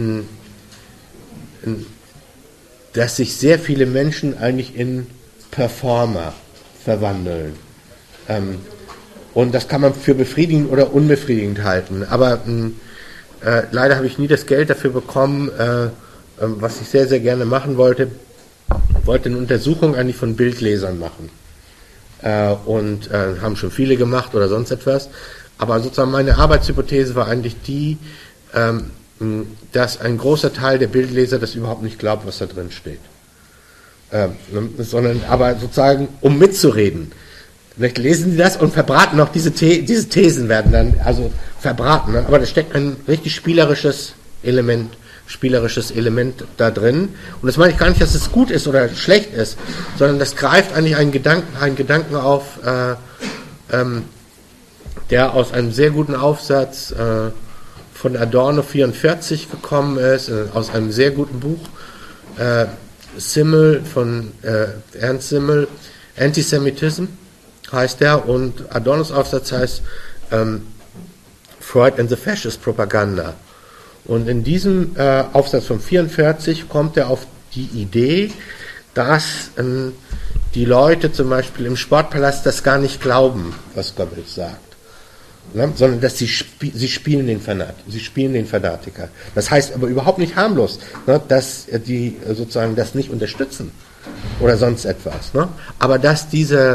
dass sich sehr viele Menschen eigentlich in Performer verwandeln. Und das kann man für befriedigend oder unbefriedigend halten. Aber leider habe ich nie das Geld dafür bekommen, was ich sehr, sehr gerne machen wollte. Ich wollte eine Untersuchung eigentlich von Bildlesern machen. Und haben schon viele gemacht oder sonst etwas. Aber sozusagen meine Arbeitshypothese war eigentlich die, dass ein großer Teil der Bildleser das überhaupt nicht glaubt, was da drin steht. Sondern aber sozusagen, um mitzureden, vielleicht lesen sie das und verbraten noch diese Thesen werden dann also verbraten. Ne? Aber da steckt ein richtig spielerisches Element da drin. Und das meine ich gar nicht, dass es gut ist oder schlecht ist, sondern das greift eigentlich einen Gedanken auf, der aus einem sehr guten Aufsatz von Adorno 44 gekommen ist, aus einem sehr guten Buch, Simmel von Ernst Simmel, Antisemitism heißt der, und Adornos Aufsatz heißt Freud and the Fascist Propaganda. Und in diesem Aufsatz von 44 kommt er auf die Idee, dass die Leute zum Beispiel im Sportpalast das gar nicht glauben, was Goebbels sagt. Ne? Sondern dass sie spielen den Fanatiker. Das heißt aber überhaupt nicht harmlos, ne? Dass die sozusagen das nicht unterstützen oder sonst etwas. Ne? Aber dass dieser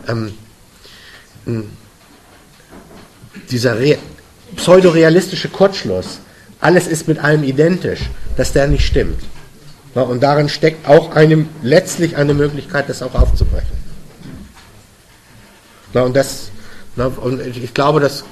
pseudorealistische Kurzschluss, alles ist mit allem identisch, dass der nicht stimmt. Ne? Und darin steckt auch letztlich eine Möglichkeit, das auch aufzubrechen. Ne? Und ich glaube, dass,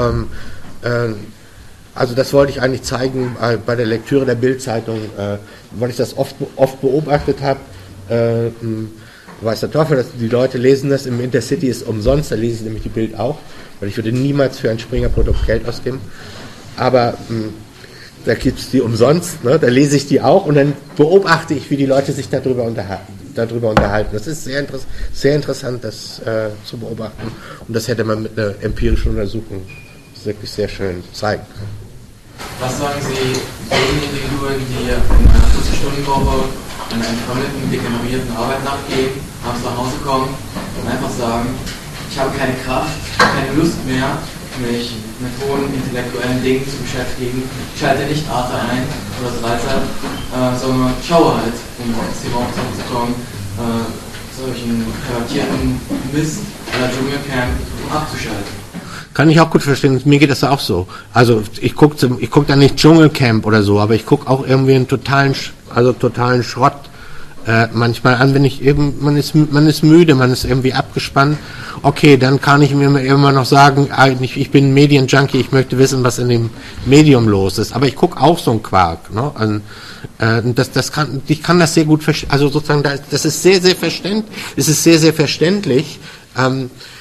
also das wollte ich eigentlich zeigen bei der Lektüre der Bild-Zeitung, weil ich das oft beobachtet habe, weiß der Teufel, dass die Leute lesen das, im Intercity ist umsonst, da lese ich nämlich die Bild auch, weil ich würde niemals für ein Springer-Produkt Geld ausgeben, aber da gibt es die umsonst, ne? Da lese ich die auch und dann beobachte ich, wie die Leute sich darüber unterhalten. Das ist sehr interessant, das zu beobachten, und das hätte man mit einer empirischen Untersuchung wirklich sehr schön zeigen können. Was sagen Sie den Individuen, die in einer 40-Stunden-Woche einer entfremdeten, degenerierten Arbeit nachgehen, abends nach Hause kommen und einfach sagen, ich habe keine Kraft, keine Lust mehr, mich mit hohen intellektuellen Dingen zu beschäftigen, ich schalte nicht Arte ein oder so weiter, sondern schaue halt, um auf das Thema zurückzukommen, solchen pervertierten Mist aller Dschungelcamp abzuschalten. Kann ich auch gut verstehen, mir geht das auch so. Also ich guck da nicht Dschungelcamp oder so, aber ich gucke auch irgendwie einen totalen Schrott manchmal an, wenn ich eben, man ist müde, man ist irgendwie abgespannt. Okay, dann kann ich mir immer noch sagen, ich bin Medienjunkie, ich möchte wissen, was in dem Medium los ist. Aber ich gucke auch so einen Quark. Ne? Ich kann das sehr gut verstehen. Also sozusagen, das ist sehr, sehr verständlich.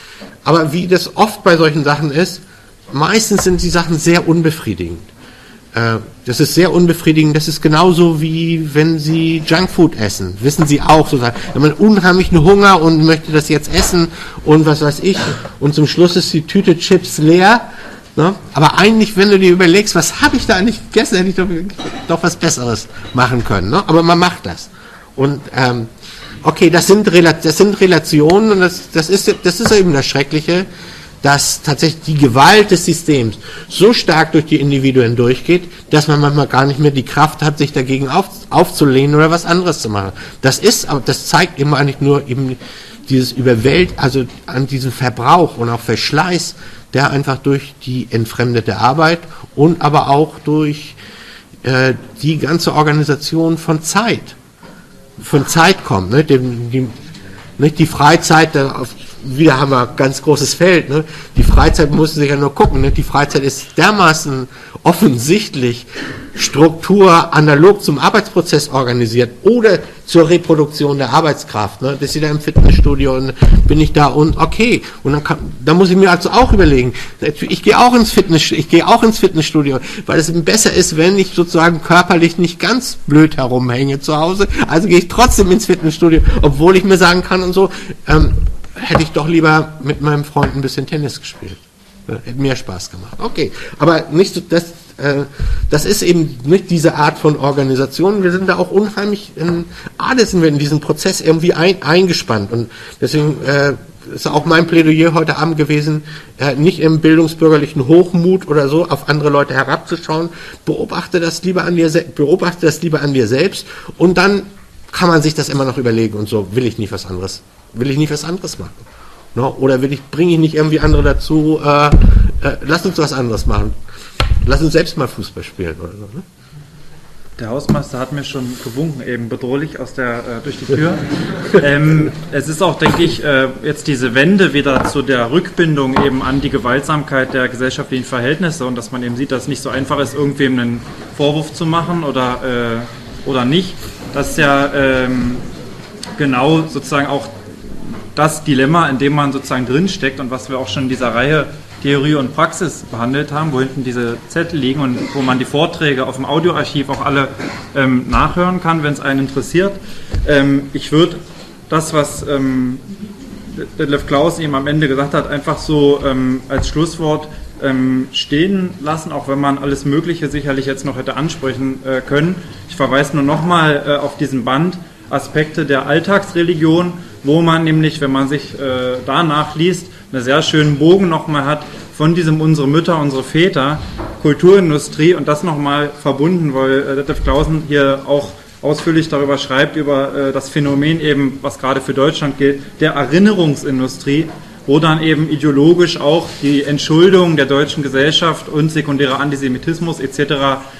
Aber wie das oft bei solchen Sachen ist, meistens sind die Sachen sehr unbefriedigend. das ist sehr unbefriedigend. Das ist genauso wie wenn Sie Junkfood essen. Wissen Sie auch, sozusagen. Wenn man unheimlichen Hunger und möchte das jetzt essen und was weiß ich. Und zum Schluss ist die Tüte Chips leer. Ne? Aber eigentlich, wenn du dir überlegst, was habe ich da eigentlich gegessen, hätte ich doch was Besseres machen können. Ne? Aber man macht das. Und okay, das sind Relationen und das ist eben das Schreckliche, dass tatsächlich die Gewalt des Systems so stark durch die Individuen durchgeht, dass man manchmal gar nicht mehr die Kraft hat, sich dagegen aufzulehnen oder was anderes zu machen. Das zeigt immer eigentlich nur eben dieses also an diesem Verbrauch und auch Verschleiß, der einfach durch die entfremdete Arbeit und aber auch durch die ganze Organisation von Zeit kommt. Ne? Die Freizeit, wieder haben wir ein ganz großes Feld. Ne? Die Freizeit muss sich ja nur gucken. Ne? Die Freizeit ist dermaßen offensichtlich Struktur analog zum Arbeitsprozess organisiert oder zur Reproduktion der Arbeitskraft. Ne? Das ist wieder im Fitnessstudio und bin ich da und okay. Und dann muss ich mir also auch überlegen, ich gehe auch ins Fitnessstudio, weil es besser ist, wenn ich sozusagen körperlich nicht ganz blöd herumhänge zu Hause. Also gehe ich trotzdem ins Fitnessstudio, obwohl ich mir sagen kann und so, hätte ich doch lieber mit meinem Freund ein bisschen Tennis gespielt. Hätte mehr Spaß gemacht. Okay, aber nicht so, das ist eben nicht diese Art von Organisation. Wir sind da auch unheimlich, sind wir in diesen Prozess irgendwie eingespannt. Und deswegen ist auch mein Plädoyer heute Abend gewesen, nicht im bildungsbürgerlichen Hochmut oder so auf andere Leute herabzuschauen. Beobachte das lieber an dir selbst und dann kann man sich das immer noch überlegen und so, will ich nicht was anderes machen. No? Oder bringe ich nicht irgendwie andere dazu, lass uns was anderes machen. Lass uns selbst mal Fußball spielen oder so. Ne? Der Hausmeister hat mir schon gewunken, eben bedrohlich durch die Tür. Es ist auch, denke ich, jetzt diese Wende wieder zu der Rückbindung eben an die Gewaltsamkeit der gesellschaftlichen Verhältnisse und dass man eben sieht, dass es nicht so einfach ist, irgendwem einen Vorwurf zu machen oder nicht. Das ist ja genau sozusagen auch das Dilemma, in dem man sozusagen drinsteckt und was wir auch schon in dieser Reihe Theorie und Praxis behandelt haben, wo hinten diese Zettel liegen und wo man die Vorträge auf dem Audioarchiv auch alle nachhören kann, wenn es einen interessiert. Ich würde das, was Detlef Clausen eben am Ende gesagt hat, einfach so als Schlusswort stehen lassen, auch wenn man alles Mögliche sicherlich jetzt noch hätte ansprechen können. Ich verweise nur nochmal auf diesen Band Aspekte der Alltagsreligion, wo man nämlich, wenn man sich danach liest, einen sehr schönen Bogen nochmal hat von diesem unsere Mütter, unsere Väter, Kulturindustrie und das nochmal verbunden, weil Detlef Clausen hier auch ausführlich darüber schreibt, über das Phänomen eben, was gerade für Deutschland gilt, der Erinnerungsindustrie, wo dann eben ideologisch auch die Entschuldung der deutschen Gesellschaft und sekundärer Antisemitismus etc.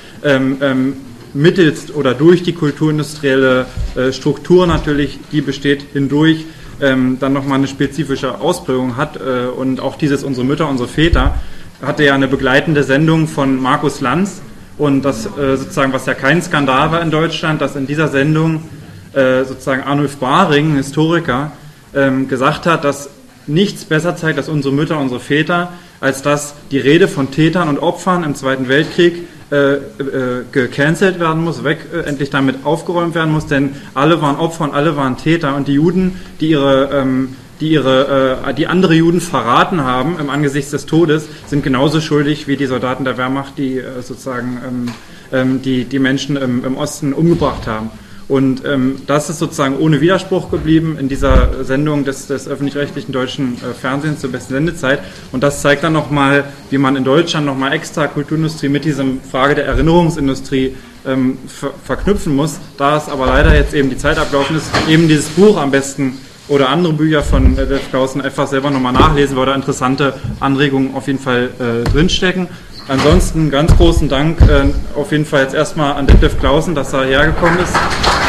Mittels oder durch die kulturindustrielle Struktur natürlich, die besteht hindurch, dann nochmal eine spezifische Ausprägung hat und auch dieses unsere Mütter, unsere Väter hatte ja eine begleitende Sendung von Markus Lanz und das sozusagen, was ja kein Skandal war in Deutschland, dass in dieser Sendung sozusagen Arnulf Baring, ein Historiker, gesagt hat, dass nichts besser zeigt als unsere Mütter, unsere Väter, als dass die Rede von Tätern und Opfern im Zweiten Weltkrieg gecancelt werden muss, endlich damit aufgeräumt werden muss, denn alle waren Opfer und alle waren Täter und die Juden, die andere Juden verraten haben im Angesichts des Todes, sind genauso schuldig wie die Soldaten der Wehrmacht, die sozusagen die Menschen im Osten umgebracht haben. Und das ist sozusagen ohne Widerspruch geblieben in dieser Sendung des öffentlich-rechtlichen deutschen Fernsehens zur besten Sendezeit. Und das zeigt dann nochmal, wie man in Deutschland nochmal extra Kulturindustrie mit diesem Frage der Erinnerungsindustrie verknüpfen muss. Da es aber leider jetzt eben die Zeit ablaufen ist, eben dieses Buch am besten oder andere Bücher von Detlef Clausen einfach selber nochmal nachlesen, weil da interessante Anregungen auf jeden Fall drinstecken. Ansonsten ganz großen Dank auf jeden Fall jetzt erstmal an Detlef Clausen, dass er hergekommen ist.